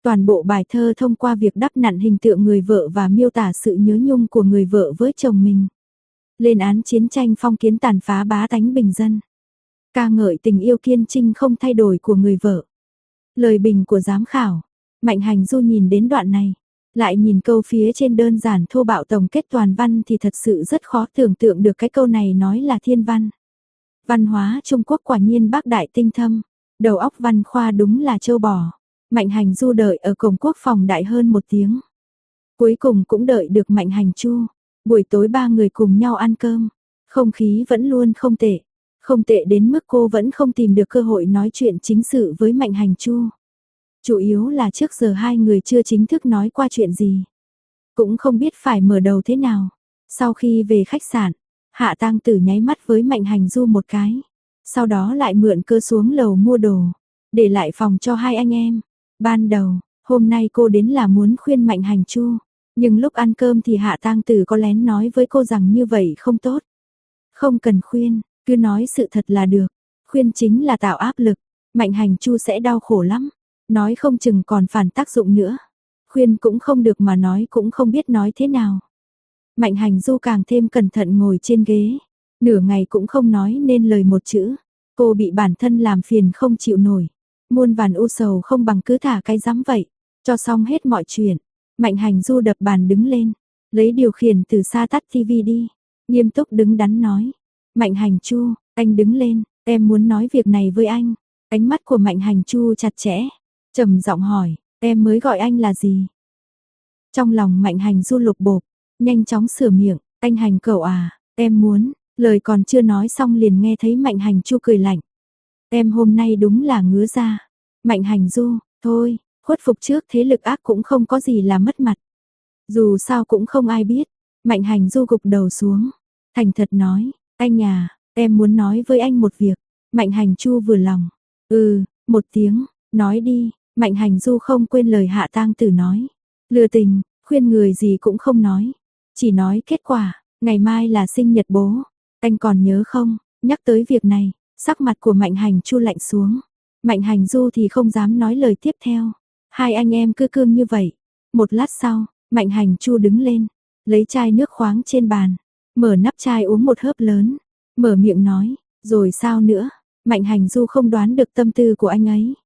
Toàn bộ bài thơ thông qua việc đắp nặn hình tượng người vợ và miêu tả sự nhớ nhung của người vợ với chồng mình. Lên án chiến tranh phong kiến tàn phá bá tánh bình dân. Ca ngợi tình yêu kiên trinh không thay đổi của người vợ. Lời bình của giám khảo. Mạnh Hành Du nhìn đến đoạn này, lại nhìn câu phía trên đơn giản thô bạo tổng kết toàn văn thì thật sự rất khó tưởng tượng được cái câu này nói là thiên văn. Văn hóa Trung Quốc quả nhiên bác đại tinh thâm, đầu óc văn khoa đúng là châu bò. Mạnh Hành Du đợi ở cổng quốc phòng đại hơn 1 tiếng. Cuối cùng cũng đợi được Mạnh Hành Chu. Buổi tối 3 người cùng nhau ăn cơm, không khí vẫn luôn không tệ. Không tệ đến mức cô vẫn không tìm được cơ hội nói chuyện chính sự với Mạnh Hành Chu. Chủ yếu là trước giờ 2 người chưa chính thức nói qua chuyện gì. Cũng không biết phải mở đầu thế nào. Sau khi về khách sạn, Hạ Tang Tử nháy mắt với Mạnh Hành Du một cái. Sau đó lại mượn cơ xuống lầu mua đồ, để lại phòng cho 2 anh em. Ban đầu, hôm nay cô đến là muốn khuyên Mạnh Hành Chu. Nhưng lúc ăn cơm thì Hạ Tang Tử có lén nói với cô rằng như vậy không tốt. Không cần khuyên, cứ nói sự thật là được. Khuyên chính là tạo áp lực, Mạnh Hành Chu sẽ đau khổ lắm. Nói không chừng còn phản tác dụng nữa. Khuyên cũng không được mà nói cũng không biết nói thế nào. Mạnh Hành Du càng thêm cẩn thận ngồi trên ghế. Nửa ngày cũng không nói nên lời một chữ. Cô bị bản thân làm phiền không chịu nổi. Muôn vàn u sầu không bằng cứ thả cái dám vậy. Cho xong hết mọi chuyện. Mạnh Hành Du đập bàn đứng lên. Lấy điều khiển từ xa tắt tivi đi. Nghiêm túc đứng đắn nói. Mạnh Hành Chu, anh đứng lên. Em muốn nói việc này với anh. Ánh mắt của Mạnh Hành Chu chặt chẽ. Trầm giọng hỏi, em mới gọi anh là gì? Trong lòng Mạnh Hành Du lục bộp, nhanh chóng sửa miệng, anh Hành cậu à, em muốn, lời còn chưa nói xong liền nghe thấy Mạnh Hành Chu cười lạnh. Em hôm nay đúng là ngứa ra. Mạnh Hành Du, thôi, khuất phục trước thế lực ác cũng không có gì là mất mặt. Dù sao cũng không ai biết. Mạnh Hành Du gục đầu xuống, thành thật nói, anh à, em muốn nói với anh một việc. Mạnh Hành Chu vừa lòng, một tiếng, nói đi. Mạnh Hành Du không quên lời Hạ Tang Tử nói. Lừa tình, khuyên người gì cũng không nói. Chỉ nói kết quả, ngày mai là sinh nhật bố. Anh còn nhớ không? Nhắc tới việc này, sắc mặt của Mạnh Hành Chu lạnh xuống. Mạnh Hành Du thì không dám nói lời tiếp theo. 2 anh em cứ cương như vậy. Một lát sau, Mạnh Hành Chu đứng lên, lấy chai nước khoáng trên bàn, mở nắp chai uống một hớp lớn, mở miệng nói, rồi sao nữa? Mạnh Hành Du không đoán được tâm tư của anh ấy.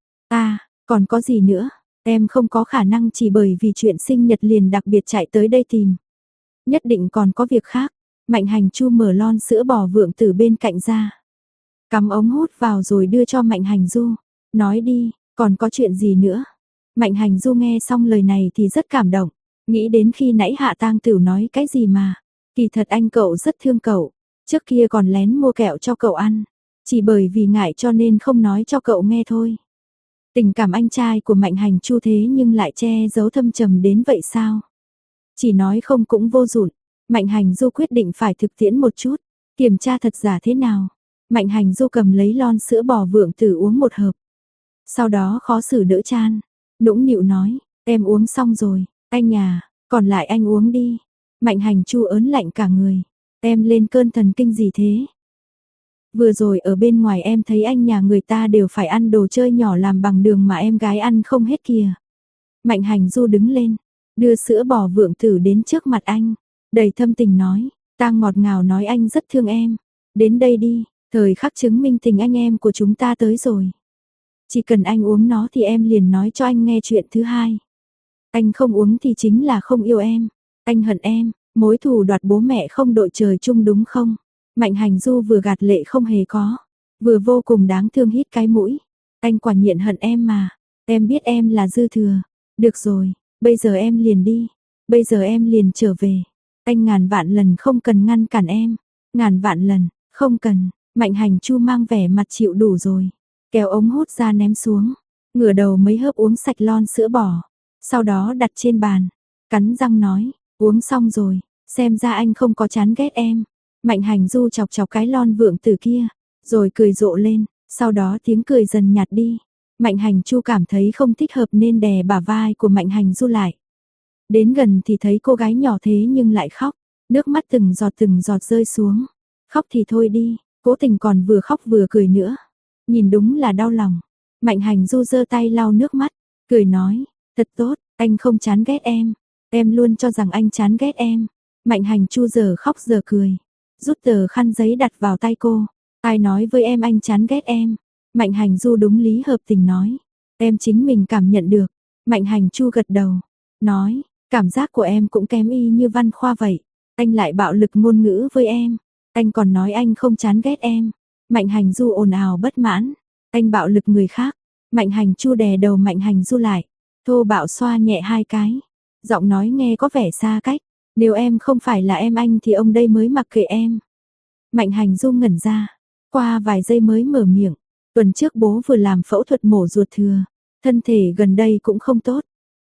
Còn có gì nữa? Em không có khả năng chỉ bởi vì chuyện sinh nhật liền đặc biệt chạy tới đây tìm. Nhất định còn có việc khác. Mạnh Hành Chu mở lon sữa bò vượng từ bên cạnh ra. Cắm ống hút vào rồi đưa cho Mạnh Hành Du. Nói đi, còn có chuyện gì nữa? Mạnh Hành Du nghe xong lời này thì rất cảm động. Nghĩ đến khi nãy Hạ Tang Tử nói cái gì mà. Kỳ thật anh cậu rất thương cậu. Trước kia còn lén mua kẹo cho cậu ăn. Chỉ bởi vì ngại cho nên không nói cho cậu nghe thôi. Tình cảm anh trai của Mạnh Hành Chu thế nhưng lại che giấu thâm trầm đến vậy sao? Chỉ nói không cũng vô dụng. Mạnh Hành Du quyết định phải thực tiễn một chút, kiểm tra thật giả thế nào. Mạnh Hành Du cầm lấy lon sữa bò vượng tử uống một hộp. Sau đó khó xử đỡ chan, nũng nịu nói, em uống xong rồi, anh à, còn lại anh uống đi. Mạnh Hành Chu ớn lạnh cả người, em lên cơn thần kinh gì thế? Vừa rồi ở bên ngoài em thấy anh nhà người ta đều phải ăn đồ chơi nhỏ làm bằng đường mà em gái ăn không hết kìa. Mạnh Hành Du đứng lên, đưa sữa bò vượng tử đến trước mặt anh, đầy thâm tình nói, ta ngọt ngào nói anh rất thương em. Đến đây đi, thời khắc chứng minh tình anh em của chúng ta tới rồi. Chỉ cần anh uống nó thì em liền nói cho anh nghe chuyện thứ hai. Anh không uống thì chính là không yêu em. Anh hận em, mối thù đoạt bố mẹ không đội trời chung đúng không? Mạnh Hành Du vừa gạt lệ không hề có, vừa vô cùng đáng thương hít cái mũi. Anh quả nhiên hận em mà, em biết em là dư thừa. Được rồi, bây giờ em liền đi, bây giờ em liền trở về. Anh ngàn vạn lần không cần ngăn cản em, ngàn vạn lần, không cần. Mạnh Hành Chu mang vẻ mặt chịu đủ rồi, kéo ống hút ra ném xuống, ngửa đầu mấy hớp uống sạch lon sữa bò, sau đó đặt trên bàn, cắn răng nói, uống xong rồi, xem ra anh không có chán ghét em. Mạnh Hành Du chọc chọc cái lon vượng tử kia, rồi cười rộ lên, sau đó tiếng cười dần nhạt đi. Mạnh Hành Chu cảm thấy không thích hợp nên đè bả vai của Mạnh Hành Du lại. Đến gần thì thấy cô gái nhỏ thế nhưng lại khóc, nước mắt từng giọt rơi xuống. Khóc thì thôi đi, cố tình còn vừa khóc vừa cười nữa. Nhìn đúng là đau lòng. Mạnh Hành Du giơ tay lau nước mắt, cười nói, Thật tốt, anh không chán ghét em luôn cho rằng anh chán ghét em. Mạnh Hành Chu giờ khóc giờ cười, rút tờ khăn giấy đặt vào tay cô. Ai nói với em anh chán ghét em? Mạnh Hành Du đúng lý hợp tình nói. Em chính mình cảm nhận được. Mạnh Hành Chu gật đầu, nói, cảm giác của em cũng kém y như Văn Khoa vậy. Anh lại bạo lực ngôn ngữ với em. Anh còn nói anh không chán ghét em. Mạnh Hành Du ồn ào bất mãn. Anh bạo lực người khác. Mạnh Hành Chu đè đầu Mạnh Hành Du lại. Thô bạo xoa nhẹ hai cái. Giọng nói nghe có vẻ xa cách. Nếu em không phải là em anh thì ông đây mới mặc kệ em. Mạnh Hành Du ngẩn ra. Qua vài giây mới mở miệng. Tuần trước bố vừa làm phẫu thuật mổ ruột thừa. Thân thể gần đây cũng không tốt.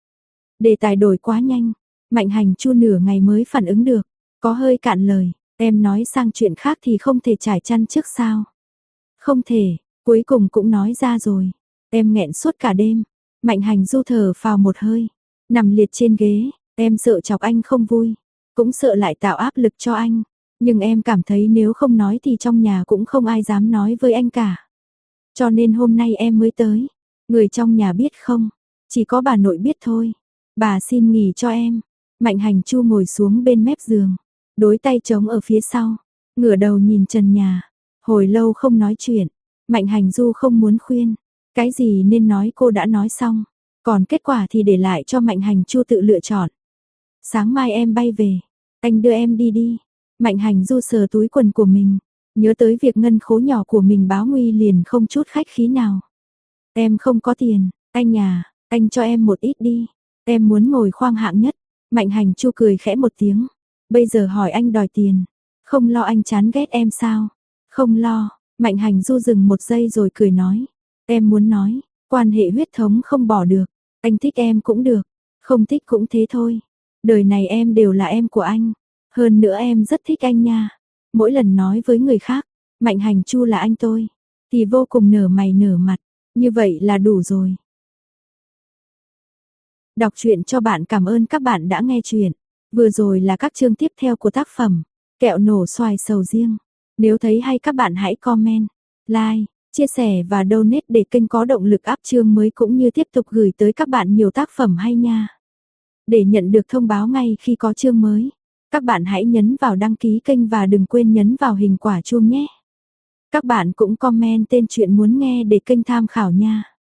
Đề tài đổi quá nhanh. Mạnh Hành Chu nửa ngày mới phản ứng được. Có hơi cạn lời. Em nói sang chuyện khác thì không thể trải chăn trước sao? Không thể, cuối cùng cũng nói ra rồi. Em nghẹn suốt cả đêm. Mạnh Hành Du thở phào một hơi. Nằm liệt trên ghế. Em sợ chọc anh không vui. Cũng sợ lại tạo áp lực cho anh. Nhưng em cảm thấy nếu không nói thì trong nhà cũng không ai dám nói với anh cả. Cho nên hôm nay em mới tới. Người trong nhà biết không? Chỉ có bà nội biết thôi. Bà xin nghỉ cho em. Mạnh Hành Chu ngồi xuống bên mép giường. Đối tay trống ở phía sau. Ngửa đầu nhìn trần nhà. Hồi lâu không nói chuyện. Mạnh Hành Du không muốn khuyên. Cái gì nên nói cô đã nói xong. Còn kết quả thì để lại cho Mạnh Hành Chu tự lựa chọn. Sáng mai em bay về. Anh đưa em đi đi. Mạnh Hành Du sờ túi quần của mình. Nhớ tới việc ngân khố nhỏ của mình báo nguy liền không chút khách khí nào. Em không có tiền. Anh cho em một ít đi. Em muốn ngồi khoang hạng nhất. Mạnh Hành Chu cười khẽ một tiếng. Bây giờ hỏi anh đòi tiền. Không lo anh chán ghét em sao? Không lo. Mạnh Hành Du dừng một giây rồi cười nói. Em muốn nói, quan hệ huyết thống không bỏ được. Anh thích em cũng được. Không thích cũng thế thôi. Đời này em đều là em của anh. Hơn nữa em rất thích anh nha. Mỗi lần nói với người khác, Mạnh Hành Chu là anh tôi, thì vô cùng nở mày nở mặt. Như vậy là đủ rồi. Đọc truyện cho bạn, cảm ơn các bạn đã nghe truyện. Vừa rồi là các chương tiếp theo của tác phẩm Kẹo nổ xoài sầu riêng. Nếu thấy hay các bạn hãy comment, like, chia sẻ và donate để kênh có động lực up chương mới cũng như tiếp tục gửi tới các bạn nhiều tác phẩm hay nha. Để nhận được thông báo ngay khi có chương mới, các bạn hãy nhấn vào đăng ký kênh và đừng quên nhấn vào hình quả chuông nhé. Các bạn cũng comment tên truyện muốn nghe để kênh tham khảo nha.